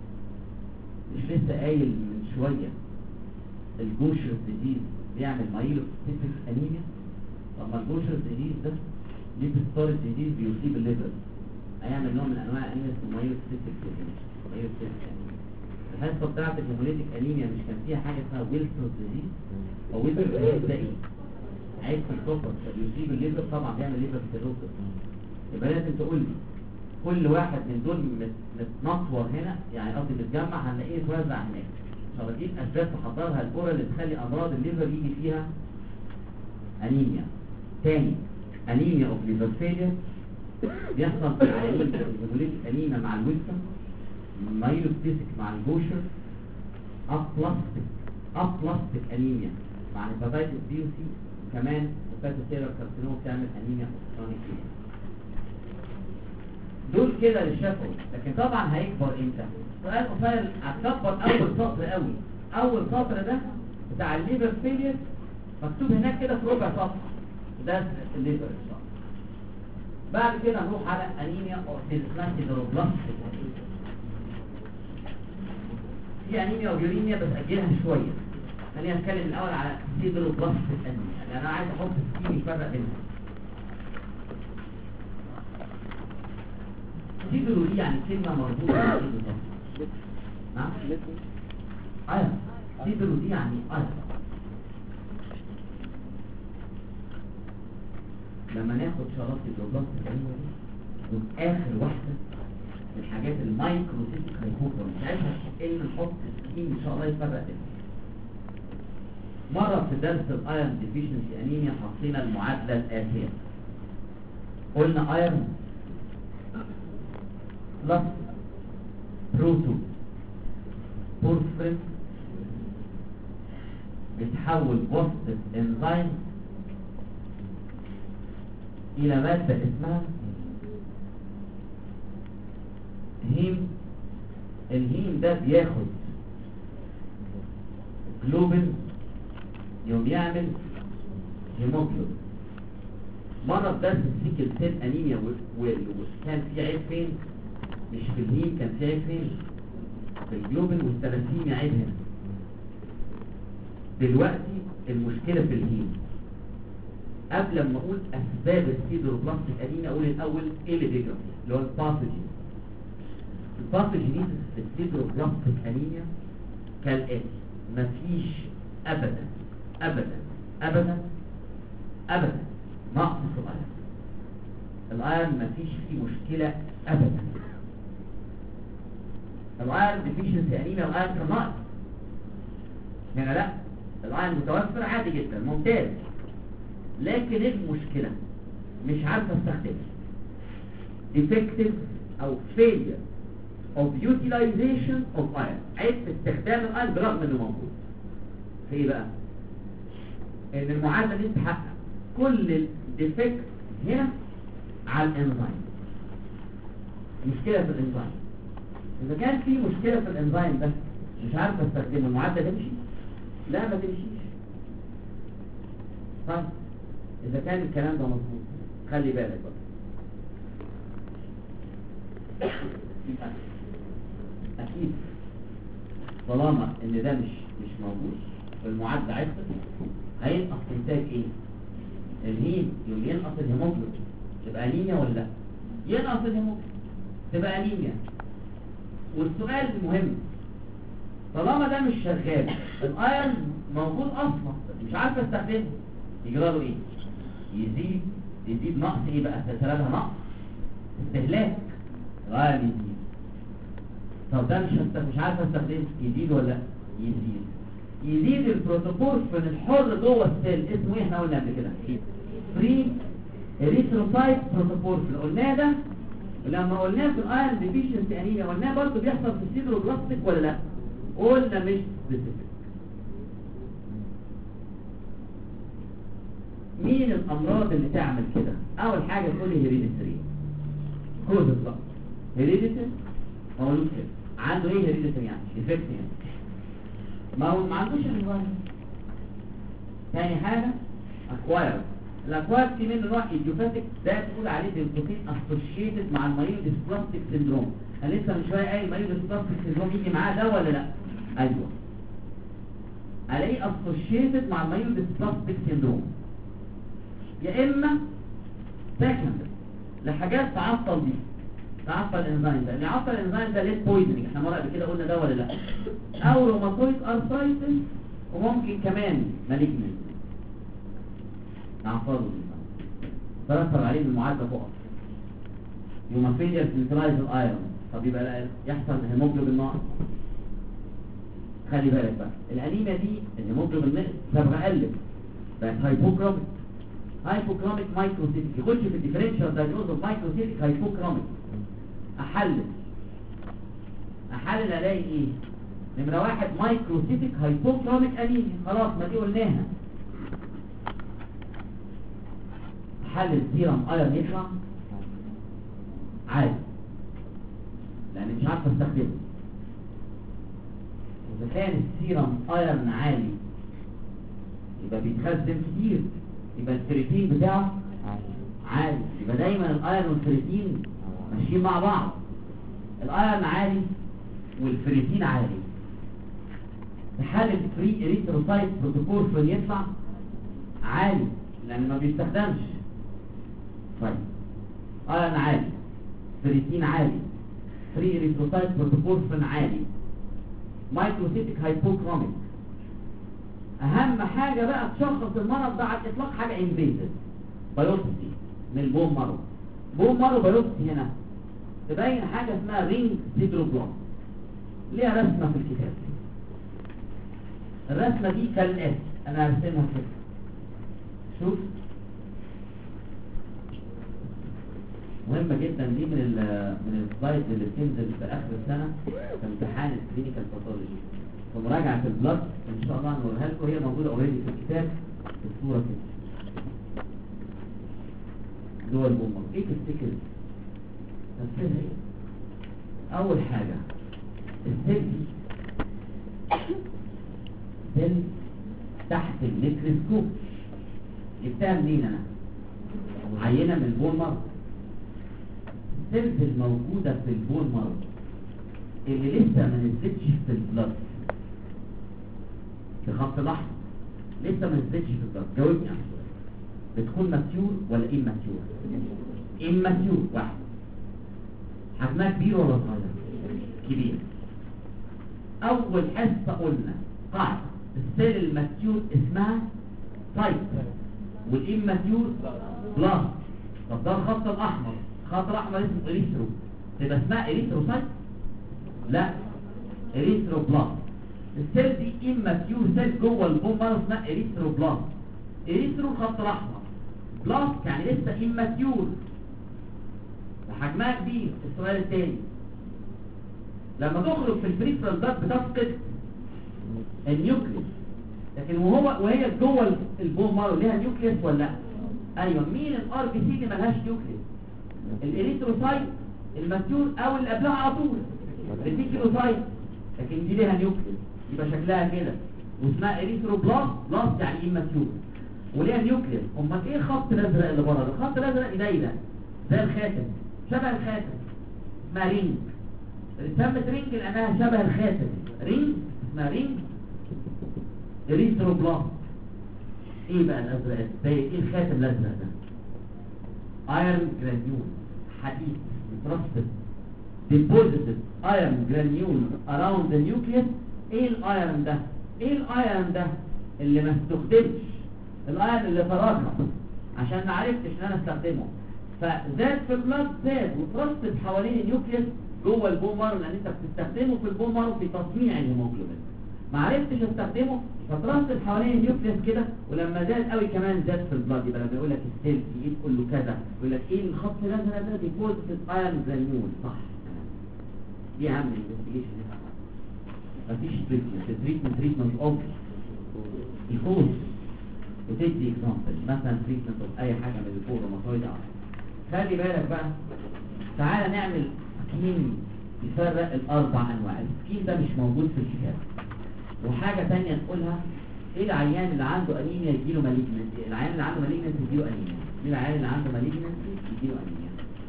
مش لسه قايل من شوية الجوشر ديزيز بيعمل مايلوسيتيك انيميا؟ طب ما الجوشر ديزيز ده ليبستوريد ديزيز بيصيب الليفر، هيعمل نوع من انواع الانيميا اسمه مايلوسيتيك انيميا. الحصه بتاعت الهيموليتيك انيميا مش كان فيها حاجه اسمها ويلسون ديزيز؟ او ويلسون ديزيز ده ايه؟ عيب في الكوبر بيصيب الليفر، طبعا بيعمل ليفر سيروسس. يبقى لازم تقول لي كل واحد من دول متنطور هنا، يعني قصدي متجمع، هنلاقيه يتوزع هناك. طب دي الاسباب تحضرها الاولى اللي تخلي امراض الليفر يجي فيها انيميا. تاني انيميا اوف ليفر فيلير بيحصل في العيانين الهيموليتيك انيميا مع الويلسون مايلوبتيسك مع الجوشر، ابلاستيك انيميا مع الهيباتيتس بي وسي، وكمان هيباتوسيلر كارسينوما بتعمل انيميا كرونيك. دول كده للشفوي، لكن طبعا هيكبر امتى؟ سؤال قصير. هتكبر اول سطر قوي. اول سطر ده بتاع الليفر فيلير مكتوب هناك كده في ربع صفحه، ده الليفر الصفحه. بعد كده نروح على انيميا اسمها سيدروبلاستيك. في انيميا وجوريميا بس اجلها شويه. خلينا نتكلم الاول على سيدروبلاستيك انيميا، لان انا عايز احط سكين يفرق بينهم. سيدرو دي يعني كلمه مربوطه بالسيدرو. نعم؟ ايوه، سيدرو دي يعني لما ناخد شرط سيدروبلاستيك انيميا دي اخر واحده من الحاجات المايكروسيتيك هايبوكروم، ساعتها ايه نحط سكين ان شاء الله يفرق بينهم. مرة في درس الايرون ديفيشنسي انيميا حطينا المعادلة الآتية. قلنا ايرون بلس بروتو بورفرين بيتحول بوزيتيف انزيم الى مادة اسمها هيم. الهيم ده بياخد جلوبين يوم يعمل هيموجلوبين. مرة في درس السيكل سيل انيميا وكان في عيب فين؟ مش في الهيم، كان في عيب فين؟ في الجلوبين والثلاثيميا عيب هنا. دلوقتي المشكلة في الهيم. قبل ما اقول اسباب السيدروبلاستيك انيميا اقول الاول ايه اللي بيجرى اللي هو الباثوجين. الباثوجينيسيس في السيدروبلاستيك انيميا كالاتي: مفيش ابدا ابدا ابدا ابدا نقص في الايرون. الايرون مفيش فيه مشكله ابدا. الايرون ديفيشنسي انيميا الايرون كان ناقص هنا، لا، الايرون متوفر عادي جدا ممتاز، لكن المشكله مش عارفه استخدمها. defective او failure of utilization of iron، عيب في استخدام الايرون برغم انه موجود. في ايه بقى؟ ان المعادله دي تحقق كل الديفكت هنا على الانزيم. مشكله في الانزيم. اذا كان في مشكله في الانزيم ده مش عارف استخدمه، المعادله تمشي؟ لا، ما تمشيش. طيب اذا كان الكلام ده مظبوط خلي بالك بقى. اكيد طالما ان ده مش موجود والمعادله عرفت، هينقص انتاج ايه؟ الهيم. يوم ينقص الهيموجلوبين تبقى انيميا ولا لا؟ ينقص الهيموجلوبين تبقى انيميا. والسؤال المهم، طالما ده مش شغال، الايرون موجود اصلا مش عارف استخدمه، يجرى له ايه؟ يزيد نقص ايه بقى؟ سببها نقص استهلاك. الايرون يزيد. طب ده مش عارف استخدمه، يزيد ولا لا؟ يزيد البروتوبورفين الحر جوه السيل. اسمه ايه احنا قلنا قبل كده؟ فري اريثروسايت بروتوبورفين. قلناه ده لما قلناه في الايرون ديفيشنسي انيميا، قلناه برضه بيحصل في السيدروبلاستيك ولا لا؟ قلنا مش سبيسيفيك. مين الامراض اللي تعمل كده؟ اول حاجه تقول لي هيريديتري كوز بقى. هيريديتري مولود كده عنده ايه؟ هيريديتري يعني ديفكت يعني ما عندوش الانزيم. ثاني حاجه اكواير. الاكواير في منه نوع ايديوباثيك، ده تقول عليه بالبروتين اسوشيتد مع المايلوديسبلاستيك سيندروم. انا لسه من شويه قايل المايلوديسبلاستيك سيندروم يجي معاه ده ولا لا؟ ايوه، الاقيه اسوشيتد مع المايلوديسبلاستيك سيندروم. يا اما سكندري لحاجات تعطل دي، تعطل الانزيم ده. اللي يعطل الانزيم ده ليه؟ بويزنينج. احنا مره قبل كده قلنا ده ولا لا؟ او روماتويد ارثرايتس، وممكن كمان مالجنت نعفضه ترتب عليه المعادله فوق. يومافيليا سنترايز الايرون، طب يبقى يحصل هيموجلوبين ناقص. خلي بالك بقى، الانيميا دي الهيموجلوبين ناقص سبب قلب بقت هايبوكروميك. هايبوكروميك مايكروسيتيك. يخش في الديفرنشال دايجنوز اوف مايكروسيتيك هايبوكروميك. احلل الاقي ايه؟ نمرة 1 مايكروسيتك هايبوكروميك انيميا، خلاص ما دي قلناها. حل السيرم ايرون يطلع عادي لان مش عارف استخدمه. اذا كان السيرم ايرون عالي يبقى بيتخزن كتير، يبقى الفريتين بتاعه عالي، يبقى دايما الايرون والفريتين ماشيين مع بعض. الايرون عالي والفريتين عالي، تحلل فري اريثروسايت بروتوكورفين يطلع عالي لان ما بيستخدمش. طيب ايرون عالي، فريتين عالي، فري اريثروسايت بروتوكورفين عالي، مايكروسيتك هايبوكروميك. اهم حاجه بقى تشخص المرض ده على الاطلاق حاجه انفيزيف، بايوبسي من البون مارو. بون مارو بايوبسي هنا تبين حاجه اسمها رينج سيدروبلاست، ليها رسمه في الكتاب. الرسمه دي كالاتي، انا هرسمها كده. شوف مهمه جدا دي من السلايدز اللي بتنزل في اخر السنه في امتحان الكلينيكال باثولوجي ومراجعه البلاد، ان شاء الله هنوريها لكم، هي موجوده اوريدي في الكتاب الصوره كده. دول البومر ايه تفتكر؟ تفسيرها ايه؟ اول حاجه السيل دي سيل تحت الميكروسكوب، جبتها منين انا؟ عينه من البون مارو. السيلز الموجوده في البون مارو اللي لسه ما نزلتش في البلاد بخط الاحمر، لسه ما نزلتش في البلاد، جاوبني على السؤال. بتكون ماتيور ولا اماتيور؟ اماتيور. واحد حجمها كبير ولا صغير؟ كبير. اول حصه قلنا قاعده السيل الماتيور اسمها سايت والاماتيور بلاست. طب ده الخط الاحمر، الخط الاحمر اسمه اريثرو، تبقى اسمها اريثروسايت؟ لا، اريثروبلاست. السيل دي اماتيور سيل جوه البون مارو اسمها اريثروبلاست. اريثرو الخط الاحمر، بلاست يعني لسه اماتيور وحجمها كبير. السؤال الثاني، لما تخرج في البريفرال دات بتفقد النيوكليس، لكن وهي جوه البون مارو ليها نيوكليس ولا لا؟ ايوه. مين الار بي سي اللي ملهاش نيوكليس؟ الاريثروسايت الماتيور او اللي قبلها على طول الريتيكولوسايت، لكن دي ليها نيوكليس يبقى شكلها كده واسمها اريثروبلاست. بلاست يعني اماتيور وليها نيوكليس. امال ايه الخط الازرق اللي بره ده؟ الخط الازرق دايره زي الخاتم، شبه الخاتم، اسمها رينج. اتسمت رينج لانها شبه الخاتم، رينج اسمها رينج اريثروبلاست. ايه بقى الازرق ده؟ ايه الخاتم الازرق ده؟ ايرون جرانيول، حديد مترسب، deposited iron granule around the nucleus. ايه الايرون ده؟ ايه الايرون ده اللي ما استخدمش؟ الايرون اللي تراكم عشان ما عرفتش ان انا استخدمه، فزاد في البلاد، زاد وترسب حوالين النيوكليس جوه البون مارو، لان انت بتستخدمه في البون مارو في تصنيع الهيموجلوبين. ما عرفتش استخدمه فترسب حوالين النيوكليس كده، ولما زاد قوي كمان زاد في البلاد. يبقى لما يقول لك السيل في ايه تقول له كذا، يقول لك ايه الخط الازرق ده؟ ديبوزيتد ايرون جرانيول. صح، دي اهم انفستيجيشن. مفيش تريتمنت اوف يفوز. وتدي اكزامبل مثلا تريتمنت اوف اي حاجه من الفور روماتويد ارثرايتس. خلي بالك بقى، تعالى نعمل سكين يفرق الاربع انواع. السكين ده مش موجود في الكتاب. وحاجه ثانيه نقولها، ايه العيان اللي عنده انيميا يجيله مالجنسي؟ العيان اللي عنده مالجنسي يجيله انيميا. ايه العيان اللي عنده مالجنسي يجيله انيميا؟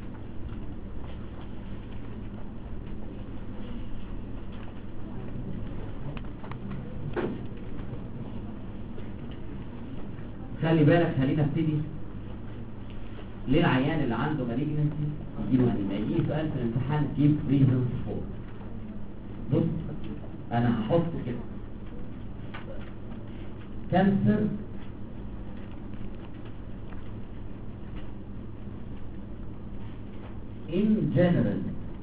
خلي بالك، خلينا نبتدي. ليه العيان اللي عنده مالجنسي يجيله انيميا؟ يجي سؤال في الامتحان جيب ريزونز فور. بص انا هحط كده كانسر in general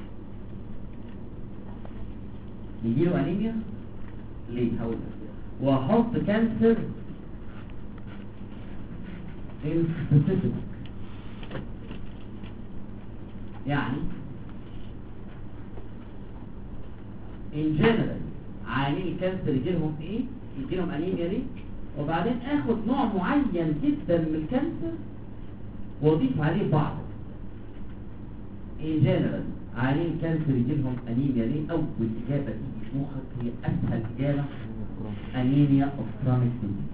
يجيله انيميا. ليه؟ هقول لك. واحط كانسر in specific، يعني ان جنرال عيانين الكانسر يجيلهم ايه؟ يجيلهم انيميا ليه؟ وبعدين اخد نوع معين جدا من الكانسر واضيف عليه بعض. ان جنرال عيانين الكانسر يجيلهم انيميا ليه؟ اول اجابه تيجي في مخك هي اسهل اجابه، انيميا اوف كرونيك ديزيز.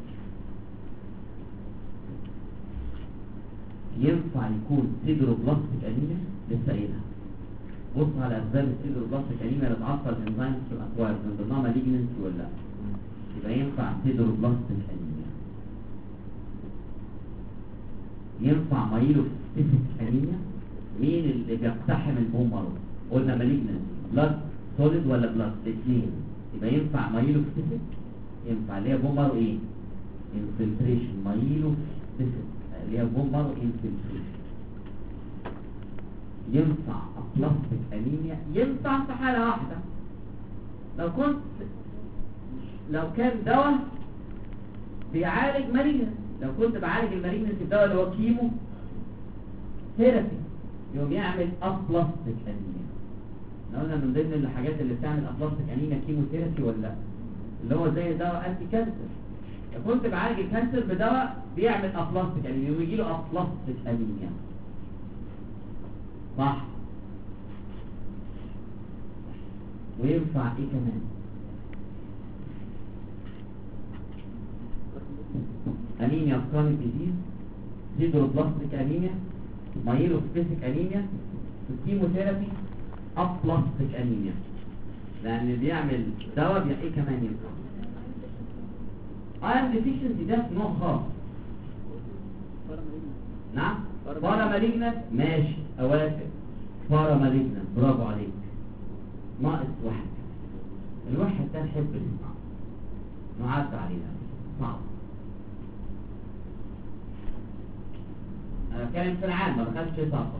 ينفع يكون سيدروبلاستيك انيميا؟ لسه قايلها. بص على اسباب السيدروبلاستيك انيميا اللي تعطل الانزيمز في الاكوار من ضمنها مالجنسي ولا لا؟ يبقى ينفع سيدروبلاستيك انيميا. ينفع مايلوسيستيك انيميا. مين اللي بيقتحم البومبارو؟ قلنا مالجنسي، بلاد سوليد ولا بلاد؟ الاثنين. يبقى ينفع مايلوسيستيك، ينفع اللي هي بومبارو ايه؟ انفلتريشن. مايلوسيستيك اللي هي بومبارو انفلتريشن. ينفع ابلاستيك انيميا، ينفع في حالة واحدة، لو كان دواء بيعالج مالجنس. لو كنت بعالج المالجنس الدواء اللي هو كيمو ثيرابي يقوم يعمل ابلاستيك انيميا. احنا قلنا من ضمن الحاجات اللي بتعمل ابلاستيك انيميا كيمو ثيرابي ولا لا؟ اللي هو زي دواء انتي كانسر. لو كنت بعالج الكانسر بدواء بيعمل ابلاستيك انيميا يقوم يجي له ابلاستيك انيميا. صح. وينفع ايه كمان؟ انيميا اوف كرونيك ديزيز، سيدروبلاستيك انيميا، مايلوسيستيك انيميا، كيموثيرابي، ابلاستيك انيميا. لان بيعمل دواء ايه كمان ينفع؟ ايرون ديفيشنسي ده نوع خاص. نعم بارا مالجنت، ماشي اوافق. بارا مالجنت برافو عليك. ناقص واحد. الواحد ده نحب نسمعه، نعد علينا صعب. انا بتكلم في العام، ما دخلتش في صعبه.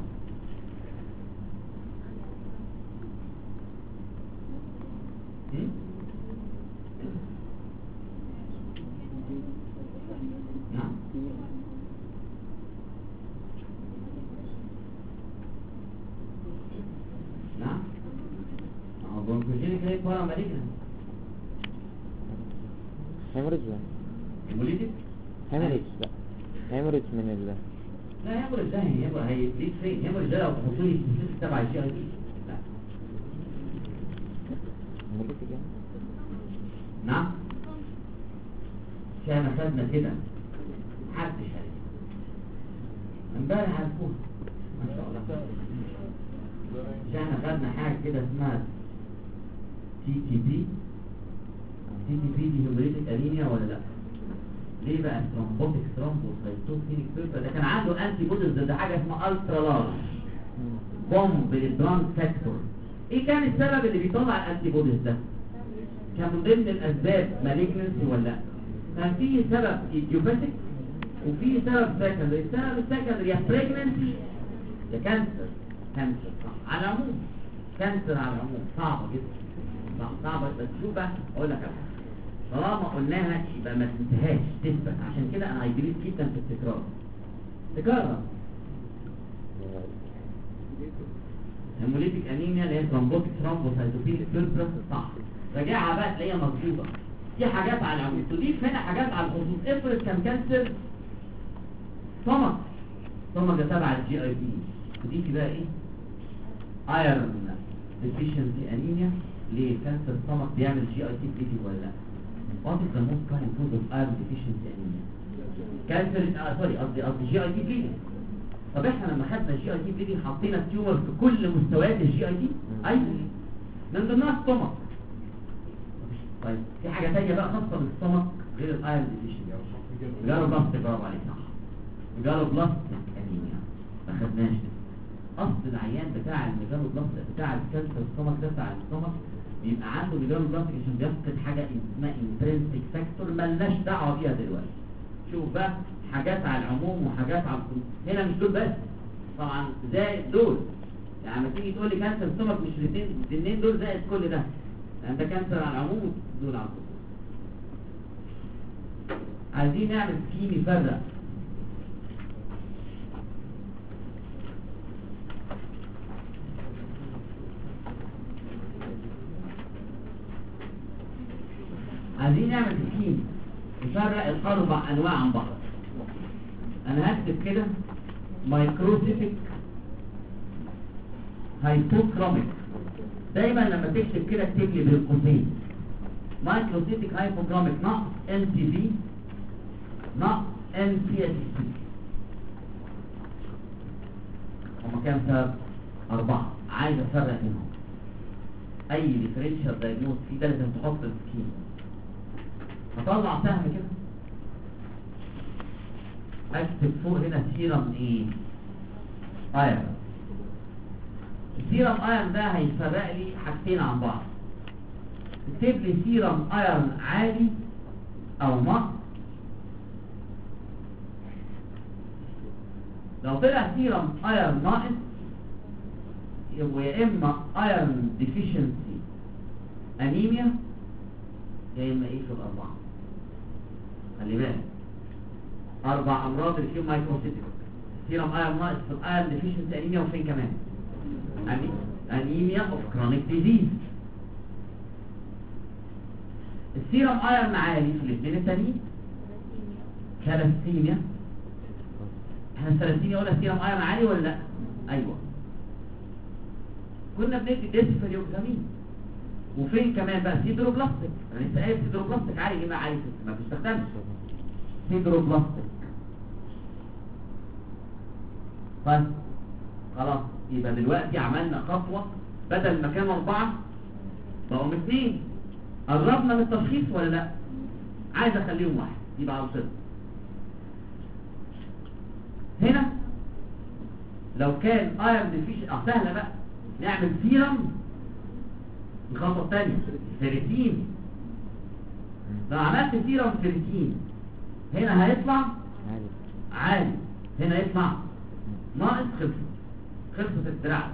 نعم نعم. برونكوجينيك ليه بارا مالجنت؟ هيموريج هيموليتيك؟ هيموريج لا هيموريج من لا هيموريج ده هيديك فين؟ هيموريج ده لو تحطولي في تبع الجي اي دي. لا هيموريج نعم. كان خدنا كده محدش عارف. امبارح عرفوها ما شاء الله. احنا خدنا حاجه كده اسمها تي تي بي. تي تي بي دي هيموريتيك انيميا ولا لا؟ ليه بقى؟ ثرومبوتيك ثرومبوسايتوبينيك فيبر ده كان عنده انتي بوديز ضد حاجه اسمها الترا لارج بومب بالبلانت فاكتور. ايه كان السبب اللي بيطلع الانتي بوديز ده؟ كان من ضمن الاسباب مالجنسي ولا لا؟ كان في سبب ايديوباثيك وفي سبب سكندري. السبب السكندري يا بريجننسي يا كانسر. كانسر صح. على العموم كانسر على العموم صعبه جدا، صعبه. بس شوف بقى اقول لك على حاجه، طالما قلناها يبقى ما تنساهاش، تثبت. عشان كده انا هيجريت جدا في التكرار. تكرر. هيموليتيك انيميا اللي هي ثرومبوتيك ثرومبوسايتوبينيك فيبر صح. راجعها بقى تلاقيها مظبوطه. دي حاجات على العموم، تضيف هنا حاجات على الخصوص. افرض كان كانسر ثم ده تبع الجي اي بي، تضيفي بقى ايه؟ ايرون ديفيشنسي انيميا. ليه؟ كانسر السtomach بيعمل جي اي تي بليدنج ولا لا؟ What is the most common cause of iron deficiency anemia؟ كانسر قصدي جي اي تي بليدنج. طب احنا لما خدنا الجي اي تي بليدنج حطينا تيومر في كل مستويات الجي اي تي؟ ايوه من ضمنها السtomach. طيب في حاجه ثانيه بقى خاصه بالسtomach غير الايرون ديفيشنسي. جالوبلاستيك، برافو عليك صح. جالوبلاستيك انيميا ما خدناش ده. اصل العيان بتاع الميجالوبلاستيك بتاع الكانسر السtomach ده بتاع السtomach بيبقى عنده ميجالوبلاستيك عشان بيفقد حاجه اسمها انترنسيك فاكتور مالناش دعوه بيها دلوقتي. شوف بقى حاجات على العموم وحاجات على الخصوص. هنا مش دول بس طبعا، زائد دول. يعني لما تيجي تقول لي كانسر السtomach مش الاثنين دول زائد كل ده، لان ده كانسر على العموم ودول على الخصوص. عايزين نعمل سكيم يفرق. عايزين نعمل سكيم نفرق الاربع انواع عن بعض. انا هكتب كده مايكروسيتك هايبوكروميك. دايما لما تكتب كده اكتب لي بين قوسين مايكروسيتك هايبوكروميك ناقص ان سي في ناقص ان سي اس سي. هما كام سبب؟ 4. عايز افرق منهم. اي ديفرنشال دايجنوز فيه ده لازم تحط السكيم. هطلع سهم كده اكتب فوق هنا سيرم ايه؟ ايرون. السيرم ايرون ده هيفرق لي حاجتين عن بعض. اكتب لي سيرم ايرون عالي او نقص. لو طلع سيرم ايرون ناقص يا اما ايرون ديفيشنسي انيميا يا اما ايه في الاربعه. خلي بالك 4 امراض اللي فيهم مايكروسيتك. سيرم ايرون ناقص في الايرون ديفيشنسي انيميا، وفين كمان؟ انيميا اوف كرونيك ديزيز. السيرم ايرون عالي في الاثنين التانيين. ثلاثيميا. احنا الثلاثيميا قلنا سيرم ايرون عالي ولا لا؟ ايوه. كنا بندي ديسفيريوكسامين. وفين كمان بقى؟ سيدروبلاستيك. انا لسه قايل سيدروبلاستيك عالي. ليه ما عالي؟ ما بيستخدمش سيدروبلاستيك. طيب خلاص، يبقى دلوقتي عملنا خطوه، بدل ما كانوا 4 بقوا 2. قربنا من التشخيص ولا لا؟ عايز اخليهم 1 يبقى على صفر. هنا لو كان ايرون ديفيشن سهله بقى نعمل سيرم. الخطوه الثانيه فيريتين. لو عملت سيرم فيريتين هنا هيطلع عالي، هنا يطلع ناقص. خلصت الدراع.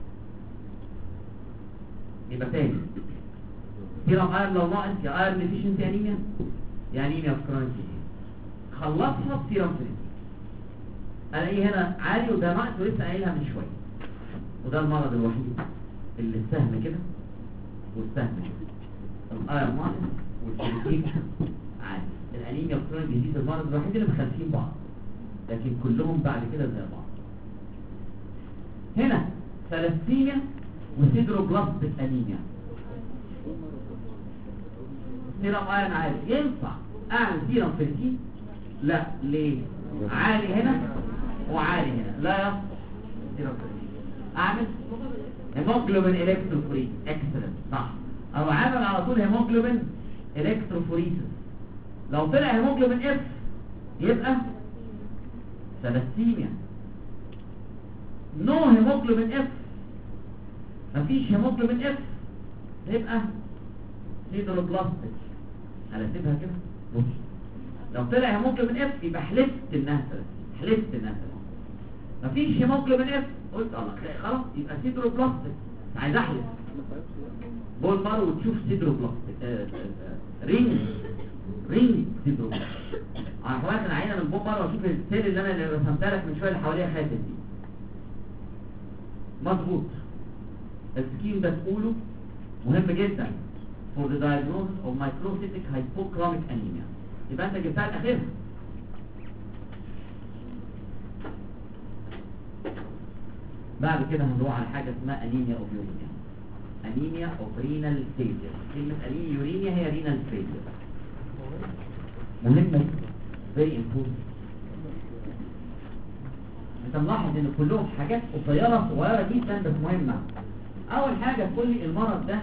يبقى تاني سيرم ايرون لو ناقص يا ايرون ديفيشنسي انيميا يا انيميا اوف كرونيك ديزيز. خلصها بسيرم فيريتين. الاقيه هنا عالي وده ناقص ولسه قايلها من شويه. وده المرض الوحيد اللي السهم كده والسهم كده. الايرون ناقص والفيريتين عالي. الانيميا اوف كرونيك ديزيز المرض الوحيد اللي مخالفين بعض، لكن كلهم بعد كده زي بعض. هنا ثلاثيميا وسيدروبلاستيك انيميا. سيرم ايرون عالي ينفع اعمل سيرم فيريتين؟ لا. ليه؟ عالي هنا وعالي هنا لا يصلح سيرم فيريتين. اعمل هيموجلوبين الكتروفوريس. اكسلنت صح. او عامل على طول هيموجلوبين الكتروفوريسس. لو طلع هيموجلوبين اف يبقى ثلاثيميا. نو هيموجلوبين اف، مفيش هيموجلوبين اف، يبقى سيدروبلاستيك. هنكتبها كده. بص لو طلع هيموجلوبين اف يبقى حلفت انها ثلاثيميا. حلفت انها ثلاثيميا. مفيش هيموجلوبين اف قلت الله خلاص يبقى سيدروبلاستيك. عايز احلف بول مره وتشوف سيدروبلاستيك. رينج سيدروبلاستيك. انا هاخد العينه من بول مره واشوف السيل اللي انا رسمتها لك من شويه اللي حواليها خاتم دي. مظبوط. السكيم ده تقوله مهم جدا for the diagnosis of microcytic hypochromic anemia. يبقى انت جبتها الاخير. بعد كده هنروح على حاجه اسمها انيميا اوف يورينيا. انيميا اوف رينال فيلير. كلمه انيميا يورينيا هي رينال فيلير. مهمه very important. انت ملاحظ ان كلهم حاجات قصيره صغيره جدا بس مهمه. اول حاجه تقول لي المرض ده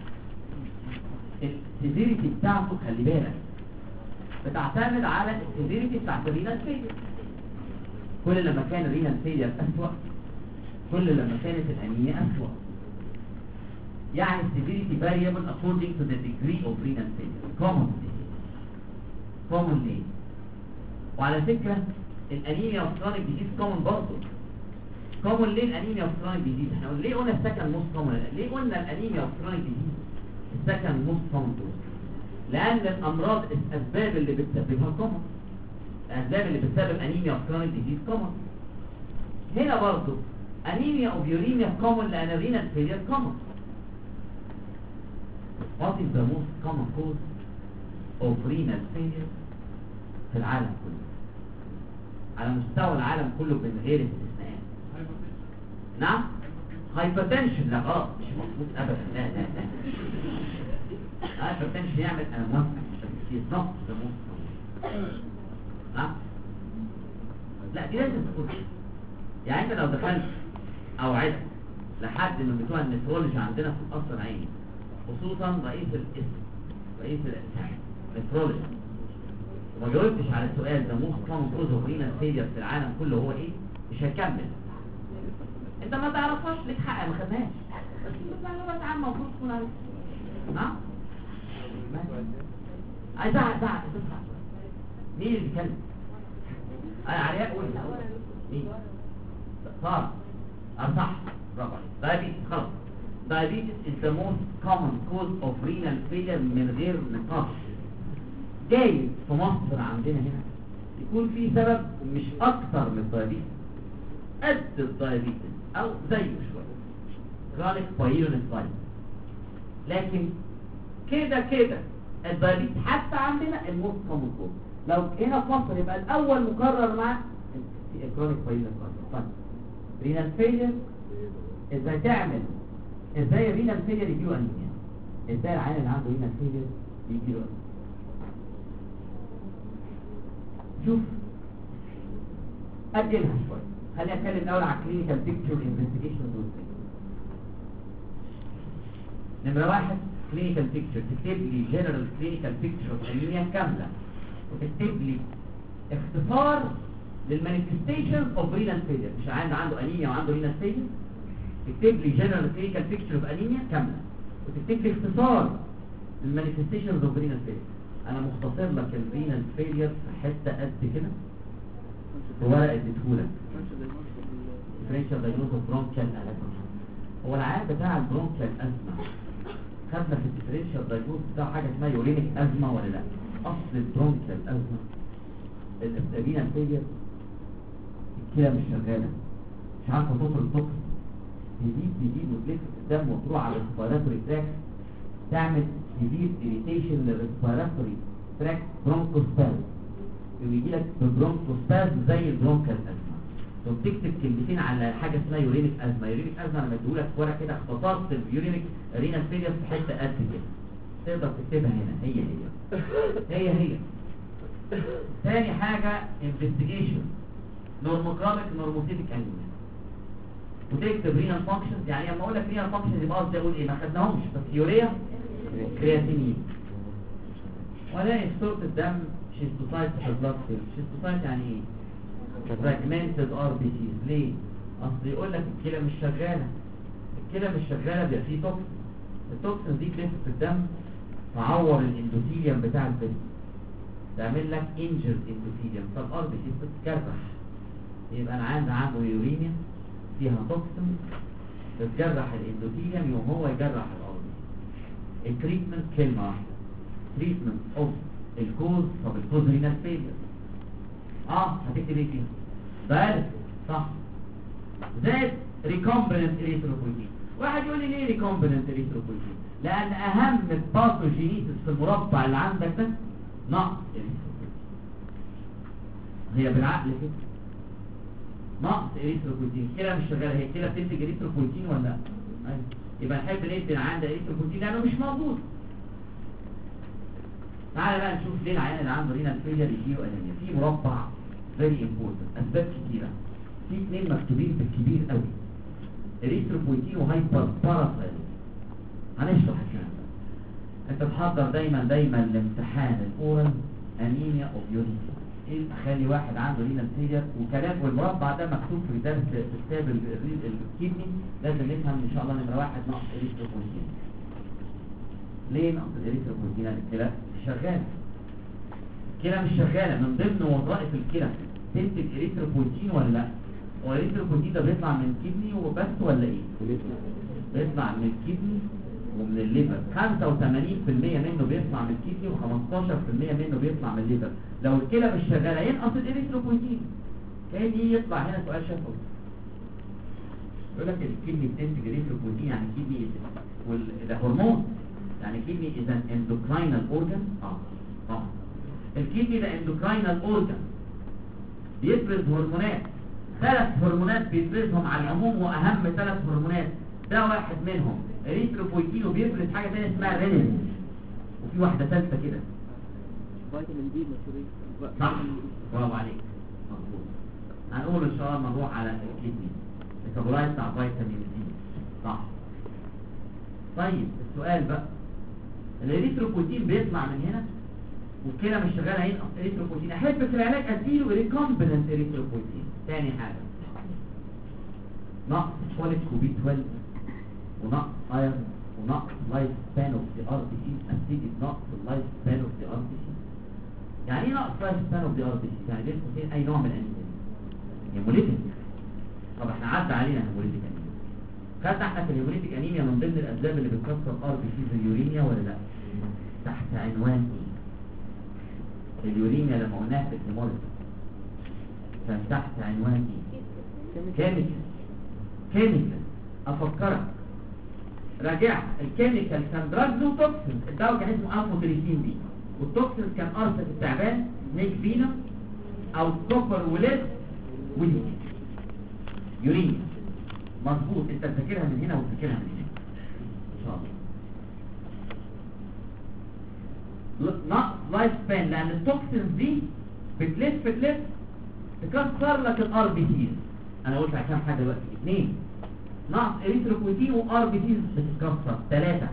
السيفيريتي بتاعته، خلي بالك بتعتمد على السيفيريتي بتاعت الرينال فيلير. كل لما كان الرينال فيلير اسوأ كل لما كانت الانيميا اسوأ. يعني السيفيريتي variable according to the degree of renal failure. common ليه؟ وعلى فكرة الانيميا اوف كرونيك ديزيز كومن برضه. كومن ليه الانيميا اوف كرونيك ديزيز؟ احنا ليه قلنا السكند موست كومن؟ ليه قلنا الانيميا اوف كرونيك ديزيز السكند موست كومن؟ لان الامراض الاسباب اللي بتسببها كومن. الاسباب اللي بتسبب انيميا اوف كرونيك ديزيز كومن. هنا برضه انيميا اوف يوريميا كومن لان الرينال فيلير كومن. What is the most common cause اوف رينال فيلير في العالم كله، على مستوى العالم كله من غير استثناءات. نعم، هايبرتنشن لا غلط، مش مظبوط ابدا، لا لا لا. هايبرتنشن يعمل، انا موافق، بس يصنف ده نعم، لا دي لازم تكون. يعني انت لو دخلت اوعدك لحد من بتوع النفرولوجي عندنا في القصر العيني، خصوصا رئيس القسم، رئيس النفرولوجي، وما جاوبتش على السؤال ده موست كومن كوز اوف رينال فيلير في العالم كله هو ايه، مش هكمل. انت ما تعرفهاش ليك حق، ما خدناش، بس معلومات عامه المفروض تكون عارفها. نعم، عايز ازعق مين اللي بيتكلم؟ انا عليا اقول مين؟ صار صح، برافو عليك. دايابيتس، خلاص. دايابيتس is the most common cause of renal failure من غير نقاش. جاي في مصر عندنا هنا يكون في سبب مش اكتر من الدايابيتس، قد الدايابيتس او زيه شويه، كرونيك بايلونيفرايتس. لكن كده الدايابيتس حتى عندنا الموست كومن كوز. لو هنا في مصر يبقى الاول مكرر مع الكرونيك بايلونيفرايتس. طيب رينال فيلير ازاي تعمل؟ ازاي الرينال فيلير يجيله انيميا؟ ازاي العيان اللي عنده رينال فيلير يجيله انيميا؟ شوف اجلها شويه، خليني اتكلم الاول على كلينيكال بيكتشر انفستيجيشن. نمره واحد كلينيكال بيكتشر، تكتب لي جنرال كلينيكال بيكتشر اوف انيميا كامله، وتكتب لي اختصار للمانيفستيشن اوف رينال فيلير. مش عنده انيميا وعنده رينال فيلير، تكتب لي جنرال كلينيكال بيكتشر اوف انيميا كامله، وتكتب لي اختصار للمانيفستيشنز اوف رينال فيلير. انا مختصر لك الرينال فيلير في حته قد كده في ورقه اديتهولك، ديفرنشال دايجنوز اوف برونكيال ازمه. هو العيان بتاع البرونكيال ازمه خدنا في الديفرنشال دايجنوز بتاع حاجه اسمها يورينيك ازمه ولا لا؟ اصل البرونكيال ازمه الرينال فيلير، الكلى مش شغاله، مش عارفه توصل الطقس، تزيد وتلف الدم وتروح على الريسبيراتوري تراكت، تعمل سيفير اريتيشن للريسبيراتوري تراكت، برونكوسبازم، ويجي لك برونكوسبازم زي البرونكال ازمه. ثم تكتب كلمتين على حاجه اسمها يورينيك ازمه. يورينيك ازمه انا بديهولك في ورقه كده، اختصرت اليورينيك رينال فيلير في حته قد كده، تقدر تكتبها هنا. هي ثاني حاجه انفستيجيشن نورموكراميك نورموسيتيك انيميا، وتكتب رينال فانكشنز. يعني لما اقول لك رينال فانكشنز يبقى قصدي اقول ايه؟ ما خدناهمش، بس يوريا كرياتينين، ولاقي في صوره الدم شيستوسايت في البلاد سيل. شيستوسايت يعني ايه؟ فراجمنتد ار بي سيز. ليه؟ اصل يقول لك الكلى مش شغاله، بيبقى فيه توكسين، التوكسين دي تلف في الدم تعور الاندوثيليوم بتاع الجسم، تعمل لك انجرد اندوثيليوم، فالار بي سيز بتتجرح. يبقى انا عنده يوريميا فيها توكسين بتجرح الاندوثيليوم، يوم هو يجرح الار بي سيز. التريتمنت كلمه واحده، تريتمنت اوف الكوز. طب الكوز رينال فيلير، هتكتب ايه فيها؟ دايلس، صح، زائد ريكومبيننت اريثروبويتين. واحد يقول لي ليه ريكومبيننت اريثروبويتين؟ لان اهم الباثوجينيسيس في المربع اللي عندك ده نقص اريثروبويتين. هي بالعقل كده، نقص اريثروبويتين، كده مش شغاله، هي كده بتنتج اريثروبويتين ولا لا؟ ايوه، يبقى نحب ندي العيان ده اريثروبويتين لانه مش موجود. تعالى بقى نشوف ليه العيان اللي عنده رينال فيلير يجيله انيميا. في مربع فيري امبورتنت، اسباب كتيره، في اثنين مكتوبين بالكبير قوي، اريثروبويتين وهايبر باراثايرويد. هنشرح الكلام ده. انت تحضر دايما الامتحان الاورال انيميا اوف يورين. ايه اخلي واحد عنده رينال فيلير وكلام، والمربع ده مكتوب في درس في كتاب الكيدني، لازم نفهم ان شاء الله. نمره واحد نقص اريثروبويتين. ليه نقص الاريثروبويتين؟ الكلى شغاله، الكلى مش شغاله. من ضمن وظائف الكلى تنتج اريثروبويتين ولا لا؟ هو الاريثروبويتين ده بيطلع من الكدني وبس ولا ايه؟ بيطلع من الكدني ومن الليفر. 85% منه بيطلع من الكدني و15% منه بيطلع من الليفر. لو الكلى مش شغاله ينقص الاريثروبويتين. كان يطلع هنا سؤال شفوي، يقول لك الكدني بتنتج اريثروبويتين، يعني الكدني ده هرمون، يعني كدني اذا اندوكراينال اورجان. الكدني ده اندوكراينال اورجان بيفرز هرمونات، 3 هرمونات بيفرزهم على العموم، واهم 3 هرمونات ده واحد منهم اريثروبويتين، وبيفرز حاجه ثانيه اسمها رينين، وفي واحده ثالثه كده. فيتامين دي مشهورين. صح، برافو عليك، مظبوط. هنقول ان شاء الله نروح على الكدني ميتابولايت بتاع فيتامين دي. صح. طيب السؤال بقى، الاريثروبويتين بيطلع من هنا والكلى مش شغاله، هينقص اريثروبويتين، احب في العلاج اديله ريكومبيننت اريثروبويتين. ثاني حاجه نقص فوليك وبي 12 ونقص ايرون ونقص لايف سبان اوف ذا ار بي سي، نتيجه نقص اللايف سبان اوف ذا ار بي سي. يعني ايه نقص لايف سبان اوف ذا ار بي سي؟ يعني بين قوسين اي نوع من الانيميا هيموليتيك. طب احنا عدى علينا هيموليتيك انيميا، خدنا احنا في الهيموليتيك انيميا من ضمن الاسباب اللي بتكسر ار بي سي اليوريميا ولا لا؟ تحت عنوان ايه؟ اليوريميا لما قلناها في الهيموليتيك كان تحت عنوان ايه؟ كيميكال. افكرك راجع، الكيميكال كان دراجز وتوكسين، الدواء كان اسمه امفوتريسين بي، والتوكسين كان قرصة التعبان سنيك فينوم او كوبر وليد ودي يوريميا. مظبوط، انت بتذاكرها من هنا وبتذاكرها من هنا ان شاء الله. نقص لايف سبان لان التوكسينز دي بتلف تكسر لك الار بي سي. انا قلت على كام حاجه دلوقتي؟ 2 نقص اريثروبويتين وار بي سي بتتكسر. 3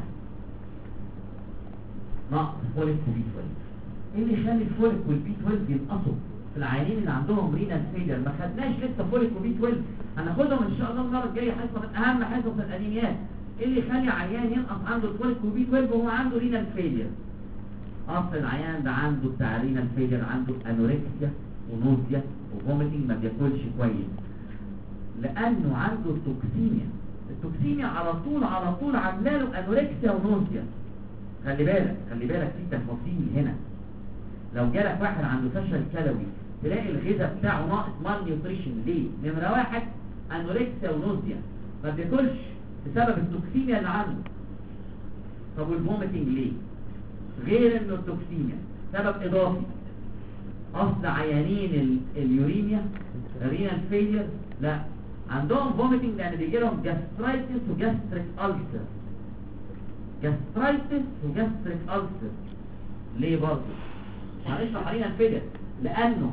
نقص فوليك وبي 12. ايه اللي يخلي الفوليك والبي 12 ينقصوا في العيانين اللي عندهم رينال فيلير؟ ما خدناش لسه فوليك وبي 12، هناخدهم ان شاء الله المره الجايه، حصه من اهم حصص الانيميات. ايه اللي يخلي عيان ينقص عنده الفوليك وبي 12 وهو عنده رينال فيلير؟ اصل العيان ده عنده بتاع رينال فيلير عنده انوركسيا ونوزيا وفوميتنج، ما بياكلش كويس لانه عنده التوكسيميا. التوكسيميا على طول عامله له انوركسيا ونوزيا. خلي بالك في تفاصيل هنا. لو جالك واحد عنده فشل كلوي تلاقي الغذاء بتاعه ناقص مال نيوتريشن. ليه؟ نمره 1 انوركسيا ونوزيا، ما بياكلش بسبب التوكسيميا اللي عنده. طب والفوميتنج ليه؟ غير انه التوكسيميا سبب اضافي. اصل عيانين اليوريميا الرينال فيلير لا عندهم فوميتنج لان بيجي لهم جاسترايتس وجاستريك ألسر. جاسترايتس وجاستريك ألسر ليه برضه؟ هنشرح رينال فيلير لانه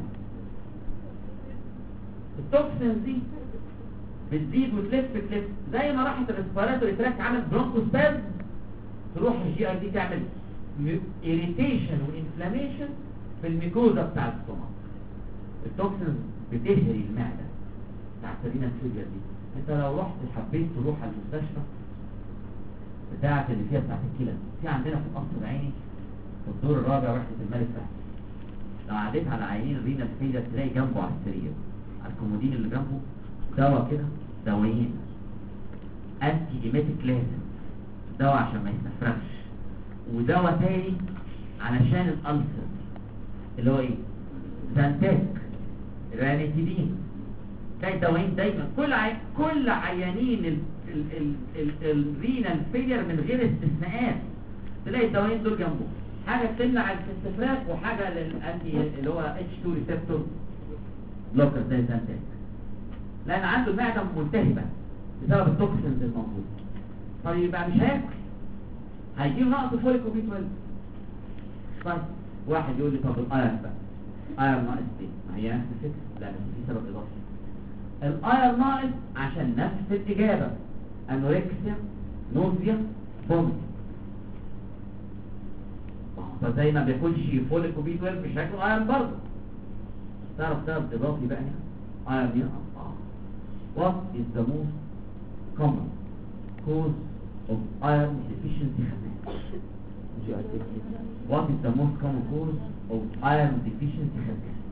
التوكسينز دي بتزيد وتلف زي ما راحت الريسبيراتوري تراك عملت برونكوسباز، تروح الجي ار دي تعمل irritation وانفلاميشن في الميكوزا بتاع السtomach. التوكسينز بتهري المعده بتاعت الرينال فيلير دي. انت لو رحت حبيت تروح على المستشفى بتاعت اللي فيها بتاعت الكلى، في عندنا في القصر العيني في الدور الرابع وحده الملك فهد، لو عديت على عيانين الرينال فيلير تلاقي جنبه على السرير على الكومودين اللي جنبه دواء كده، دوايين انتي ايميتيك لازم، دواء عشان ما يستفرغش، ودواء تاني علشان الألسر اللي هو ايه؟ زانتاك، رانيتيدين. تلاقي دوايين دايما كل عيانين الرينال فيلير من غير استثناءات تلاقي الدوايين دول جنبه، حاجه تمنع الاستفراغ وحاجه للانتي اللي هو H2 ريسبتور بلوكر زي زانتاك، لان عنده المعده ملتهبه بسبب التوكسينز الموجوده. طيب يبقى مش هياكل، هيجيب نقص فوليك وبي 12. طيب واحد يقول لي طب الايرون بقى، ايرون ناقص ايه؟ ما هي نفس الفكره، لا بس في سبب اضافي. الايرون ناقص عشان نفس الاجابه، انوركسيا نوزيا فوميتنج. فزي ما بياكلش فوليك وبي 12 مش هياكل ايرون برضه. تعرف سبب اضافي بقى هنا؟ ايرون ينقص. What is the most common cause of iron deficiency? What is the most common cause of iron deficiency?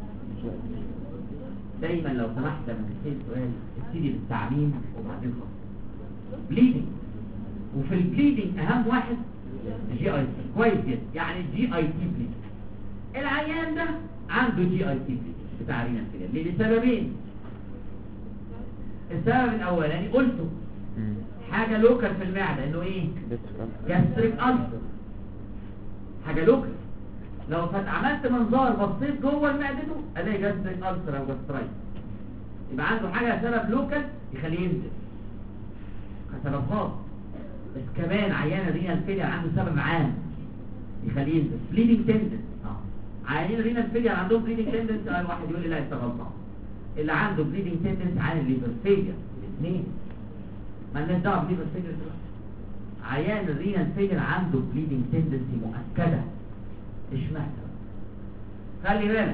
دايما لو سمحت لما تسأل سؤال ابتدي بالتعميم وبعدين خلاص. بليدنج، وفي البليدنج اهم واحد الجي اي تي. كويس جدا، يعني الجي اي تي بليدنج. العيان ده عنده جي اي تي بليدنج بتاع رينال فيلير ليه؟ لسببين. السبب الاولاني قلته حاجه لوكال في المعده، انه ايه؟ جاستريك ألسر، حاجه لوكال. لو عملت منظار بصيت جوه معدته الاقي جاستريك ألسر او جاسترايتس، يبقى عنده حاجه سبب لوكال يخليه ينزل كسبب خاص. بس كمان عيان الرينال فيلير عنده سبب عام يخليه ينزل، بليدنج تندنس. عيانين الرينال فيلير عندهم بليدنج تندنس، واحد يقول لي لا انت غلطان. اللي عنده بليدنج تندنس عن الليفر فيلير، الاثنين مالناش دعوه بليفر فيلير دلوقتي. عيان الرينال فيلير عنده بليدنج تندنس مؤكده. اشمعنى؟ خلي بالك،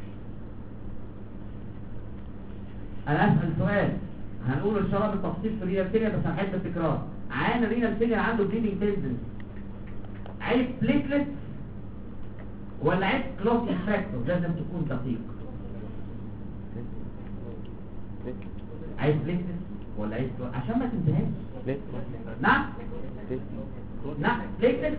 انا اسال سؤال هنقول ان شاء الله بالتفصيل في الرينال فيلير، بس هنحب التكرار. عيان الرينال فيلير عنده بليدنج تندنس عيب بليتلت ولا عيب كلوتين فاكتور؟ لازم تكون دقيق. عيب بليتلت ولا عيب عشان ما تنتهيش. نعم نعم بليتلت.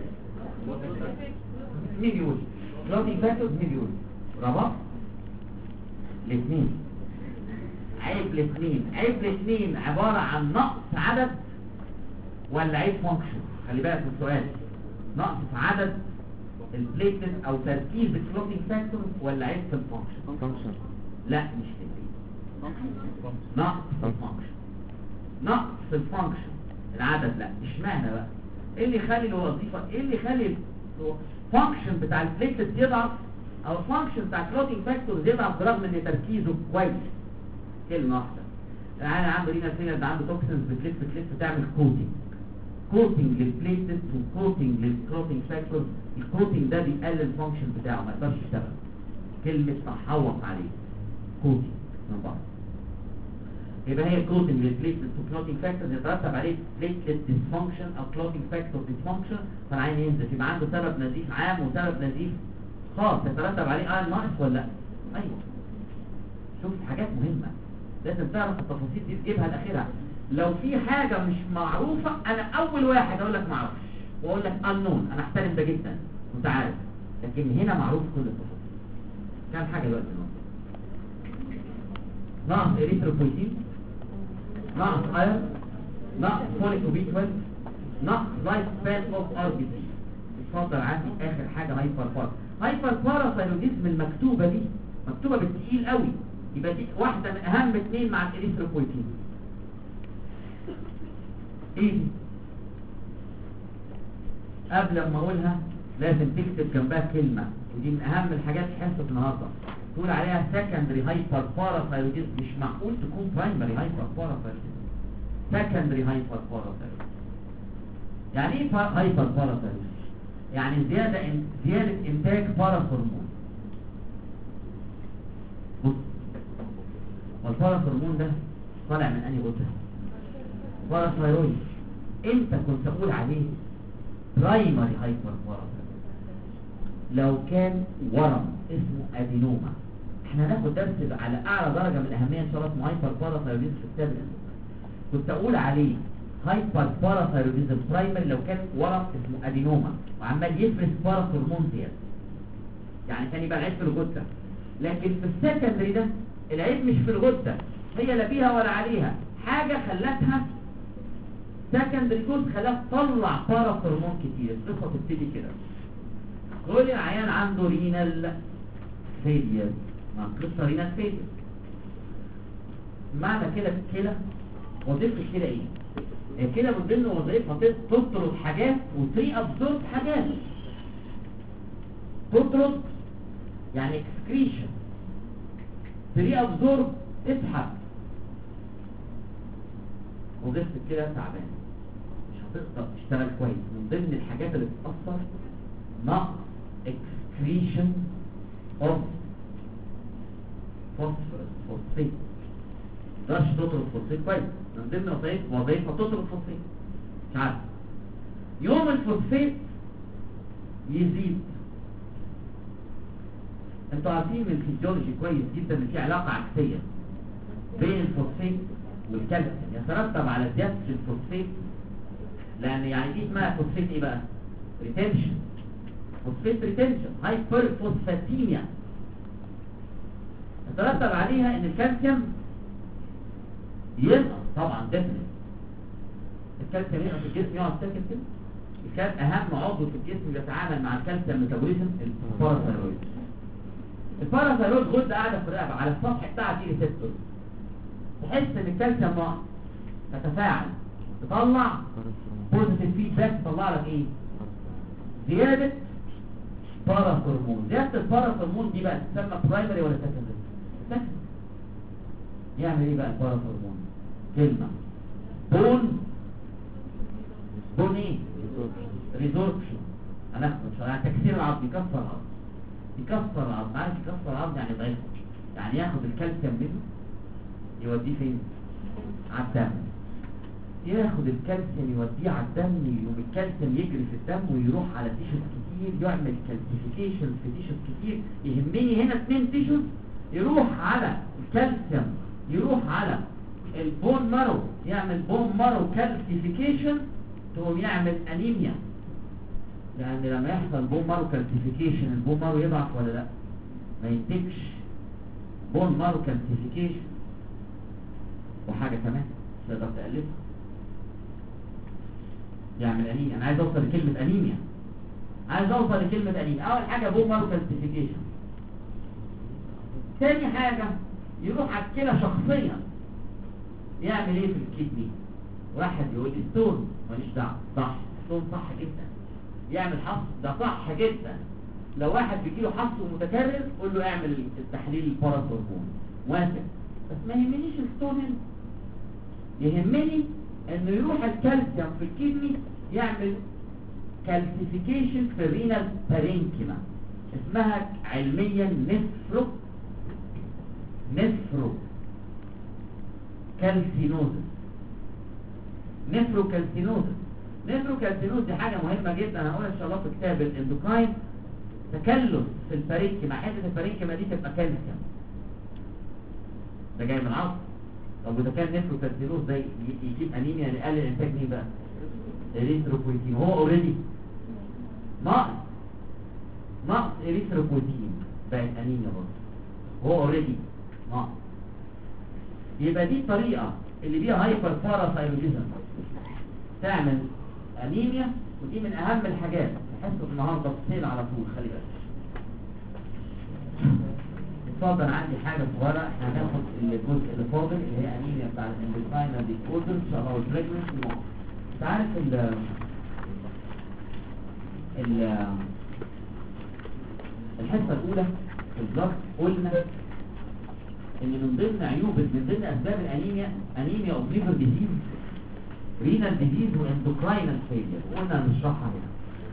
مين يقول كلوتين فاكتور؟ مين يقول ربط الاثنين؟ عيب الاثنين. عيب الاثنين عبارة عن نقص عدد ولا عيب فانكشن؟ خلي بالك من السؤال، نقص في عدد البليتلت او تركيز الكلوتين فاكتور ولا عيب في الفانكشن؟ لا مش تركيز، نقص في الفانكشن. نقص في الفانكشن العدد. لا اشمعنى بقى؟ ايه اللي يخلي الوظيفه، ايه اللي يخلي الفانكشن بتاع البليتلت يضعف او الفانكشن بتاع الكلوتين فاكتور يضعف برغم ان تركيزه كويس؟ كلمه واحده، العيان عنده رينال فيلير ده عنده توكسينز بتلف تعمل كوتنج للبليتلت وكوتنج للكلوتين فاكتور. الكوتنج ده بيقلل الفانكشن بتاعه، ما يقدرش يشتغل. كلمه تحوط عليه كوتنج من بره. يبقى هي كوتنج للبليتلت وكلوتين فاكتور يترتب عليه بليتلت ديسفانكشن او كلوتين فاكتور ديسفانكشن، فالعين ينزل. يبقى عنده سبب نزيف عام وسبب نزيف خاص يترتب عليه ايرون ناقص ولا لا؟ ايوه. شوف حاجات مهمه لازم تعرف التفاصيل دي تجيبها لاخرها. لو في حاجه مش معروفه انا اول واحد اقول لك ما اعرفش واقول لك unknown، انا احترم ده جدا وانت عارف، لكن هنا معروف كل التفاصيل. كام حاجه دلوقتي؟ نقص اريثروبويتين، نقص ايرون، نقص فوليك وبي 12، نقص لايف سبان اوف ار بي سي. اتفضل عندي اخر حاجه هايبر باراثايرويديزم. المكتوبه دي مكتوبه بالتقيل قوي، يبقى دي واحده من اهم اثنين مع الاريثروبويتين. ايه دي؟ قبل ما اقولها لازم تكتب جنبها كلمه، ودي من اهم الحاجات في حصه النهارده، تقول عليها سكندري هايبر باراثايرويديزم. مش معقول تكون برايمري هايبر باراثايرويديزم. سكندري هايبر باراثايرويديزم. يعني ايه هايبر باراثايرويديزم؟ يعني زياده انتاج باراثورمون. بص، والباراثورمون ده طالع من انهي غده؟ باراثايرويد. انت كنت اقول عليه برايمري هايبر باراثايرويد لو كان ورم اسمه ادينوما. احنا هناخد درس على اعلى درجه من الاهميه ان شاء الله اسمه هايبر باراثايرويدزم في كتاب الانسولين. كنت اقول عليه هايبر باراثايرويدزم برايمري لو كان ورم اسمه ادينوما وعمال يفرز باراثورمون زياده، يعني كان يبقى العيب في الغده. لكن في السكندري ده العيب مش في الغده، هي لا بيها ولا عليها، حاجه خلتها سكندري كوز خلاها تطلع باراثورمون كتير. القصه تبتدي كده، كل العيان عنده رينال فيلير، مع قصه رينال فيلير. معنى كده الكلى وظيفه الكلى ايه؟ الكلى من ضمن وظائفها تطرد حاجات وتري ابزورب حاجات. تطرد يعني اكسكريشن، تري ابزورب تسحب. وظيفه الكلى تعبانه، مش هتقدر تشتغل كويس. من ضمن الحاجات اللي بتاثر نقص excretion of phosphorus فوسفيت. متقدرش تطرد فوسفيت كويس، من ضمن وظائفها تطرد فوسفيت. مش عارف يوم الفوسفيت يزيد. انتوا عارفين من الفيزيولوجي كويس جدا ان في علاقه عكسيه بين الفوسفيت والكالسيوم، يترتب على زياده الفوسفيت، لان يعني دي اسمها فوسفيت ايه بقى؟ ريتنشن. فوسفيت ريتنشن، هايبر فوسفاتيميا، يترتب عليها ان الكالسيوم ينقص. طبعا ديفنت الكالسيوم ينقص، الجسم يقعد ساكت كده كان اهم عضو في الجسم بيتعامل مع الكالسيوم ميتابوليزم الباراثايرويد. الباراثايرويد غده قاعده في الرقبه على السطح بتاع دي ريسبتور، تحس ان الكالسيوم ناقص تتفاعل تطلع بوزيتيف فيدباك، تطلع لك ايه؟ زياده باراثورمون. زياده الباراثورمون دي بقى تسمى برايمري ولا سكندري؟ يعمل ايه بقى الباراثورمون؟ كلمه بون ايه؟ ريزوربشن. هناخد ان شاء الله يعني تكسير العظم، يكسر العظم. عارف يكسر العظم يعني ضعيف، يعني ياخد الكالسيوم منه يوديه فين؟ على الدم. ياخد الكالسيوم يوديه على الدم، يقوم الكالسيوم يجري في الدم ويروح على تيشوز كتير، يعمل كالسيفيكيشن في تيشوز كتير. يهمني هنا 2 تيشوز، يروح على الكالسيوم يروح على البون مارو، يعمل بون مارو كالسيفيكيشن، تقوم يعمل انيميا. لان لما يحصل بون مارو كالسيفيكيشن البون مارو يضعف ولا لا؟ ما ينتجش بون مارو كالسيفيكيشن. وحاجه كمان تقدر تقلبها، يعمل انيميا. انا عايز اوصل لكلمه انيميا، اول حاجه بون مارو كالسيفيكيشن. تاني حاجه يروح على الكلى شخصيا، يعمل ايه في الكدني؟ واحد يقول لي ستون، ماليش دعوه، صح ستون صح جدا، يعمل حص، ده صح جدا. لو واحد بيجيله حص متكرر قول له اعمل التحليل الباراثورمون، موافق. بس ما يهمنيش الستون هنا، يهمني انه يروح الكالسيوم في الكدني يعمل كالسيفيكيشن في الرينال بارينكيما، اسمها علميا نفرو كالسينوزس. نفروكالسينوز دي حاجة مهمة جدا، هقولها ان شاء الله في كتاب الاندوكراين. تكلس في البارينكيما، حته البارينكيما دي تبقى كالسيوم، ده جاي من العصب. طب وده كان نفروكالسينوز ده يجيب انيميا، يعني يقلل انتاج مين بقى؟ اريثروبويتين. هو اوريدي نقص اريثروبويتين، بقت انيميا برضه، هو اوريدي نقص. يبقى دي الطريقه اللي بيها هايبر باراثايرويدزم تعمل انيميا، ودي من اهم الحاجات تحسوا النهارده بتصير على طول. خلي بالك. اتفضل، عندي حاجه صغيره، احنا هناخد الجزء اللي فاضل اللي هي انيميا بتاع الاندوكراين ديسوردر ان شاء الله والبريجنسي. انت عارف الحصه الاولى في الضغط قلنا ان من ضمن عيوب، من ضمن اسباب الانيميا انيميا اوف ليفر ديزيز، رينال ديزيز، واندوكراينال فيلير. قلنا نشرحها هنا.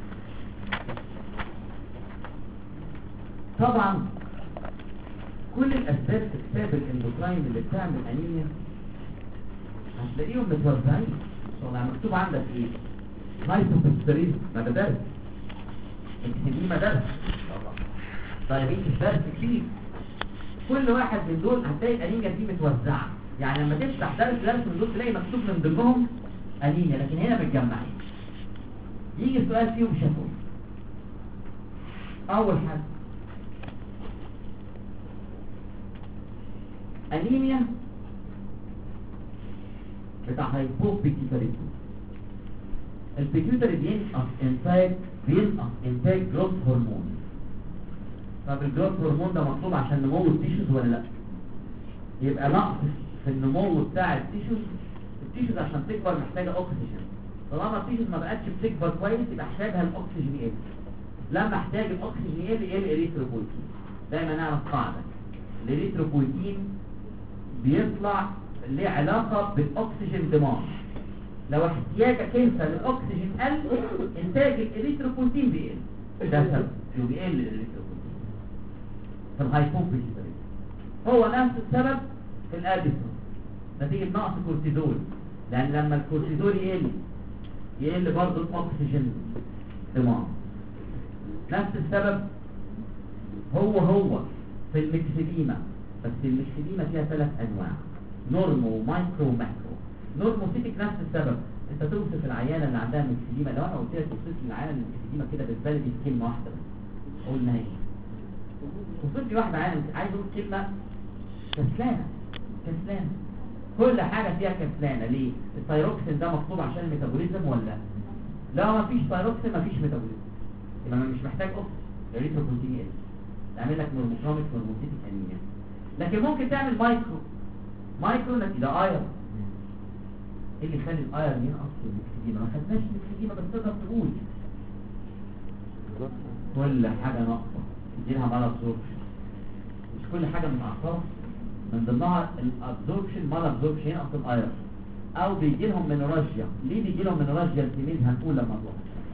طبعا كل الاسباب في كتاب الاندوكراين اللي بتعمل انيميا هتلاقيهم متوزعين. طبعا مكتوب عندك ايه؟ هايبوبيستريز، ما ده درس، اكسديما درس، دايابيتس درس كتير. كل واحد من دول هتلاقي الانيميا دي متوزعه، يعني لما تفتح درس من دول تلاقي مكتوب من ضمنهم انيميا، لكن هنا متجمعين. يجي السؤال فيهم شافوه. اول حاجه انيميا بتاع هايبوبيتيتاريزم. البيتيوتري بينقص انتاج جروث هرمون. طب الجروث هرمون ده مطلوب عشان نمو التيشوز ولا لا؟ يبقى نقص في النمو بتاع التيشوز عشان تكبر محتاجه اكسجين. طالما التيشوز ما بقتش بتكبر كويس يبقى احتاجها الاكسجين يقل. لما احتاج الاكسجين يقل اريثروبويتين. دايما نعرف قاعده، الاريثروبويتين بيطلع ليه علاقه بالاكسجين ديماند. لو احتياجك انت للاكسجين قل، انتاج الاريثروبويتين بيقل، ده سبب بيقل الاريثروبويتين في الهايبوبيتيتاريزم. هو نفس السبب في الاديسون نتيجه نقص كورتيزول، لان لما الكورتيزول يقل برضه الاكسجين ديماند. نفس السبب هو في الميكسيديما، بس الميكسيديما فيها 3 انواع، نورمو ومايكرو وماكرو. نورموسيتك نفس السبب. انت توصف العيانه اللي عندها ميكسيديما، لو انا قلت لك توصف لي العيانه اللي ميكسيديما كده بالبلدي كلمه واحده بس، قلنا ايه؟ توصف لي واحده عيانه عايز اقول كلمه كسلانه. كل حاجه فيها كسلانه. ليه؟ الثايروكسين ده مطلوب عشان الميتابوليزم ولا لو ما فيش ثايروكسين ما فيش ميتابوليزم، يبقى مش محتاج اوكسجين، الريتروبروتين يقل، تعمل لك نورموكروميك نورموسيتيك انيميا. لكن ممكن تعمل مايكرو نتيجه ايرون. ايه اللي يخلي الايرون ينقص في المكسديما؟ ما خدناش المكسديما بس تقدر تقول كل حاجه ناقصه تديلها مال ابزوربشن. مش كل حاجه متعصبه، من ضمنها الابزوربشن، مال ابزوربشن ينقص الايرون. او بيجي لهم منورجيا. ليه بيجي لهم منورجيا التلميذ؟ هنقول لما نروح.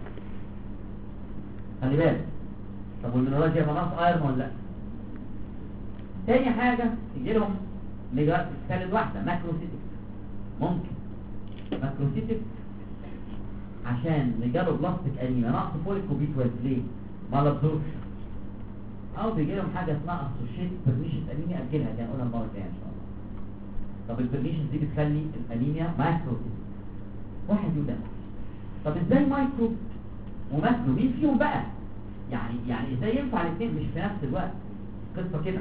خلي بالك. طب والمنورجيا يبقى ناقص ايرون ولا لا؟ تاني حاجه يجي لهم ثالث واحده ماكروسيتك. ممكن ماكروسيتك عشان نجاله بلاستيك انيميا نقص فوليك وبي 12 ليه؟ مال ابزوربشن. او بيجي لهم حاجه اسمها اسوشيت برنيشن انيميا، اجلها دي هنقولها المره الجايه ان شاء الله. طب البرنيشن دي بتخلي الانيميا ماكروسيتك. واحد يقول ده طب ازاي مايكرو وماكرو؟ مين فيهم بقى؟ يعني ازاي ينفع الاثنين مش في نفس الوقت؟ قصه كده.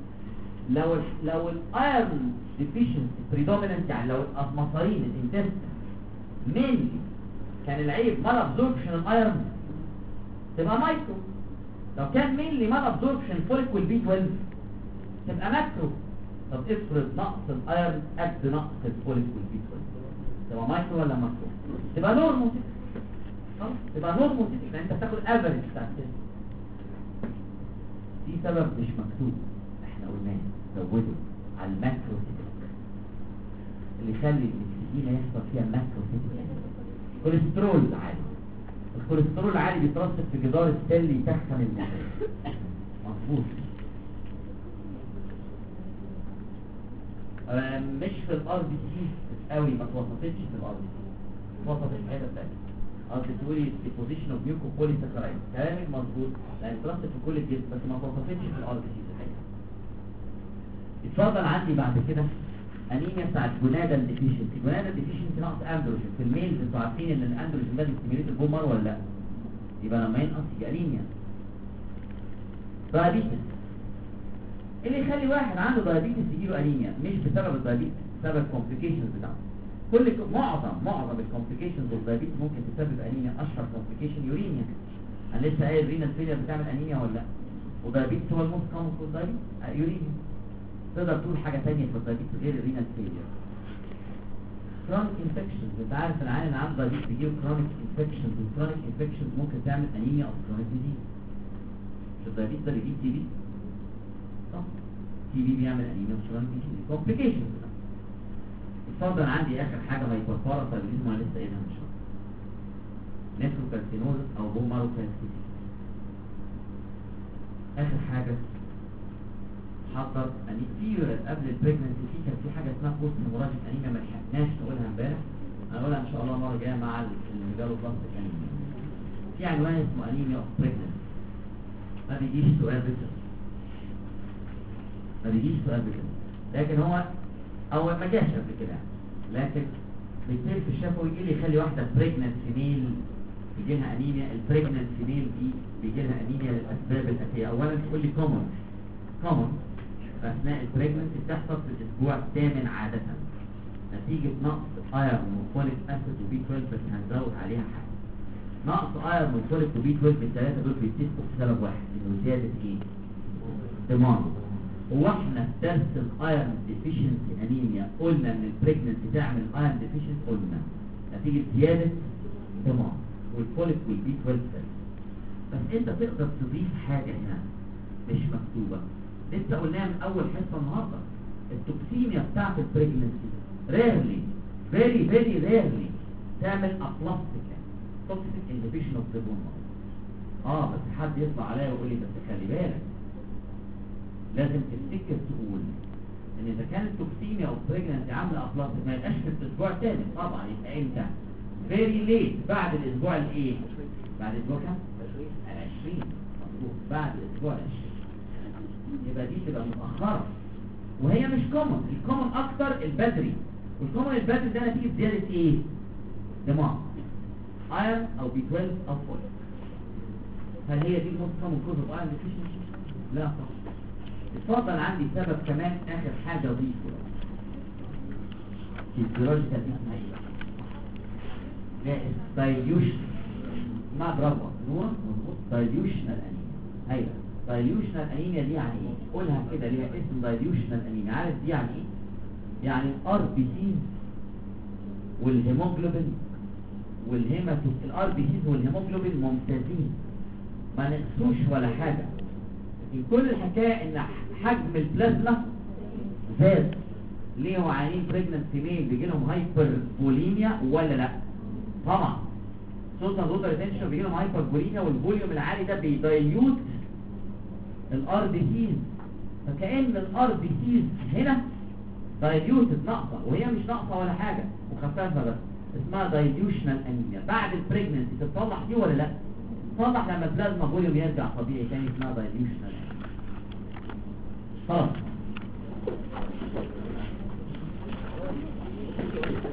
لو الايرون ديفيشنسي بريدوميننت، يعني لو المصارين الانتستين مينلي كان العيب مال ابزوربشن الايرون تبقى مايكرو. لو كان مينلي مال ابزوربشن فوليك والبي 12 تبقى ماكرو. طب افرض نقص الايرون قد نقص الفوليك والبي 12 تبقى مايكرو ولا ماكرو؟ تبقى نورموسيتك. خلاص تبقى نورموسيتك لان انت بتاخد افريج بتاع السن. دي سبب مش مكتوب احنا قلناه زوده على الماكروسيتك اللي يخلي الاكسجين يحصل فيها ماكروسيتك. كوليسترول عالي. الكوليسترول العالي بيترسب في جدار السيل يتخن المخ. مظبوط. مش في الار بي سي قوي، ما اتوصفتش في الار بي سي، اتوصفت في حته ثانيه. قصدي تقولي البوزيشن اوف ميوكو بوليساكرايد. كلامك مظبوط لان اترسب في كل الجسم بس ما اتوصفتش في الار بي سي الحقيقه. اتفضل عندي بعد كده انيميا بتاعت جونادال ديفيشنسي. جونادال ديفيشنسي نقص اندروجين. في الميل انتوا عارفين ان الاندروجين ده بيستيميوليت البومر ولا لا؟ يبقى لما ينقص يبقى انيميا. دايابيتس. اللي يخلي واحد عنده دايابيتس يجيله انيميا مش بسبب الدايابيتس، بسبب الكومبليكيشنز بتاعته. معظم الكومبليكيشنز اوف دايابيتس ممكن تسبب انيميا. اشهر كومبليكيشن يوريميا. انا لسه قايل رينال فيلير بتعمل انيميا ولا لا؟ ودايابيتس هو الموست كومن في الدايابيتس يوريميا. تقدر تقول حاجه ثانيه في الدايابيتس غير الرينال فيلير؟ كرونيك انفكشنز. انت عارف العيان اللي عنده دايابيتس بيجيله كرونيك انفكشنز، والكرونيك انفكشنز ممكن تعمل انيميا او كرونيك ديزيز. مش الدايابيتس ده بيجيب تي بي؟ صح؟ تي بي بيعمل انيميا وكرونيك ديزيز كومبليكيشنز. اتفضل عندي اخر حاجه هايبربارا ثايرويدزم وانا لسه قايلها من شويه. نيفروكالسينوز او بوماروكالسيتي. اخر حاجه حضر قبل البريجننسي في كان في حاجه اسمها بوست هيموراجيك انيميا ما لحقناش نقولها امبارح. هنقولها ان شاء الله المره الجايه مع الميجالو بلاستيك انيميا. في عنوان اسمه انيميا اوف بريجننسي. ما بيجيش سؤال بكده. لكن هو اول ما جاش قبل كده، لكن بيصير في الشفوي ايه اللي يخلي واحده بريجننت فيميل يجي لها انيميا؟ البريجننت فيميل دي بيجي لها انيميا للاسباب الاتيه. اولا تقول لي كومن اثناء البريجننسي بتحصل في الاسبوع الثامن عاده نتيجه نقص ايرون وفوليك اسيد وبي 12. بس هنزود عليها حاجه. نقص ايرون وفوليك وبي 12 بالثلاثه دول بيتسببوا بسبب واحد، انه زياده ايه؟ دمار. هو احنا في درس الايرون ديفيشنسي انيميا قلنا ان البريجننسي تعمل ايرون ديفيشنسي؟ قلنا نتيجه زياده دمار والفوليك والبي 12. بس انت تقدر تضيف حاجه هنا مش مكتوبه، لسه قلناها من اول حصه النهارده. التوكسيميا بتاعت البريجننسي ريرلي فيري ريرلي تعمل ابلاستيك توكسيك انهبيشن اوف ذا بون. بس حد يطلع عليا ويقول لي بس خلي بالك، لازم تفتكر تقول ان اذا كانت التوكسيميا او البريجننسي عامله ابلاستيك ما يبقاش في الاسبوع الثاني طبعا، يبقى امتى؟ فيري ليت، بعد الاسبوع الايه؟ بعد الاسبوع كام؟ 20. مظبوط، بعد الاسبوع 20. يبقى دي تبقى متأخرة وهي مش كومن. الكومن اكتر البدري، والكومن البدري ده نتيجة زيادة ايه؟ دماغ ايرون او بي 12 او فوليك. هل هي دي الموست كومن كوز اوف ايرون ديفيشنسي؟ لا طبعا. اتفضل عندي سبب كمان اخر حاجة ضيفه فيزيولوجيكال اسمها ايه؟ ده دايليوشن اسمها برافو نورة مظبوط دايليوشنال انيميا. هايله. دايليوشنال انيميا دي يعني ايه؟ قولها كده ليها اسم دايليوشنال انيميا. عارف دي يعني ايه؟ يعني الار بي سيز والهيموجلوبين والهيماتو الار بي سيز والهيموجلوبين ممتازين ما نقصوش ولا حاجه، لكن كل الحكايه ان حجم البلازما زاد. ليه هو عيانين بريجننسي ميل بيجي لهم هايبر بوليميا ولا لا؟ طبعا توتال ووتر ريتنشن بيجي لهم هايبر بوليميا، والفوليوم العالي ده بيدايليوت الار بي سيز، فكأن الار بي سيز هنا دايليوتد ناقصه، وهي مش ناقصه ولا حاجه مخففه بس، اسمها دايليوشنال انيميا. بعد البريجننسي تتصلح دي ولا لا؟ تتصلح لما البلازما فوليوم يرجع طبيعي تاني، اسمها دايليوشنال انيميا. خلاص